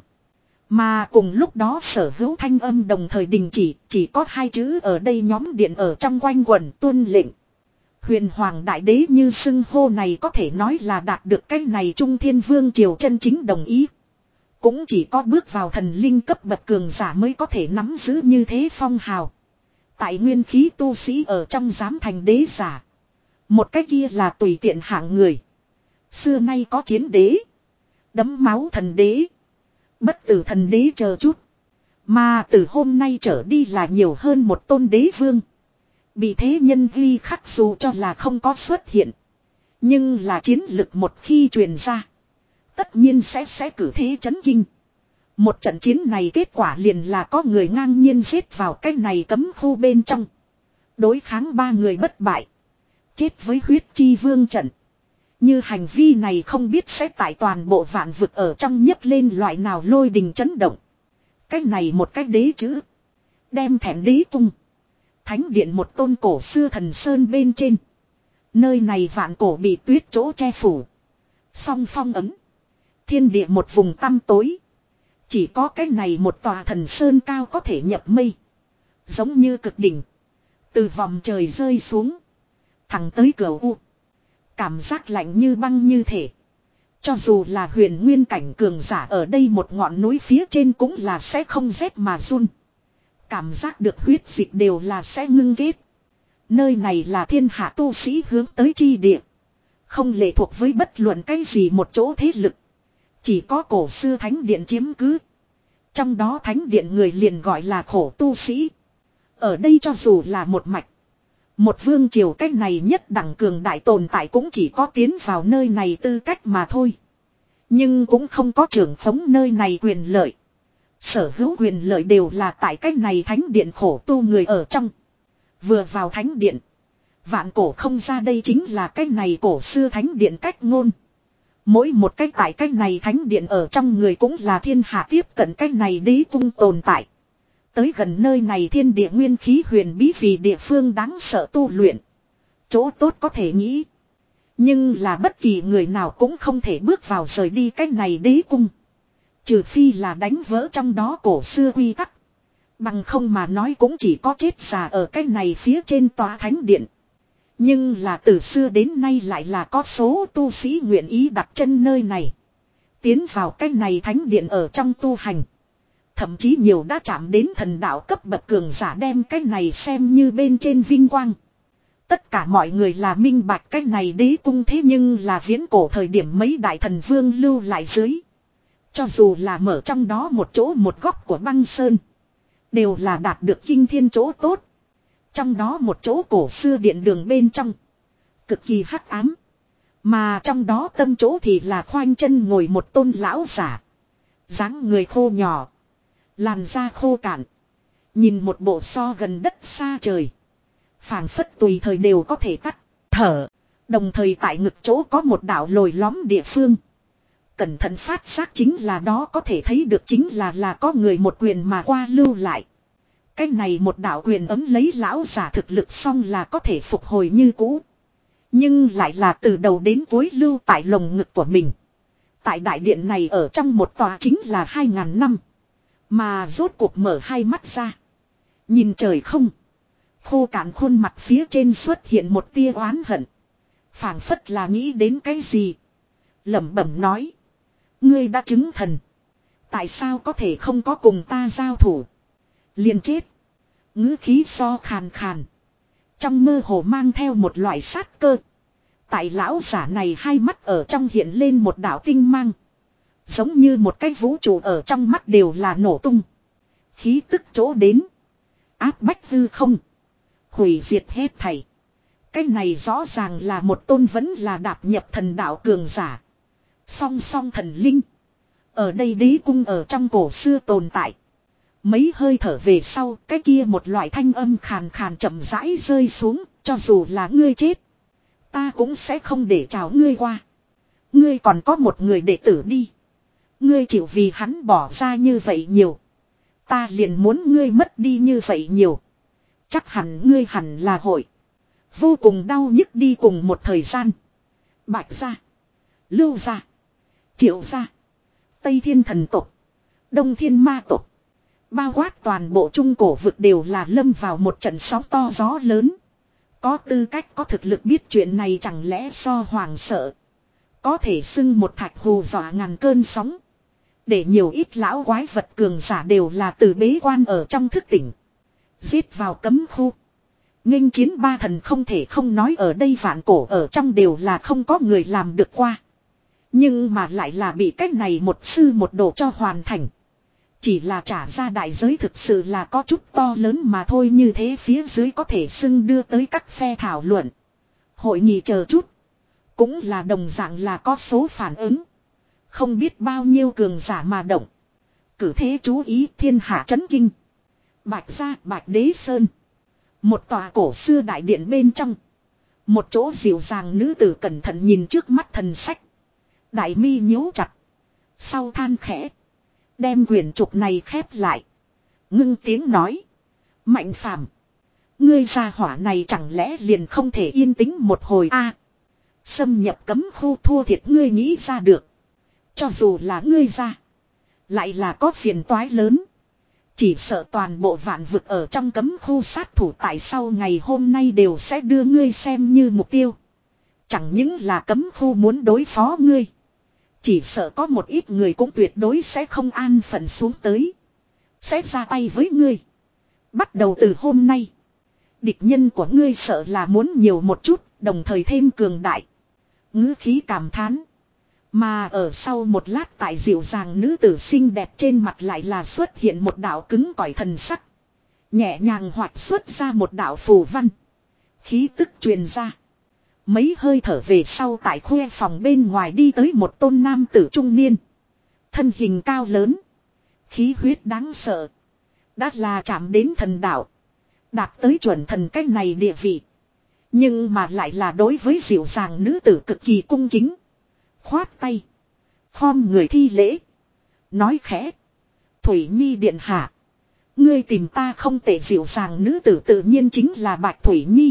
[SPEAKER 1] Mà cùng lúc đó sở hữu thanh âm đồng thời đình chỉ. Chỉ có hai chữ ở đây nhóm điện ở trong quanh quần tuân lệnh. Huyền Hoàng Đại Đế như xưng hô này có thể nói là đạt được cái này Trung Thiên Vương triều chân chính đồng ý. Cũng chỉ có bước vào thần linh cấp bậc cường giả mới có thể nắm giữ như thế phong hào. Tại nguyên khí tu sĩ ở trong dám thành đế giả. Một cái kia là tùy tiện hạng người. Xưa nay có chiến đế. Đấm máu thần đế. Bất tử thần đế chờ chút. Mà từ hôm nay trở đi là nhiều hơn một tôn đế vương. Bị thế nhân ghi khắc dù cho là không có xuất hiện. Nhưng là chiến lực một khi truyền ra. Tất nhiên sẽ sẽ cử thế chấn kinh. Một trận chiến này kết quả liền là có người ngang nhiên giết vào cái này cấm khu bên trong. Đối kháng ba người bất bại. Chết với huyết chi vương trận. Như hành vi này không biết sẽ tại toàn bộ vạn vực ở trong nhấc lên loại nào lôi đình chấn động. Cái này một cái đế chữ. Đem thẻm đế tung. Thánh điện một tôn cổ xưa thần sơn bên trên. Nơi này vạn cổ bị tuyết chỗ che phủ. Song phong ấm. Thiên địa một vùng tăm tối. Chỉ có cái này một tòa thần sơn cao có thể nhập mây. Giống như cực đỉnh. Từ vòng trời rơi xuống. Thẳng tới cửa u. Cảm giác lạnh như băng như thể. Cho dù là huyền nguyên cảnh cường giả ở đây một ngọn núi phía trên cũng là sẽ không rét mà run. Cảm giác được huyết dịch đều là sẽ ngưng kết. Nơi này là thiên hạ tu sĩ hướng tới chi địa. Không lệ thuộc với bất luận cái gì một chỗ thế lực. Chỉ có cổ xưa thánh điện chiếm cứ. Trong đó thánh điện người liền gọi là khổ tu sĩ. Ở đây cho dù là một mạch. Một vương triều cách này nhất đẳng cường đại tồn tại cũng chỉ có tiến vào nơi này tư cách mà thôi. Nhưng cũng không có trưởng phóng nơi này quyền lợi. Sở hữu quyền lợi đều là tại cách này thánh điện khổ tu người ở trong. Vừa vào thánh điện. Vạn cổ không ra đây chính là cách này cổ xưa thánh điện cách ngôn. Mỗi một cách tại cách này thánh điện ở trong người cũng là thiên hạ tiếp cận cách này đế cung tồn tại. Tới gần nơi này thiên địa nguyên khí huyền bí vì địa phương đáng sợ tu luyện. Chỗ tốt có thể nghĩ. Nhưng là bất kỳ người nào cũng không thể bước vào rời đi cách này đế cung. Trừ phi là đánh vỡ trong đó cổ xưa quy tắc. Bằng không mà nói cũng chỉ có chết già ở cách này phía trên tòa thánh điện. Nhưng là từ xưa đến nay lại là có số tu sĩ nguyện ý đặt chân nơi này. Tiến vào cách này thánh điện ở trong tu hành. Thậm chí nhiều đã chạm đến thần đạo cấp bậc cường giả đem cái này xem như bên trên vinh quang. Tất cả mọi người là minh bạch cái này đế cung thế nhưng là viễn cổ thời điểm mấy đại thần vương lưu lại dưới. Cho dù là mở trong đó một chỗ một góc của băng sơn. Đều là đạt được kinh thiên chỗ tốt. Trong đó một chỗ cổ xưa điện đường bên trong. Cực kỳ hắc ám. Mà trong đó tâm chỗ thì là khoanh chân ngồi một tôn lão giả. Dáng người khô nhỏ. Làn da khô cạn. Nhìn một bộ so gần đất xa trời. Phảng phất tùy thời đều có thể tắt thở. Đồng thời tại ngực chỗ có một đạo lồi lõm địa phương. Cẩn thận phát giác chính là đó có thể thấy được chính là là có người một quyền mà qua lưu lại. Cái này một đạo quyền ấm lấy lão giả thực lực xong là có thể phục hồi như cũ. Nhưng lại là từ đầu đến cuối lưu tại lồng ngực của mình. Tại đại điện này ở trong một tòa chính là hai ngàn năm. Mà rốt cuộc mở hai mắt ra. Nhìn trời không. Khô cạn khuôn mặt phía trên xuất hiện một tia oán hận. Phảng phất là nghĩ đến cái gì. Lẩm bẩm nói. Ngươi đã chứng thần. Tại sao có thể không có cùng ta giao thủ. Liền chết. Ngữ khí so khàn khàn. Trong mơ hồ mang theo một loại sát cơ. Tại lão giả này hai mắt ở trong hiện lên một đạo tinh mang. Giống như một cái vũ trụ ở trong mắt đều là nổ tung. Khí tức chỗ đến. Áp bách hư không. Hủy diệt hết thảy. Cái này rõ ràng là một tôn vẫn là đạp nhập thần đạo cường giả. Song song thần linh. Ở đây đế cung ở trong cổ xưa tồn tại. Mấy hơi thở về sau, cái kia một loại thanh âm khàn khàn chậm rãi rơi xuống, cho dù là ngươi chết. Ta cũng sẽ không để chào ngươi qua. Ngươi còn có một người đệ tử đi. Ngươi chịu vì hắn bỏ ra như vậy nhiều. Ta liền muốn ngươi mất đi như vậy nhiều. Chắc hẳn ngươi hẳn là hội. Vô cùng đau nhức đi cùng một thời gian. Bạch gia, Lưu gia, Triệu gia, Tây Thiên thần tộc, Đông Thiên ma tộc. Bao quát toàn bộ trung cổ vực đều là lâm vào một trận sóng to gió lớn. Có tư cách có thực lực biết chuyện này chẳng lẽ so hoàng sợ. Có thể xưng một thạch hù dọa ngàn cơn sóng. Để nhiều ít lão quái vật cường giả đều là từ bế quan ở trong thức tỉnh. Giết vào cấm khu. Nghênh chiến ba thần không thể không nói ở đây vạn cổ ở trong đều là không có người làm được qua. Nhưng mà lại là bị cách này một sư một đồ cho hoàn thành. Chỉ là trả ra đại giới thực sự là có chút to lớn mà thôi, như thế phía dưới có thể xưng đưa tới các phe thảo luận. Hội nghị chờ chút. Cũng là đồng dạng là có số phản ứng. Không biết bao nhiêu cường giả mà động. Cử thế chú ý thiên hạ chấn kinh. Bạch gia Bạch Đế Sơn. Một tòa cổ xưa đại điện bên trong. Một chỗ dịu dàng nữ tử cẩn thận nhìn trước mắt thần sách. Đại mi nhíu chặt. Sau than khẽ. Đem quyển trục này khép lại. Ngưng tiếng nói. Mạnh phàm. Ngươi gia hỏa này chẳng lẽ liền không thể yên tĩnh một hồi a? À, xâm nhập cấm khu thua thiệt ngươi nghĩ ra được. Cho dù là ngươi ra. Lại là có phiền toái lớn. Chỉ sợ toàn bộ vạn vực ở trong cấm khu sát thủ tại sau ngày hôm nay đều sẽ đưa ngươi xem như mục tiêu. Chẳng những là cấm khu muốn đối phó ngươi. Chỉ sợ có một ít người cũng tuyệt đối sẽ không an phận xuống tới. Sẽ ra tay với ngươi. Bắt đầu từ hôm nay. Địch nhân của ngươi sợ là muốn nhiều một chút, đồng thời thêm cường đại. Ngữ khí cảm thán. Mà ở sau một lát tại dịu dàng nữ tử xinh đẹp trên mặt lại là xuất hiện một đạo cứng cỏi thần sắc. Nhẹ nhàng hoạt xuất ra một đạo phù văn. Khí tức truyền ra. Mấy hơi thở về sau tại khuê phòng bên ngoài đi tới một tôn nam tử trung niên. Thân hình cao lớn. Khí huyết đáng sợ. Đã là chạm đến thần đạo. Đạt tới chuẩn thần cách này địa vị. Nhưng mà lại là đối với dịu dàng nữ tử cực kỳ cung kính. Khoát tay. Khom người thi lễ. Nói khẽ. Thủy Nhi điện hạ. Ngươi tìm ta không tệ, dịu dàng nữ tử tự nhiên chính là Bạch Thủy Nhi.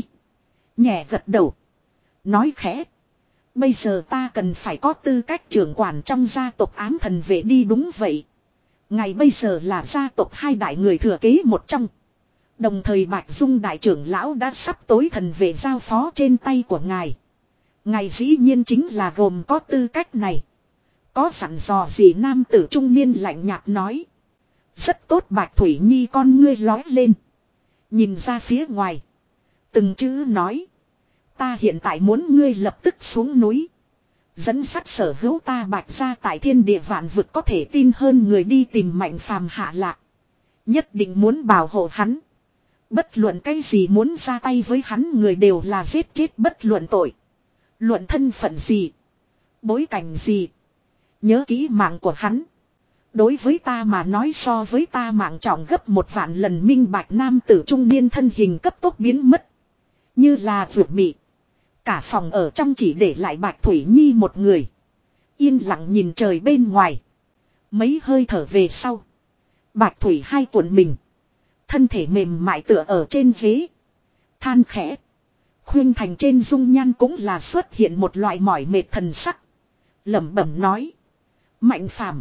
[SPEAKER 1] Nhẹ gật đầu. Nói khẽ. Bây giờ ta cần phải có tư cách trưởng quản trong gia tộc ám thần vệ đi, đúng vậy. Ngày bây giờ là gia tộc hai đại người thừa kế một trong. Đồng thời Bạch Dung đại trưởng lão đã sắp tối thần vệ giao phó trên tay của ngài. Ngài dĩ nhiên chính là gồm có tư cách này. Có sẵn dò gì, nam tử trung niên lạnh nhạt nói. Rất tốt. Bạch Thủy Nhi con ngươi lói lên. Nhìn ra phía ngoài. Từng chữ nói. Ta hiện tại muốn ngươi lập tức xuống núi. Dẫn sắt sở hữu ta Bạch gia tại thiên địa vạn vực có thể tin hơn người đi tìm Mạnh Phàm hạ lạc. Nhất định muốn bảo hộ hắn. Bất luận cái gì muốn ra tay với hắn người đều là giết chết, bất luận tội. Luận thân phận gì. Bối cảnh gì. Nhớ kỹ mạng của hắn. Đối với ta mà nói so với ta mạng trọng gấp một vạn lần. Minh bạch nam tử trung niên thân hình cấp tốc biến mất. Như là vượt mị. Cả phòng ở trong chỉ để lại Bạch Thủy Nhi một người. Yên lặng nhìn trời bên ngoài. Mấy hơi thở về sau. Bạch Thủy hai cuộn mình. Thân thể mềm mại tựa ở trên ghế. Than khẽ. Khuyên thành trên dung nhan cũng là xuất hiện một loại mỏi mệt thần sắc. Lẩm bẩm nói. Mạnh Phàm,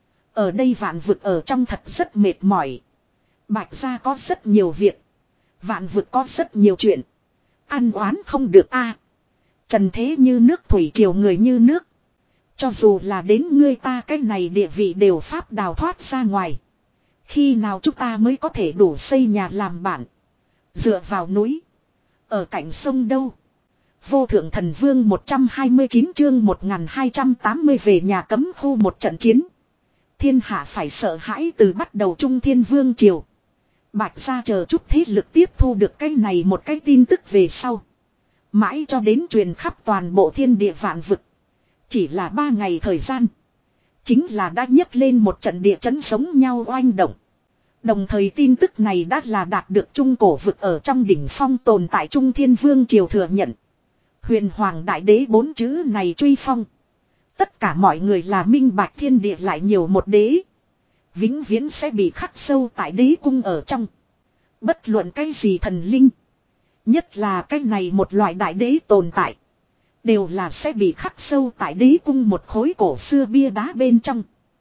[SPEAKER 1] ở đây vạn vực ở trong thật rất mệt mỏi. Bạch gia có rất nhiều việc. Vạn vực có rất nhiều chuyện. Ăn oán không được a. Trần thế như nước, thủy triều người như nước. Cho dù là đến ngươi ta cái này địa vị đều pháp đào thoát ra ngoài. Khi nào chúng ta mới có thể đủ xây nhà làm bản. Dựa vào núi. Ở cạnh sông đâu. Vô thượng thần vương một trăm hai mươi chín chương một nghìn hai trăm tám mươi về nhà cấm khu một trận chiến. Thiên hạ phải sợ hãi từ bắt đầu Trung Thiên Vương triều. Bạch gia chờ chút thế lực tiếp thu được cái này một cái tin tức về sau. Mãi cho đến truyền khắp toàn bộ thiên địa vạn vực. Chỉ là ba ngày thời gian. Chính là đã nhấc lên một trận địa chấn giống nhau oanh động. Đồng thời tin tức này đã là đạt được trung cổ vực ở trong đỉnh phong tồn tại Trung Thiên Vương triều thừa nhận. Huyền Hoàng Đại Đế bốn chữ này truy phong. Tất cả mọi người là minh bạch thiên địa lại nhiều một đế. Vĩnh viễn sẽ bị khắc sâu tại đế cung ở trong. Bất luận cái gì thần linh. Nhất là cái này một loại đại đế tồn tại. Đều là sẽ bị khắc sâu tại đế cung một khối cổ xưa bia đá bên trong.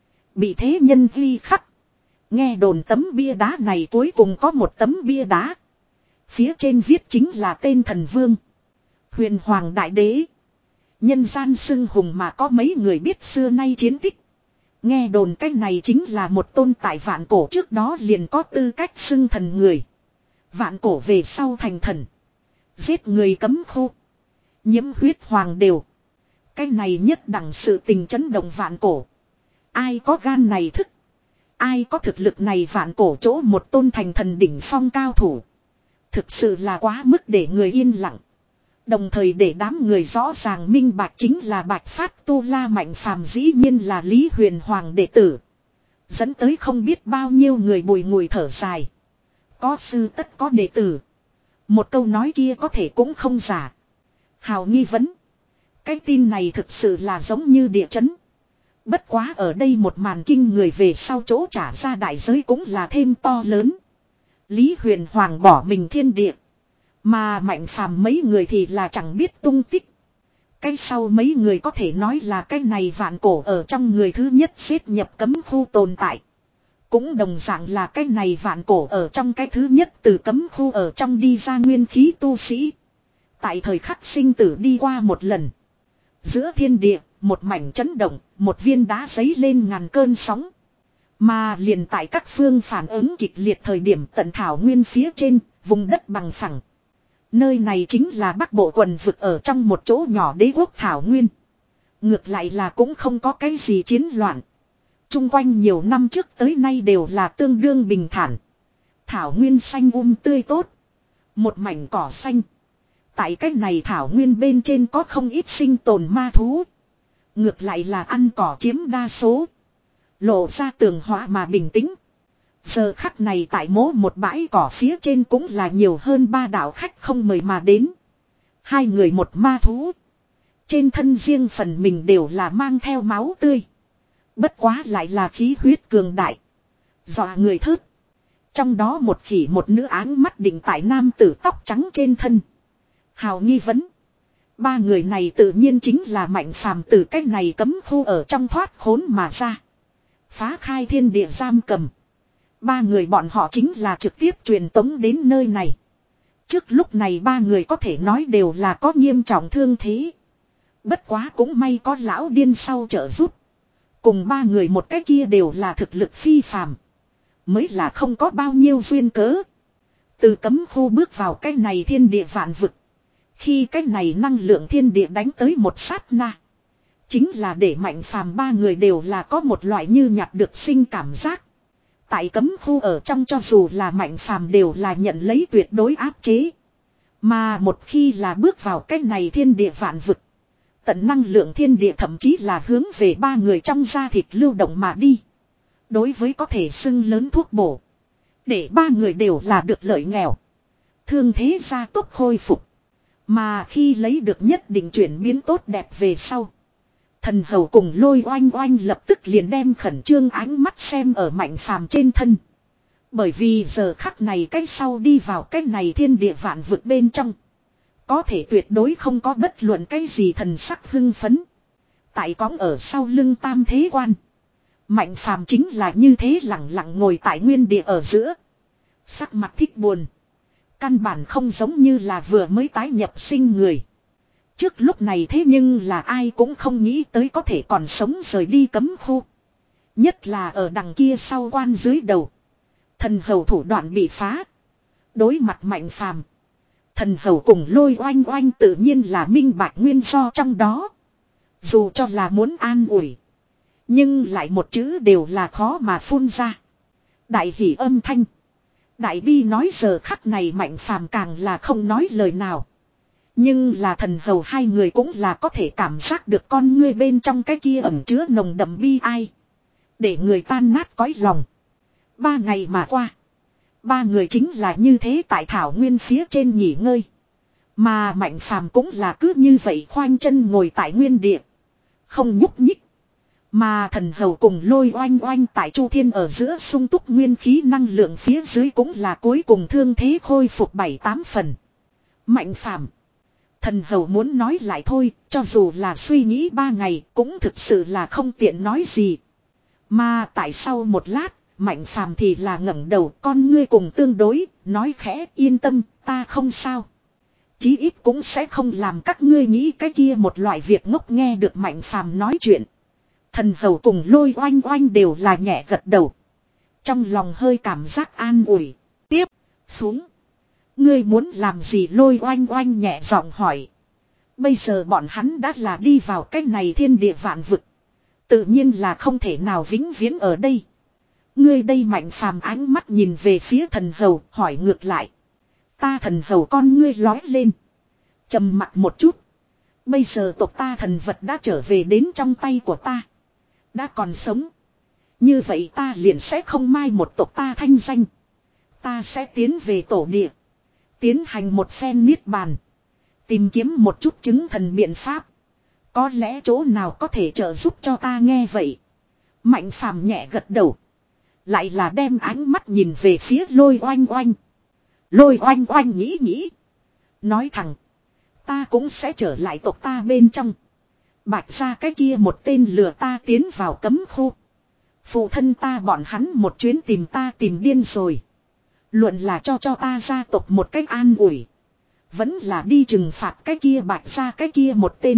[SPEAKER 1] Bị thế nhân ghi khắc. Nghe đồn tấm bia đá này cuối cùng có một tấm bia đá. Phía trên viết chính là tên thần vương. Huyền Hoàng Đại Đế. Nhân gian xưng hùng mà có mấy người biết xưa nay chiến tích. Nghe đồn cái này chính là một tôn tại vạn cổ trước đó liền có tư cách xưng thần người. Vạn cổ về sau thành thần. Giết người cấm khu. Nhiễm huyết hoàng đều. Cái này nhất đẳng sự tình chấn động vạn cổ. Ai có gan này thức. Ai có thực lực này vạn cổ chỗ một tôn thành thần đỉnh phong cao thủ. Thực sự là quá mức để người yên lặng. Đồng thời để đám người rõ ràng minh bạch chính là Bạch Phát Tu La Mạnh Phàm dĩ nhiên là Lý Huyền Hoàng đệ tử. Dẫn tới không biết bao nhiêu người bùi ngùi thở dài. Có sư tất có đệ tử. Một câu nói kia có thể cũng không giả. Hào nghi vấn. Cái tin này thực sự là giống như địa chấn. Bất quá ở đây một màn kinh người về sau chỗ trả ra đại giới cũng là thêm to lớn. Lý Huyền Hoàng bỏ mình thiên địa. Mà Mạnh Phàm mấy người thì là chẳng biết tung tích. Cái sau mấy người có thể nói là cái này vạn cổ ở trong người thứ nhất xếp nhập cấm khu tồn tại. Cũng đồng dạng là cái này vạn cổ ở trong cái thứ nhất từ cấm khu ở trong đi ra nguyên khí tu sĩ. Tại thời khắc sinh tử đi qua một lần. Giữa thiên địa, một mảnh chấn động, một viên đá giấy lên ngàn cơn sóng. Mà liền tại các phương phản ứng kịch liệt thời điểm tận thảo nguyên phía trên, vùng đất bằng phẳng. Nơi này chính là Bắc Bộ quần vực ở trong một chỗ nhỏ đế quốc thảo nguyên. Ngược lại là cũng không có cái gì chiến loạn. Trung quanh nhiều năm trước tới nay đều là tương đương bình thản. Thảo nguyên xanh um tươi tốt. Một mảnh cỏ xanh. Tại cái này thảo nguyên bên trên có không ít sinh tồn ma thú. Ngược lại là ăn cỏ chiếm đa số. Lộ ra tường hóa mà bình tĩnh. Giờ khắc này tại mố một bãi cỏ phía trên cũng là nhiều hơn ba đạo khách không mời mà đến. Hai người một ma thú. Trên thân riêng phần mình đều là mang theo máu tươi. Bất quá lại là khí huyết cường đại. Dọa người thớt. Trong đó một khỉ một nữ áng mắt định tại nam tử tóc trắng trên thân. Hào nghi vấn. Ba người này tự nhiên chính là Mạnh Phàm từ cách này cấm khu ở trong thoát khốn mà ra. Phá khai thiên địa giam cầm. Ba người bọn họ chính là trực tiếp truyền tống đến nơi này. Trước lúc này ba người có thể nói đều là có nghiêm trọng thương thế. Bất quá cũng may có lão điên sau trợ giúp. Cùng ba người một cái kia đều là thực lực phi phàm. Mới là không có bao nhiêu duyên cớ. Từ cấm khu bước vào cái này thiên địa vạn vực. Khi cái này năng lượng thiên địa đánh tới một sát na. Chính là để Mạnh Phàm ba người đều là có một loại như nhặt được sinh cảm giác. Tại cấm khu ở trong cho dù là Mạnh Phàm đều là nhận lấy tuyệt đối áp chế. Mà một khi là bước vào cái này thiên địa vạn vực. Tận năng lượng thiên địa thậm chí là hướng về ba người trong da thịt lưu động mà đi. Đối với có thể xưng lớn thuốc bổ. Để ba người đều là được lợi nghèo. Thương thế gia tốc khôi phục. Mà khi lấy được nhất định chuyển biến tốt đẹp về sau. Thần hầu cùng Lôi Oanh Oanh lập tức liền đem khẩn trương ánh mắt xem ở Mạnh Phàm trên thân. Bởi vì giờ khắc này cái sau đi vào cái này thiên địa vạn vực bên trong. Có thể tuyệt đối không có bất luận cái gì thần sắc hưng phấn. Tại cõng ở sau lưng tam thế quan. Mạnh Phàm chính là như thế lặng lặng ngồi tại nguyên địa ở giữa. Sắc mặt thích buồn. Căn bản không giống như là vừa mới tái nhập sinh người. Trước lúc này thế nhưng là ai cũng không nghĩ tới có thể còn sống rời đi cấm khu. Nhất là ở đằng kia sau quan dưới đầu. Thần hầu thủ đoạn bị phá. Đối mặt Mạnh Phàm. Thần hầu cùng Lôi Oanh Oanh tự nhiên là minh bạch nguyên do trong đó. Dù cho là muốn an ủi. Nhưng lại một chữ đều là khó mà phun ra. Đại hỉ âm thanh. Đại bi nói giờ khắc này Mạnh Phàm càng là không nói lời nào. Nhưng là thần hầu hai người cũng là có thể cảm giác được con ngươi bên trong cái kia ẩn chứa nồng đậm bi ai. Để người tan nát cõi lòng. Ba ngày mà qua. Ba người chính là như thế tại thảo nguyên phía trên nghỉ ngơi. Mà Mạnh Phàm cũng là cứ như vậy khoanh chân ngồi tại nguyên địa. Không nhúc nhích. Mà thần hầu cùng Lôi Oanh Oanh tại Chu Thiên ở giữa sung túc nguyên khí năng lượng phía dưới cũng là cuối cùng thương thế khôi phục bảy tám phần. Mạnh Phàm. Thần hầu muốn nói lại thôi, cho dù là suy nghĩ ba ngày cũng thực sự là không tiện nói gì. Mà tại sau một lát, Mạnh Phàm thì là ngẩng đầu con ngươi cùng tương đối, nói khẽ yên tâm, Ta không sao. Chí ít cũng sẽ không làm các ngươi nghĩ cái kia một loại việc ngốc. Nghe được Mạnh Phàm nói chuyện. Thần hầu cùng Lôi Oanh Oanh đều là nhẹ gật đầu. Trong lòng hơi cảm giác an ủi. Tiếp xuống. Ngươi muốn làm gì? Lôi Oanh Oanh nhẹ giọng hỏi. Bây giờ bọn hắn đã là đi vào cái này thiên địa vạn vực. Tự nhiên là không thể nào vĩnh viễn ở đây. Ngươi đây Mạnh Phàm ánh mắt nhìn về phía thần hầu hỏi ngược lại. Ta thần hầu con ngươi lói lên. Trầm mặt một chút. Bây giờ tộc ta thần vật đã trở về đến trong tay của ta. Đã còn sống. Như vậy ta liền sẽ không mai một tộc ta thanh danh. Ta sẽ tiến về tổ địa. Tiến hành một phen niết bàn. Tìm kiếm một chút chứng thần biện pháp. Có lẽ chỗ nào có thể trợ giúp cho ta. Nghe vậy. Mạnh Phàm nhẹ gật đầu. Lại là đem ánh mắt nhìn về phía Lôi Oanh Oanh. Lôi Oanh Oanh nghĩ nghĩ. Nói thẳng. Ta cũng sẽ trở lại tộc ta bên trong. Bạch ra cái kia một tên lừa ta tiến vào cấm khu. Phụ thân ta bọn hắn một chuyến tìm ta tìm điên rồi. Luận là cho cho ta gia tộc một cách an ủi. Vẫn là đi trừng phạt cái kia bạch ra cái kia một tên.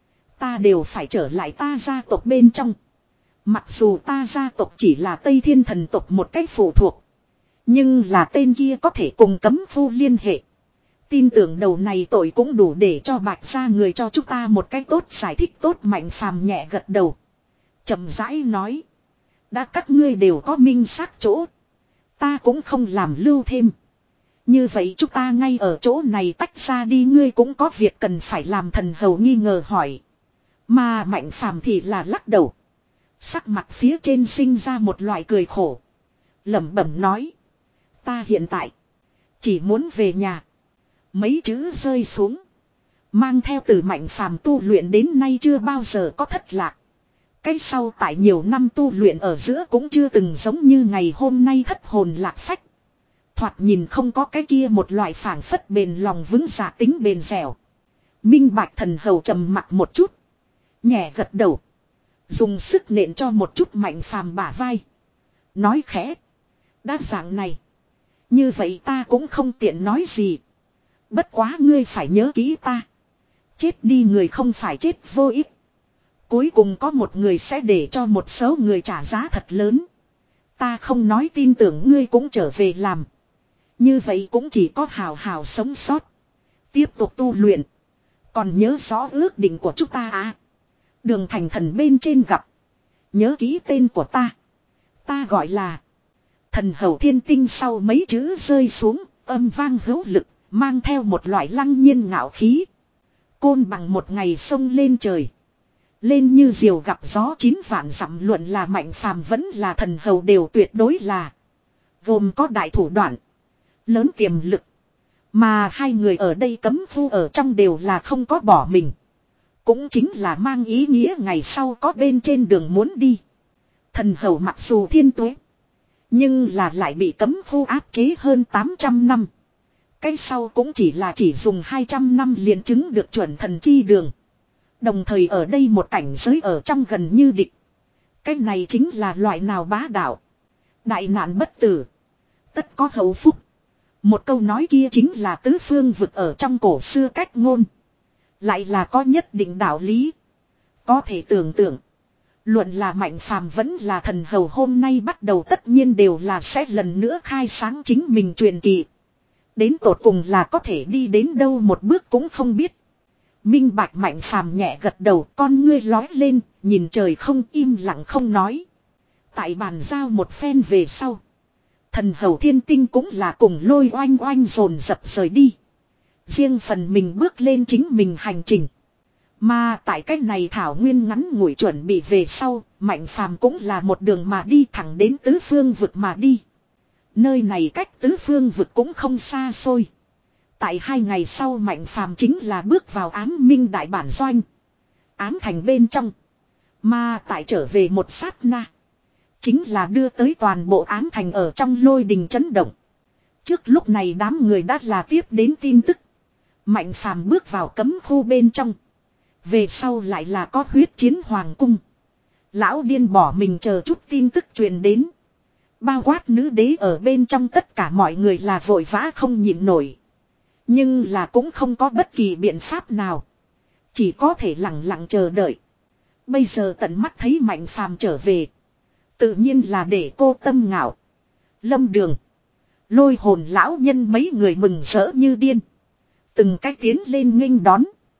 [SPEAKER 1] Ta đều phải trở lại ta gia tộc bên trong. Mặc dù ta gia tộc chỉ là Tây Thiên thần tộc một cách phụ thuộc. Nhưng là tên kia có thể cùng cấm khu liên hệ. Tin tưởng đầu này tội cũng đủ để cho bạch ra người cho chúng ta một cách tốt giải thích tốt. Mạnh Phàm nhẹ gật đầu. Chậm rãi nói. Đã các ngươi đều có minh xác chỗ. Ta cũng không làm lưu thêm. Như vậy chúng ta ngay ở chỗ này tách ra đi. Ngươi cũng có việc cần phải làm. Thần hầu nghi ngờ hỏi. Mà Mạnh Phàm thì là lắc đầu. Sắc mặt phía trên sinh ra một loại cười khổ. Lẩm bẩm nói. Ta hiện tại chỉ muốn về nhà. Mấy chữ rơi xuống. Mang theo từ Mạnh Phàm tu luyện đến nay chưa bao giờ có thất lạc. Cái sau tại nhiều năm tu luyện ở giữa cũng chưa từng giống như ngày hôm nay thất hồn lạc phách. Thoạt nhìn không có cái kia một loại phảng phất bền lòng vững dạ tính bền dẻo. Minh Bạch thần hầu trầm mặt một chút. Nhẹ gật đầu. Dùng sức nện cho một chút Mạnh Phàm bả vai. Nói khẽ. Đã dạng này. Như vậy ta cũng không tiện nói gì. Bất quá ngươi phải nhớ kỹ ta. Chết đi người không phải chết vô ích. Cuối cùng có một người sẽ để cho một số người trả giá thật lớn. Ta không nói tin tưởng ngươi cũng trở về làm. Như vậy cũng chỉ có hào hào sống sót. Tiếp tục tu luyện. Còn nhớ rõ ước định của chúng ta à. Đường thành thần bên trên gặp. Nhớ kỹ tên của ta. Ta gọi là Thần Hầu Thiên Tinh. Sau mấy chữ rơi xuống. Âm vang hữu lực. Mang theo một loại lăng nhiên ngạo khí. Côn bằng một ngày sông lên trời. Lên như diều gặp gió chín vạn dặm. Luận là Mạnh Phàm vẫn là thần hầu đều tuyệt đối là. Gồm có đại thủ đoạn. Lớn tiềm lực. Mà hai người ở đây cấm khu ở trong đều là không có bỏ mình. Cũng chính là mang ý nghĩa ngày sau có bên trên đường muốn đi. Thần hầu mặc dù thiên tuế. Nhưng là lại bị cấm khu áp chế hơn tám trăm năm. Cái sau cũng chỉ là chỉ dùng hai trăm năm liền chứng được chuẩn thần chi đường. Đồng thời ở đây một cảnh giới ở trong gần như địch. Cái này chính là loại nào bá đạo. Đại nạn bất tử. Tất có hậu phúc. Một câu nói kia chính là tứ phương vực ở trong cổ xưa cách ngôn. Lại là có nhất định đạo lý. Có thể tưởng tượng. Luận là Mạnh Phàm vẫn là thần hầu hôm nay bắt đầu tất nhiên đều là sẽ lần nữa khai sáng chính mình truyền kỳ. Đến tột cùng là có thể đi đến đâu một bước cũng không biết. Minh Bạch. Mạnh Phàm nhẹ gật đầu, con ngươi lói lên, nhìn trời không, im lặng không nói. Tại bàn giao một phen về sau. Thần hầu Thiên Tinh cũng là cùng Lôi Oanh Oanh dồn dập rời đi. Riêng phần mình bước lên chính mình hành trình. Mà tại cách này thảo nguyên ngắn ngủi chuẩn bị về sau, Mạnh Phàm cũng là một đường mà đi thẳng đến tứ phương vực mà đi. Nơi này cách tứ phương vực cũng không xa xôi. Tại hai ngày sau Mạnh Phàm chính là bước vào Ám Minh đại bản doanh. Ám thành bên trong. Mà tại trở về một sát na. Chính là đưa tới toàn bộ Ám thành ở trong lôi đình chấn động. Trước lúc này đám người đã là tiếp đến tin tức. Mạnh Phàm bước vào cấm khu bên trong. Về sau lại là có huyết chiến hoàng cung. Lão điên bỏ mình chờ chút tin tức truyền đến. Bao quát nữ đế ở bên trong tất cả mọi người là vội vã không nhịn nổi. Nhưng là cũng không có bất kỳ biện pháp nào. Chỉ có thể lặng lặng chờ đợi. Bây giờ tận mắt thấy Mạnh Phàm trở về. Tự nhiên là để cô Tâm Ngạo, Lâm Đường, Lôi Hồn lão nhân mấy người mừng rỡ như điên. Từng cách tiến lên nghênh đón.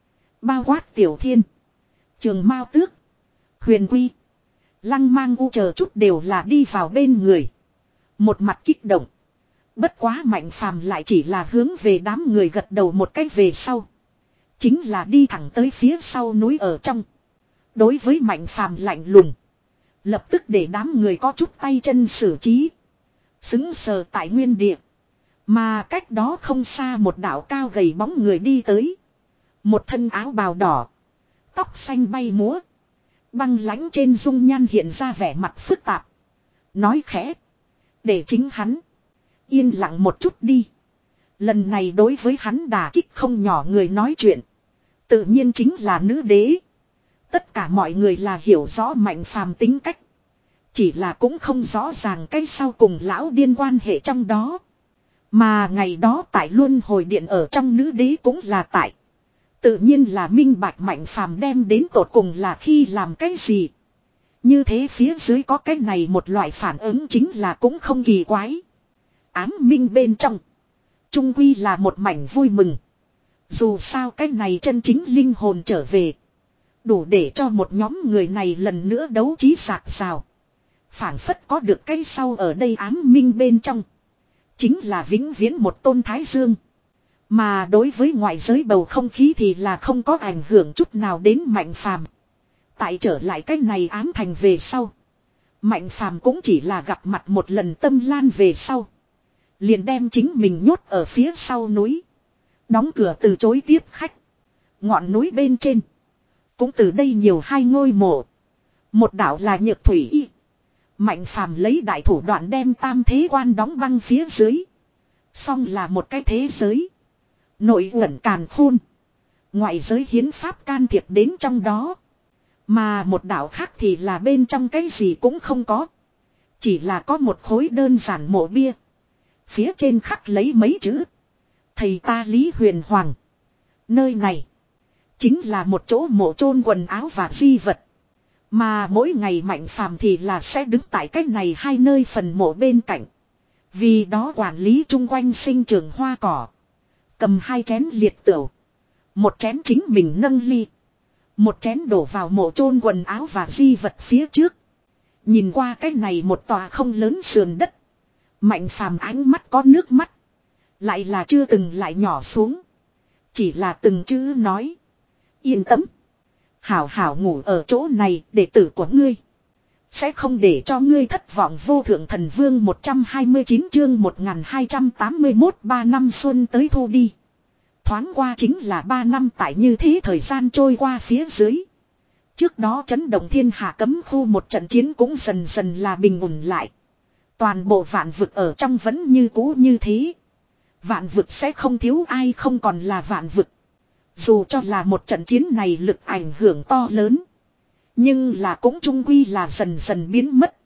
[SPEAKER 1] Bao quát Tiểu Thiên, Trường Mao Tước, Huyền Quy, Lăng Mang U chờ chút đều là đi vào bên người. Một mặt kích động. Bất quá Mạnh Phàm lại chỉ là hướng về đám người gật đầu một cách về sau. Chính là đi thẳng tới phía sau núi ở trong. Đối với Mạnh Phàm lạnh lùng. Lập tức để đám người có chút tay chân xử trí. Xứng sờ tại nguyên địa. Mà cách đó không xa một đạo cao gầy bóng người đi tới. Một thân áo bào đỏ. Tóc xanh bay múa. Băng lãnh trên dung nhan hiện ra vẻ mặt phức tạp. Nói khẽ. Để chính hắn yên lặng một chút đi. Lần này đối với hắn đả kích không nhỏ người nói chuyện. Tự nhiên chính là nữ đế. Tất cả mọi người là hiểu rõ Mạnh Phàm tính cách. Chỉ là cũng không rõ ràng cái sau cùng lão điên quan hệ trong đó. Mà ngày đó tại Luân Hồi Điện ở trong nữ đế cũng là tại. Tự nhiên là minh bạch Mạnh Phàm đem đến tột cùng là khi làm cái gì. Như thế phía dưới có cái này một loại phản ứng chính là cũng không kỳ quái. Ám minh bên trong. Trung quy là một mảnh vui mừng. Dù sao cái này chân chính linh hồn trở về. Đủ để cho một nhóm người này lần nữa đấu trí sạc sào. Phản phất có được cái sau ở đây ám minh bên trong. Chính là vĩnh viễn một tôn thái dương. Mà đối với ngoại giới bầu không khí thì là không có ảnh hưởng chút nào đến Mạnh Phàm. Tại trở lại cái này ám thành về sau. Mạnh Phàm cũng chỉ là gặp mặt một lần Tâm Lan về sau. Liền đem chính mình nhốt ở phía sau núi. Đóng cửa từ chối tiếp khách. Ngọn núi bên trên. Cũng từ đây nhiều hai ngôi mộ. Một đảo là Nhược Thủy Y. Mạnh Phàm lấy đại thủ đoạn đem tam thế quan đóng băng phía dưới. Xong là một cái thế giới. Nội ẩn càn khôn. Ngoại giới hiến pháp can thiệp đến trong đó. Mà một đảo khác thì là bên trong cái gì cũng không có. Chỉ là có một khối đơn giản mộ bia. Phía trên khắc lấy mấy chữ. Thầy ta Lý Huyền Hoàng. Nơi này. Chính là một chỗ mộ chôn quần áo và di vật. Mà mỗi ngày Mạnh Phàm thì là sẽ đứng tại cách này hai nơi phần mộ bên cạnh. Vì đó quản lý chung quanh sinh trưởng hoa cỏ. Cầm hai chén liệt tửu. Một chén chính mình nâng ly. Một chén đổ vào mộ chôn quần áo và di vật phía trước. Nhìn qua cái này một tòa không lớn sườn đất. Mạnh Phàm ánh mắt có nước mắt. Lại là chưa từng lại nhỏ xuống. Chỉ là từng chữ nói. Yên tâm. Hảo hảo ngủ ở chỗ này, đệ tử của ngươi. Sẽ không để cho ngươi thất vọng. Vô thượng thần vương một trăm hai mươi chín chương một nghìn hai trăm tám mươi mốt ba năm xuân tới thu đi. Thoáng qua chính là ba năm tại như thế thời gian trôi qua phía dưới. Trước đó chấn động thiên hạ cấm khu một trận chiến cũng dần dần là bình ổn lại. Toàn bộ vạn vực ở trong vẫn như cũ như thế. Vạn vực sẽ không thiếu ai không còn là vạn vực. Dù cho là một trận chiến này lực ảnh hưởng to lớn. Nhưng là cũng trung quy là dần dần biến mất.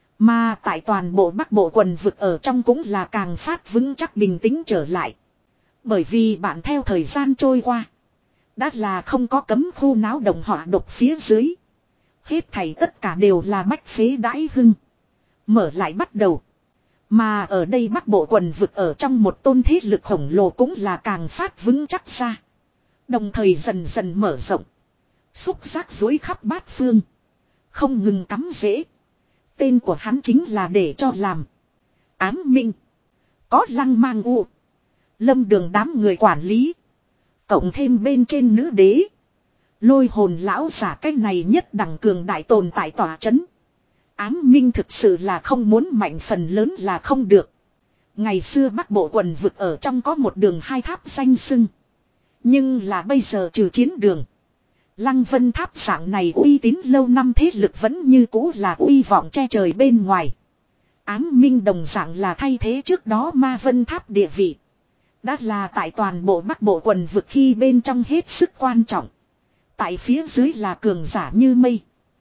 [SPEAKER 1] Mà tại toàn bộ bắc bộ quần vực ở trong cũng là càng phát vững chắc bình tĩnh trở lại. Bởi vì bạn theo thời gian trôi qua. Đã là không có cấm khu náo động họa độc phía dưới. Hết thảy tất cả đều là bách phế đãi hưng. Mở lại bắt đầu. Mà ở đây bắc bộ quần vực ở trong một tôn thế lực khổng lồ cũng là càng phát vững chắc ra. Đồng thời dần dần mở rộng. Xúc giác dối khắp bát phương. Không ngừng cắm rễ. Tên của hắn chính là để cho làm. Ám minh. Có Lăng Mang U. Lâm Đường đám người quản lý. Cộng thêm bên trên nữ đế. Lôi hồn lão giả cách này nhất đẳng cường đại tồn tại tỏa chấn. Ám minh thực sự là không muốn mạnh phần lớn là không được. Ngày xưa bắc bộ quần vực ở trong có một đường hai tháp danh xưng. Nhưng là bây giờ trừ chiến đường. Lăng Vân Tháp dạng này uy tín lâu năm thế lực vẫn như cũ là uy vọng che trời bên ngoài. Ám minh đồng dạng là thay thế trước đó Ma Vân Tháp địa vị. Đã là tại toàn bộ bắc bộ quần vực khi bên trong hết sức quan trọng. Tại phía dưới là cường giả như mây.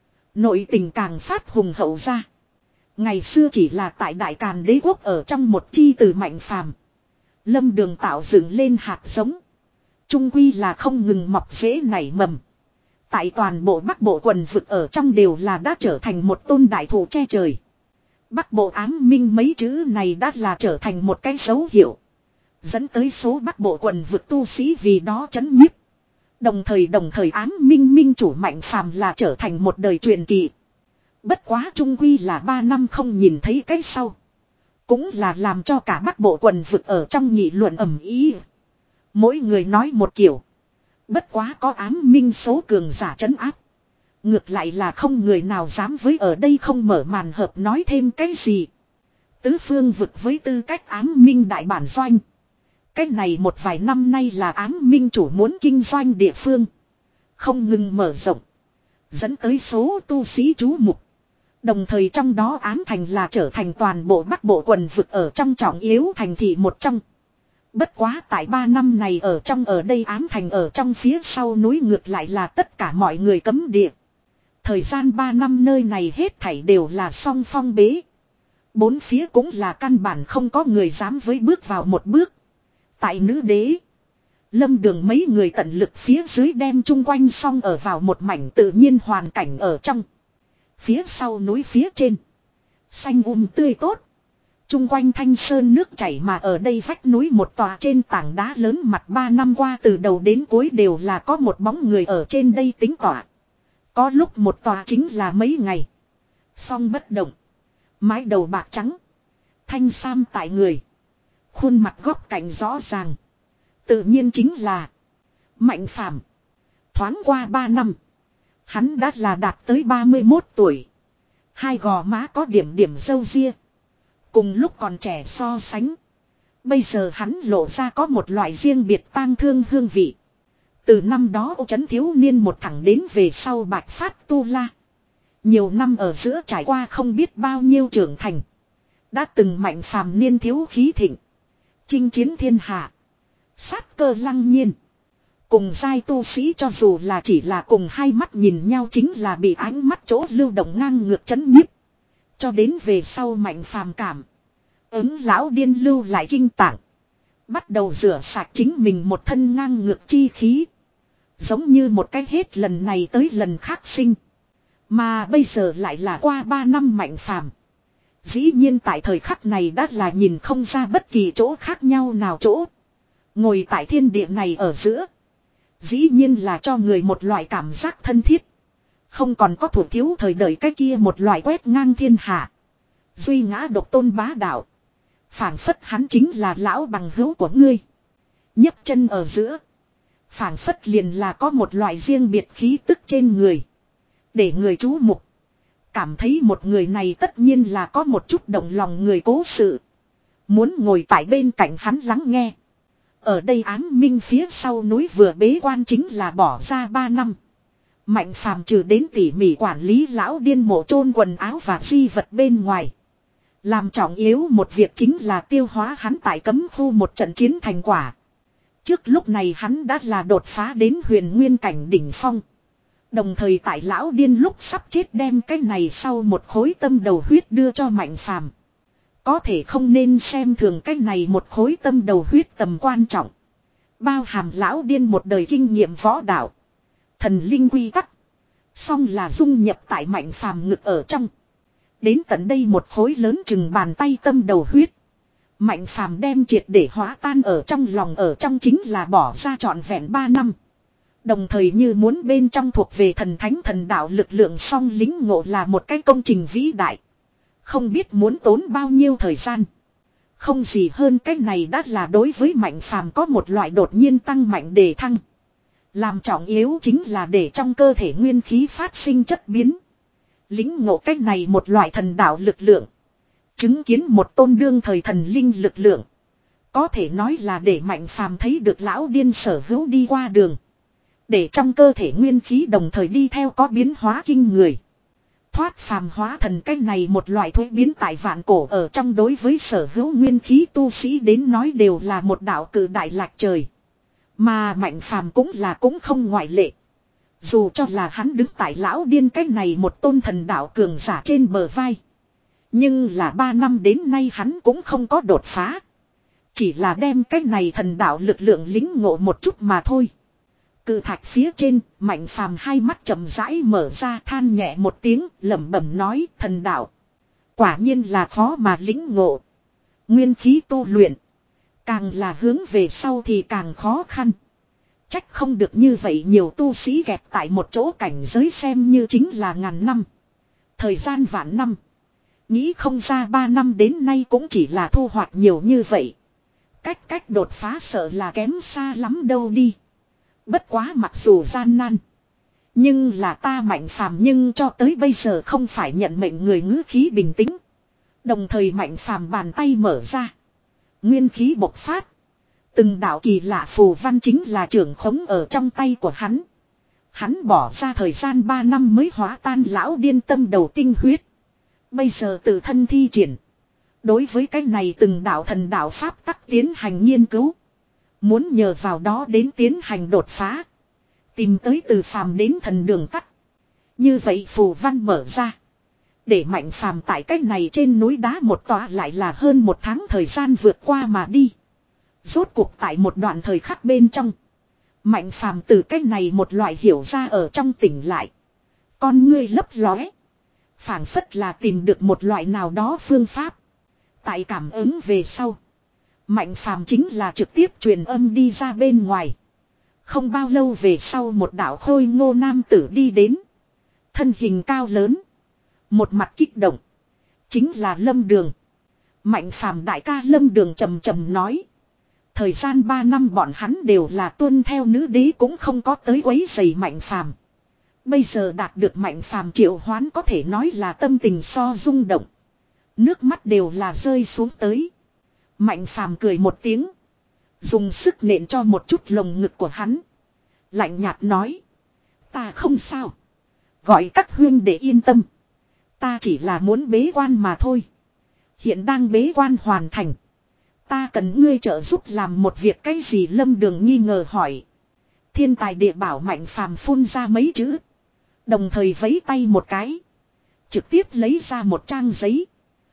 [SPEAKER 1] Nội tình càng phát hùng hậu ra. Ngày xưa chỉ là tại Đại Càn Đế Quốc ở trong một chi từ Mạnh Phàm. Lâm Đường tạo dựng lên hạt giống. Trung quy là không ngừng mọc rễ nảy mầm. Tại toàn bộ Bắc Bộ quần vực ở trong đều là đã trở thành một tôn đại thụ che trời. Bắc Bộ ám minh mấy chữ này đã là trở thành một cái dấu hiệu. Dẫn tới số Bắc Bộ quần vực tu sĩ vì đó chấn nhiếp. Đồng thời đồng thời ám minh minh chủ Mạnh Phàm là trở thành một đời truyền kỳ. Bất quá trung quy là ba năm không nhìn thấy cái sau. Cũng là làm cho cả Bắc Bộ quần vực ở trong nghị luận ầm ĩ. Mỗi người nói một kiểu. Bất quá có ám minh số cường giả trấn áp. Ngược lại là không người nào dám với ở đây không mở màn hợp nói thêm cái gì. Tứ phương vực với tư cách ám minh đại bản doanh. Cái này một vài năm nay là ám minh chủ muốn kinh doanh địa phương. Không ngừng mở rộng. Dẫn tới số tu sĩ chú mục. Đồng thời trong đó ám thành là trở thành toàn bộ Bắc Bộ quần vực ở trong trọng yếu thành thị một trong. Bất quá tại ba năm này ở trong ở đây ám thành ở trong phía sau núi ngược lại là tất cả mọi người cấm địa. Thời gian ba năm nơi này hết thảy đều là song phong bế. Bốn phía cũng là căn bản không có người dám với bước vào một bước. Tại nữ đế. Lâm Đường mấy người tận lực phía dưới đem chung quanh xong ở vào một mảnh tự nhiên hoàn cảnh ở trong. Phía sau núi phía trên. Xanh um tươi tốt. Chung quanh thanh sơn nước chảy mà ở đây vách núi một tòa trên tảng đá lớn mặt ba năm qua từ đầu đến cuối đều là có một bóng người ở trên đây tính tỏa. Có lúc một tòa chính là mấy ngày. Song bất động. Mái đầu bạc trắng. Thanh sam tại người. Khuôn mặt góc cạnh rõ ràng. Tự nhiên chính là Mạnh Phàm. Thoáng qua ba năm. Hắn đã là đạt tới ba mươi mốt tuổi. Hai gò má có điểm điểm râu ria. Cùng lúc còn trẻ so sánh. Bây giờ hắn lộ ra có một loại riêng biệt tang thương hương vị. Từ năm đó Ô Trấn thiếu niên một thẳng đến về sau bạch phát tu la. Nhiều năm ở giữa trải qua không biết bao nhiêu trưởng thành. Đã từng Mạnh Phàm niên thiếu khí thịnh. Chinh chiến thiên hạ. Sát cơ lăng nhiên. Cùng giai tu sĩ cho dù là chỉ là cùng hai mắt nhìn nhau chính là bị ánh mắt chỗ lưu động ngang ngược chấn nhiếp. Cho đến về sau Mạnh Phàm cảm. Ứng lão điên lưu lại kinh tạng. Bắt đầu rửa sạch chính mình một thân ngang ngược chi khí. Giống như một cái hết lần này tới lần khác sinh. Mà bây giờ lại là qua ba năm Mạnh Phàm. Dĩ nhiên tại thời khắc này đã là nhìn không ra bất kỳ chỗ khác nhau nào chỗ. Ngồi tại thiên địa này ở giữa. Dĩ nhiên là cho người một loại cảm giác thân thiết. Không còn có thủ thiếu thời đời cái kia một loại quét ngang thiên hạ. Duy ngã độc tôn bá đạo. Phảng phất hắn chính là lão bằng hữu của ngươi. nhấc chân ở giữa. Phảng phất liền là có một loại riêng biệt khí tức trên người. Để người chú mục. Cảm thấy một người này tất nhiên là có một chút động lòng người cố sự. Muốn ngồi tại bên cạnh hắn lắng nghe. Ở đây ám minh phía sau núi vừa bế quan chính là bỏ ra ba năm. Mạnh Phàm trừ đến tỉ mỉ quản lý lão điên mộ chôn quần áo và di vật bên ngoài. Làm trọng yếu một việc chính là tiêu hóa hắn tại cấm khu một trận chiến thành quả. Trước lúc này hắn đã là đột phá đến huyền nguyên cảnh đỉnh phong. Đồng thời tại lão điên lúc sắp chết đem cái này sau một khối tâm đầu huyết đưa cho Mạnh Phàm. Có thể không nên xem thường cái này một khối tâm đầu huyết tầm quan trọng. Bao hàm lão điên một đời kinh nghiệm võ đạo. Thần linh quy tắc. Song là dung nhập tại Mạnh Phàm ngực ở trong. Đến tận đây một khối lớn chừng bàn tay tâm đầu huyết. Mạnh Phàm đem triệt để hóa tan ở trong lòng ở trong chính là bỏ ra trọn vẹn ba năm. Đồng thời như muốn bên trong thuộc về thần thánh thần đạo lực lượng song lính ngộ là một cái công trình vĩ đại. Không biết muốn tốn bao nhiêu thời gian. Không gì hơn cái này đã là đối với Mạnh Phàm có một loại đột nhiên tăng mạnh đề thăng. Làm trọng yếu chính là để trong cơ thể nguyên khí phát sinh chất biến. Lính ngộ cách này một loại thần đạo lực lượng. Chứng kiến một tôn đương thời thần linh lực lượng. Có thể nói là để Mạnh Phàm thấy được lão điên sở hữu đi qua đường. Để trong cơ thể nguyên khí đồng thời đi theo có biến hóa kinh người. Thoát phàm hóa thần cách này một loại thuế biến tại vạn cổ ở trong đối với sở hữu nguyên khí tu sĩ đến nói đều là một đạo cử đại lạc trời. Mà Mạnh Phàm cũng là cũng không ngoại lệ. Dù cho là hắn đứng tại lão điên cách này một tôn thần đạo cường giả trên bờ vai. Nhưng là ba năm đến nay hắn cũng không có đột phá. Chỉ là đem cái này thần đạo lực lượng lính ngộ một chút mà thôi. Cự thạch phía trên, Mạnh Phàm hai mắt chậm rãi mở ra, than nhẹ một tiếng, lẩm bẩm nói, thần đạo. Quả nhiên là khó mà lính ngộ. Nguyên khí tu luyện. Càng là hướng về sau thì càng khó khăn. Trách không được như vậy nhiều tu sĩ kẹt tại một chỗ cảnh giới xem như chính là ngàn năm. Thời gian vạn năm. Nghĩ không ra ba năm đến nay cũng chỉ là thu hoạch nhiều như vậy. Cách cách đột phá sợ là kém xa lắm đâu đi. Bất quá mặc dù gian nan. Nhưng là ta Mạnh Phàm nhưng cho tới bây giờ không phải nhận mệnh người, ngữ khí bình tĩnh. Đồng thời Mạnh Phàm bàn tay mở ra. Nguyên khí bộc phát. Từng đạo kỳ lạ phù văn chính là trưởng khống ở trong tay của hắn. Hắn bỏ ra thời gian ba năm mới hóa tan lão điên tâm đầu tinh huyết. Bây giờ tự thân thi triển. Đối với cái này từng đạo thần đạo pháp tắc tiến hành nghiên cứu. Muốn nhờ vào đó đến tiến hành đột phá. Tìm tới từ phàm đến thần đường tắt. Như vậy phù văn mở ra. Để Mạnh Phàm tại cái này trên núi đá một tòa lại là hơn một tháng thời gian vượt qua mà đi. Rốt cuộc tại một đoạn thời khắc bên trong. Mạnh Phàm từ cái này một loại hiểu ra ở trong tỉnh lại. Con ngươi lấp lóe. Phảng phất là tìm được một loại nào đó phương pháp. Tại cảm ứng về sau. Mạnh Phàm chính là trực tiếp truyền âm đi ra bên ngoài. Không bao lâu về sau một đạo khôi ngô nam tử đi đến. Thân hình cao lớn. Một mặt kích động. Chính là Lâm Đường. Mạnh Phàm đại ca Lâm Đường trầm trầm nói. Thời gian ba năm bọn hắn đều là tuân theo nữ đế cũng không có tới quấy rầy Mạnh Phàm. Bây giờ đạt được Mạnh Phàm triệu hoán có thể nói là tâm tình so rung động. Nước mắt đều là rơi xuống tới. Mạnh Phàm cười một tiếng. Dùng sức nện cho một chút lồng ngực của hắn. Lạnh nhạt nói. Ta không sao. Gọi các huyên để yên tâm. Ta chỉ là muốn bế quan mà thôi. Hiện đang bế quan hoàn thành. Ta cần ngươi trợ giúp làm một việc cái gì? Lâm Đường nghi ngờ hỏi. Thiên tài địa bảo Mạnh Phàm phun ra mấy chữ. Đồng thời vấy tay một cái. Trực tiếp lấy ra một trang giấy.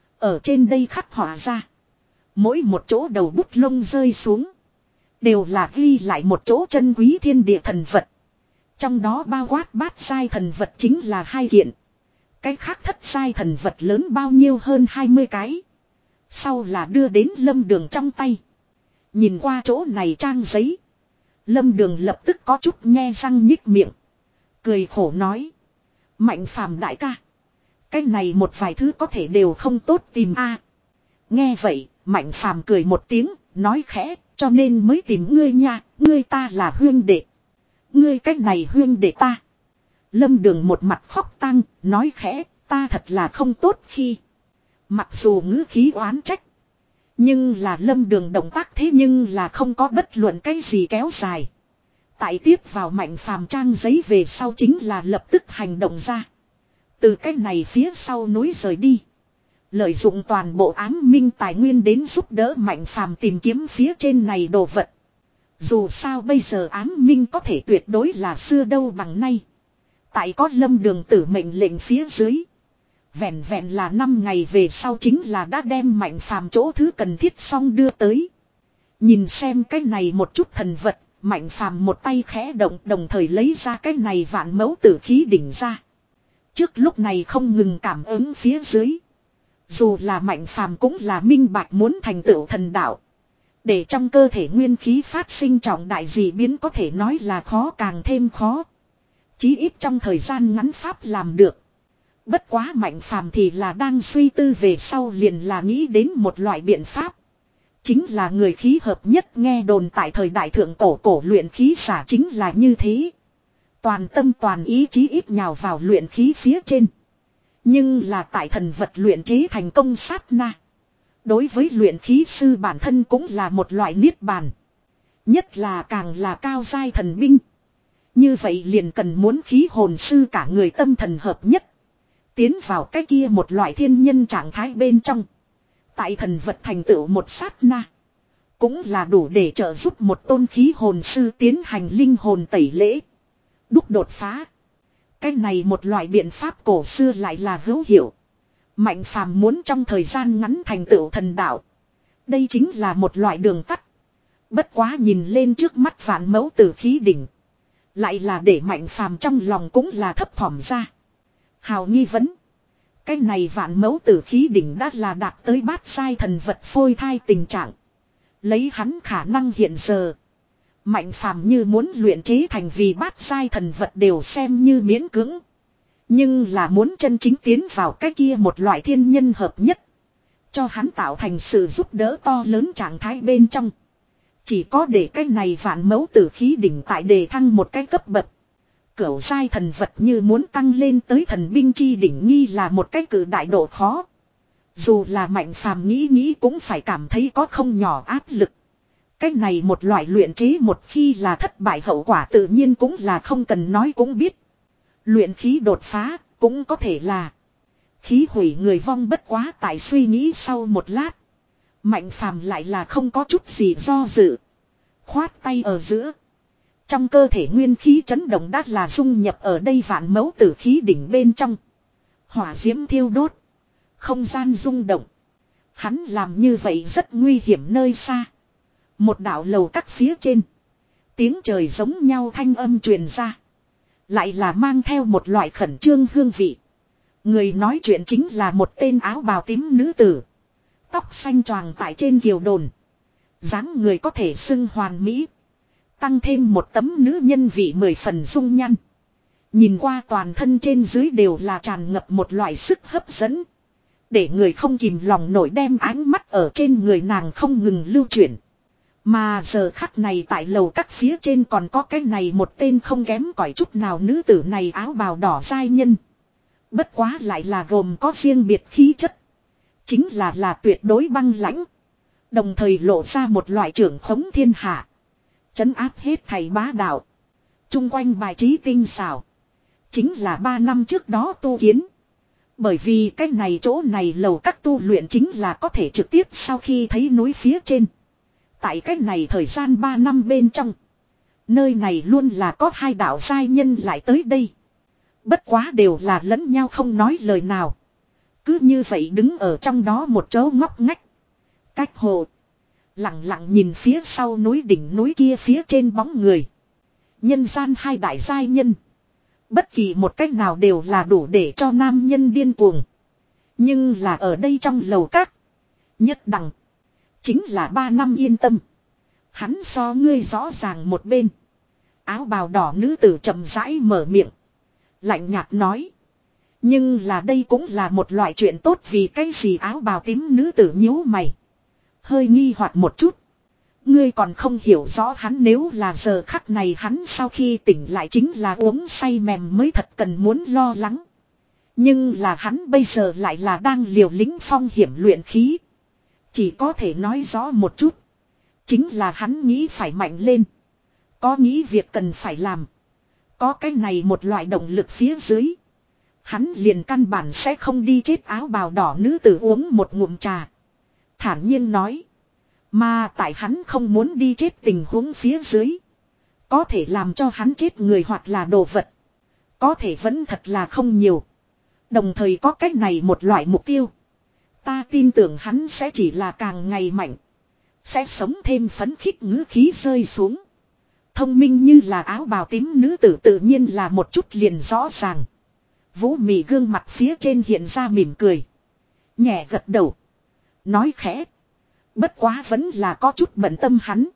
[SPEAKER 1] Ở trên đây khắc họa ra. Mỗi một chỗ đầu bút lông rơi xuống. Đều là ghi lại một chỗ chân quý thiên địa thần vật. Trong đó bao quát bát sai thần vật chính là hai kiện. Cái khác thất sai thần vật lớn bao nhiêu hơn hai mươi cái. Sau là đưa đến Lâm Đường trong tay. Nhìn qua chỗ này trang giấy. Lâm Đường lập tức có chút nhe răng nhích miệng. Cười khổ nói. Mạnh Phàm đại ca. Cái này một vài thứ có thể đều không tốt tìm a. Nghe vậy, Mạnh Phàm cười một tiếng, nói khẽ, cho nên mới tìm ngươi nha, ngươi ta là huyên đệ. Ngươi cái này huyên đệ ta. Lâm Đường một mặt khóc tang, nói khẽ, ta thật là không tốt khi. Mặc dù ngữ khí oán trách. Nhưng là Lâm Đường động tác thế nhưng là không có bất luận cái gì kéo dài. Tại tiếp vào Mạnh Phàm trang giấy về sau chính là lập tức hành động ra. Từ cái này phía sau núi rời đi. Lợi dụng toàn bộ ám minh tài nguyên đến giúp đỡ Mạnh Phàm tìm kiếm phía trên này đồ vật. Dù sao bây giờ ám minh có thể tuyệt đối là xưa đâu bằng nay. Tại có Lâm Đường tử mệnh lệnh phía dưới. Vẹn vẹn là năm ngày về sau chính là đã đem Mạnh Phàm chỗ thứ cần thiết xong đưa tới. Nhìn xem cái này một chút thần vật, Mạnh Phàm một tay khẽ động đồng thời lấy ra cái này vạn mẫu tử khí đỉnh ra. Trước lúc này không ngừng cảm ứng phía dưới. Dù là Mạnh Phàm cũng là minh bạch muốn thành tựu thần đạo. Để trong cơ thể nguyên khí phát sinh trọng đại dị biến có thể nói là khó càng thêm khó. Chí ít trong thời gian ngắn pháp làm được. Bất quá Mạnh Phàm thì là đang suy tư về sau liền là nghĩ đến một loại biện pháp. Chính là người khí hợp nhất, nghe đồn tại thời đại thượng cổ cổ luyện khí giả chính là như thế. Toàn tâm toàn ý chí ít nhào vào luyện khí phía trên. Nhưng là tại thần vật luyện chế thành công sát na. Đối với luyện khí sư bản thân cũng là một loại niết bàn. Nhất là càng là cao giai thần binh. Như vậy liền cần muốn khí hồn sư cả người tâm thần hợp nhất. Tiến vào cái kia một loại thiên nhân trạng thái bên trong. Tại thần vật thành tựu một sát na. Cũng là đủ để trợ giúp một tôn khí hồn sư tiến hành linh hồn tẩy lễ. Đúc đột phá. Cái này một loại biện pháp cổ xưa lại là hữu hiệu. Mạnh Phàm muốn trong thời gian ngắn thành tựu thần đạo. Đây chính là một loại đường tắt. Bất quá nhìn lên trước mắt vạn mẫu tử khí đỉnh. Lại là để Mạnh Phàm trong lòng cũng là thấp thỏm ra. Hào nghi vấn. Cái này vạn mẫu tử khí đỉnh đã là đạt tới bát sai thần vật phôi thai tình trạng. Lấy hắn khả năng hiện giờ. Mạnh Phàm như muốn luyện chế thành vì bát sai thần vật đều xem như miễn cưỡng. Nhưng là muốn chân chính tiến vào cái kia một loại thiên nhân hợp nhất. Cho hắn tạo thành sự giúp đỡ to lớn trạng thái bên trong. Chỉ có để cái này vạn mẫu tử khí đỉnh tại đề thăng một cái cấp bậc. Cửu giai thần vật như muốn tăng lên tới thần binh chi đỉnh nghi là một cái cử đại độ khó. Dù là Mạnh Phàm nghĩ nghĩ cũng phải cảm thấy có không nhỏ áp lực. Cái này một loại luyện chế một khi là thất bại hậu quả tự nhiên cũng là không cần nói cũng biết. Luyện khí đột phá cũng có thể là khí hủy người vong, bất quá tại suy nghĩ sau một lát. Mạnh Phàm lại là không có chút gì do dự. Khoát tay ở giữa. Trong cơ thể nguyên khí chấn động đã là dung nhập ở đây vạn mẫu tử khí đỉnh bên trong. Hỏa diễm thiêu đốt. Không gian rung động. Hắn làm như vậy rất nguy hiểm nơi xa. Một đạo lầu các phía trên. Tiếng trời giống nhau thanh âm truyền ra. Lại là mang theo một loại khẩn trương hương vị. Người nói chuyện chính là một tên áo bào tím nữ tử. Tóc xanh choàng tại trên kiều đồn. dáng người có thể xưng hoàn mỹ. Tăng thêm một tấm nữ nhân vị mười phần dung nhăn. Nhìn qua toàn thân trên dưới đều là tràn ngập một loại sức hấp dẫn. Để người không kìm lòng nổi đem ánh mắt ở trên người nàng không ngừng lưu chuyển. Mà giờ khắc này tại lầu các phía trên còn có cái này một tên không kém cỏi chút nào nữ tử này áo bào đỏ giai nhân. Bất quá lại là gồm có riêng biệt khí chất. Chính là là tuyệt đối băng lãnh. Đồng thời lộ ra một loại trưởng khống thiên hạ. Trấn áp hết thầy bá đạo. Trung quanh bài trí tinh xảo. Chính là ba năm trước đó tu kiến. Bởi vì cái này chỗ này lầu các tu luyện chính là có thể trực tiếp sau khi thấy núi phía trên. Tại cái này thời gian ba năm bên trong. Nơi này luôn là có hai đạo giai nhân lại tới đây. Bất quá đều là lẫn nhau không nói lời nào. Cứ như vậy đứng ở trong đó một chỗ ngóc ngách. Cách hồ. Lặng lặng nhìn phía sau núi đỉnh núi kia phía trên bóng người. Nhân gian hai đại giai nhân. Bất kỳ một cách nào đều là đủ để cho nam nhân điên cuồng. Nhưng là ở đây trong lầu các. Nhất đẳng. Chính là ba năm yên tâm. Hắn so ngươi rõ ràng một bên. Áo bào đỏ nữ tử chậm rãi mở miệng. Lạnh nhạt nói. Nhưng là đây cũng là một loại chuyện tốt vì cái gì áo bào tím nữ tử nhíu mày. Hơi nghi hoặc một chút. Ngươi còn không hiểu rõ hắn nếu là giờ khắc này hắn sau khi tỉnh lại chính là uống say mềm mới thật cần muốn lo lắng. Nhưng là hắn bây giờ lại là đang liều lĩnh phong hiểm luyện khí. Chỉ có thể nói rõ một chút. Chính là hắn nghĩ phải mạnh lên. Có nghĩ việc cần phải làm. Có cái này một loại động lực phía dưới. Hắn liền căn bản sẽ không đi chết áo bào đỏ nữ tử uống một ngụm trà. Thản nhiên nói. Mà tại hắn không muốn đi chết tình huống phía dưới. Có thể làm cho hắn chết người hoặc là đồ vật. Có thể vẫn thật là không nhiều. Đồng thời có cách này một loại mục tiêu. Ta tin tưởng hắn sẽ chỉ là càng ngày mạnh. Sẽ sống thêm phấn khích ngữ khí rơi xuống. Thông minh như là áo bào tím nữ tử tự nhiên là một chút liền rõ ràng. Vũ mị gương mặt phía trên hiện ra mỉm cười. Nhẹ gật đầu. Nói khẽ. Bất quá vẫn là có chút bận tâm hắn.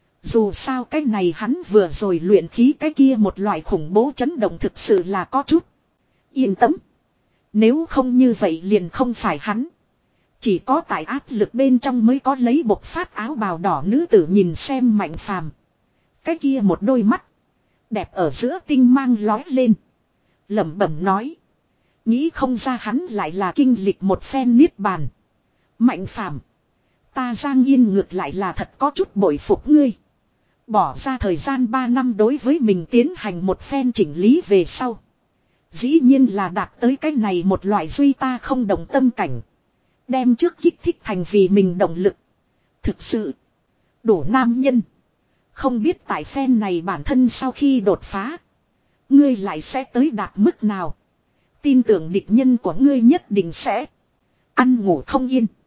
[SPEAKER 1] Dù sao cái này hắn vừa rồi luyện khí cái kia một loại khủng bố chấn động thực sự là có chút. Yên tâm. Nếu không như vậy liền không phải hắn. Chỉ có tại áp lực bên trong mới có lấy bộc phát áo bào đỏ nữ tử nhìn xem Mạnh Phàm. Cái kia một đôi mắt. Đẹp ở giữa tinh mang lói lên. Lẩm bẩm nói. Nghĩ không ra hắn lại là kinh lịch một phen niết bàn. Mạnh Phàm. Ta Giang Yên ngược lại là thật có chút bội phục ngươi. Bỏ ra thời gian ba năm đối với mình tiến hành một phen chỉnh lý về sau. Dĩ nhiên là đạt tới cái này một loại duy ta không đồng tâm cảnh. Đem trước kích thích thành vì mình động lực. Thực sự. Đủ nam nhân. Không biết tại phen này bản thân sau khi đột phá. Ngươi lại sẽ tới đạt mức nào. Tin tưởng địch nhân của ngươi nhất định sẽ. Ăn ngủ không yên.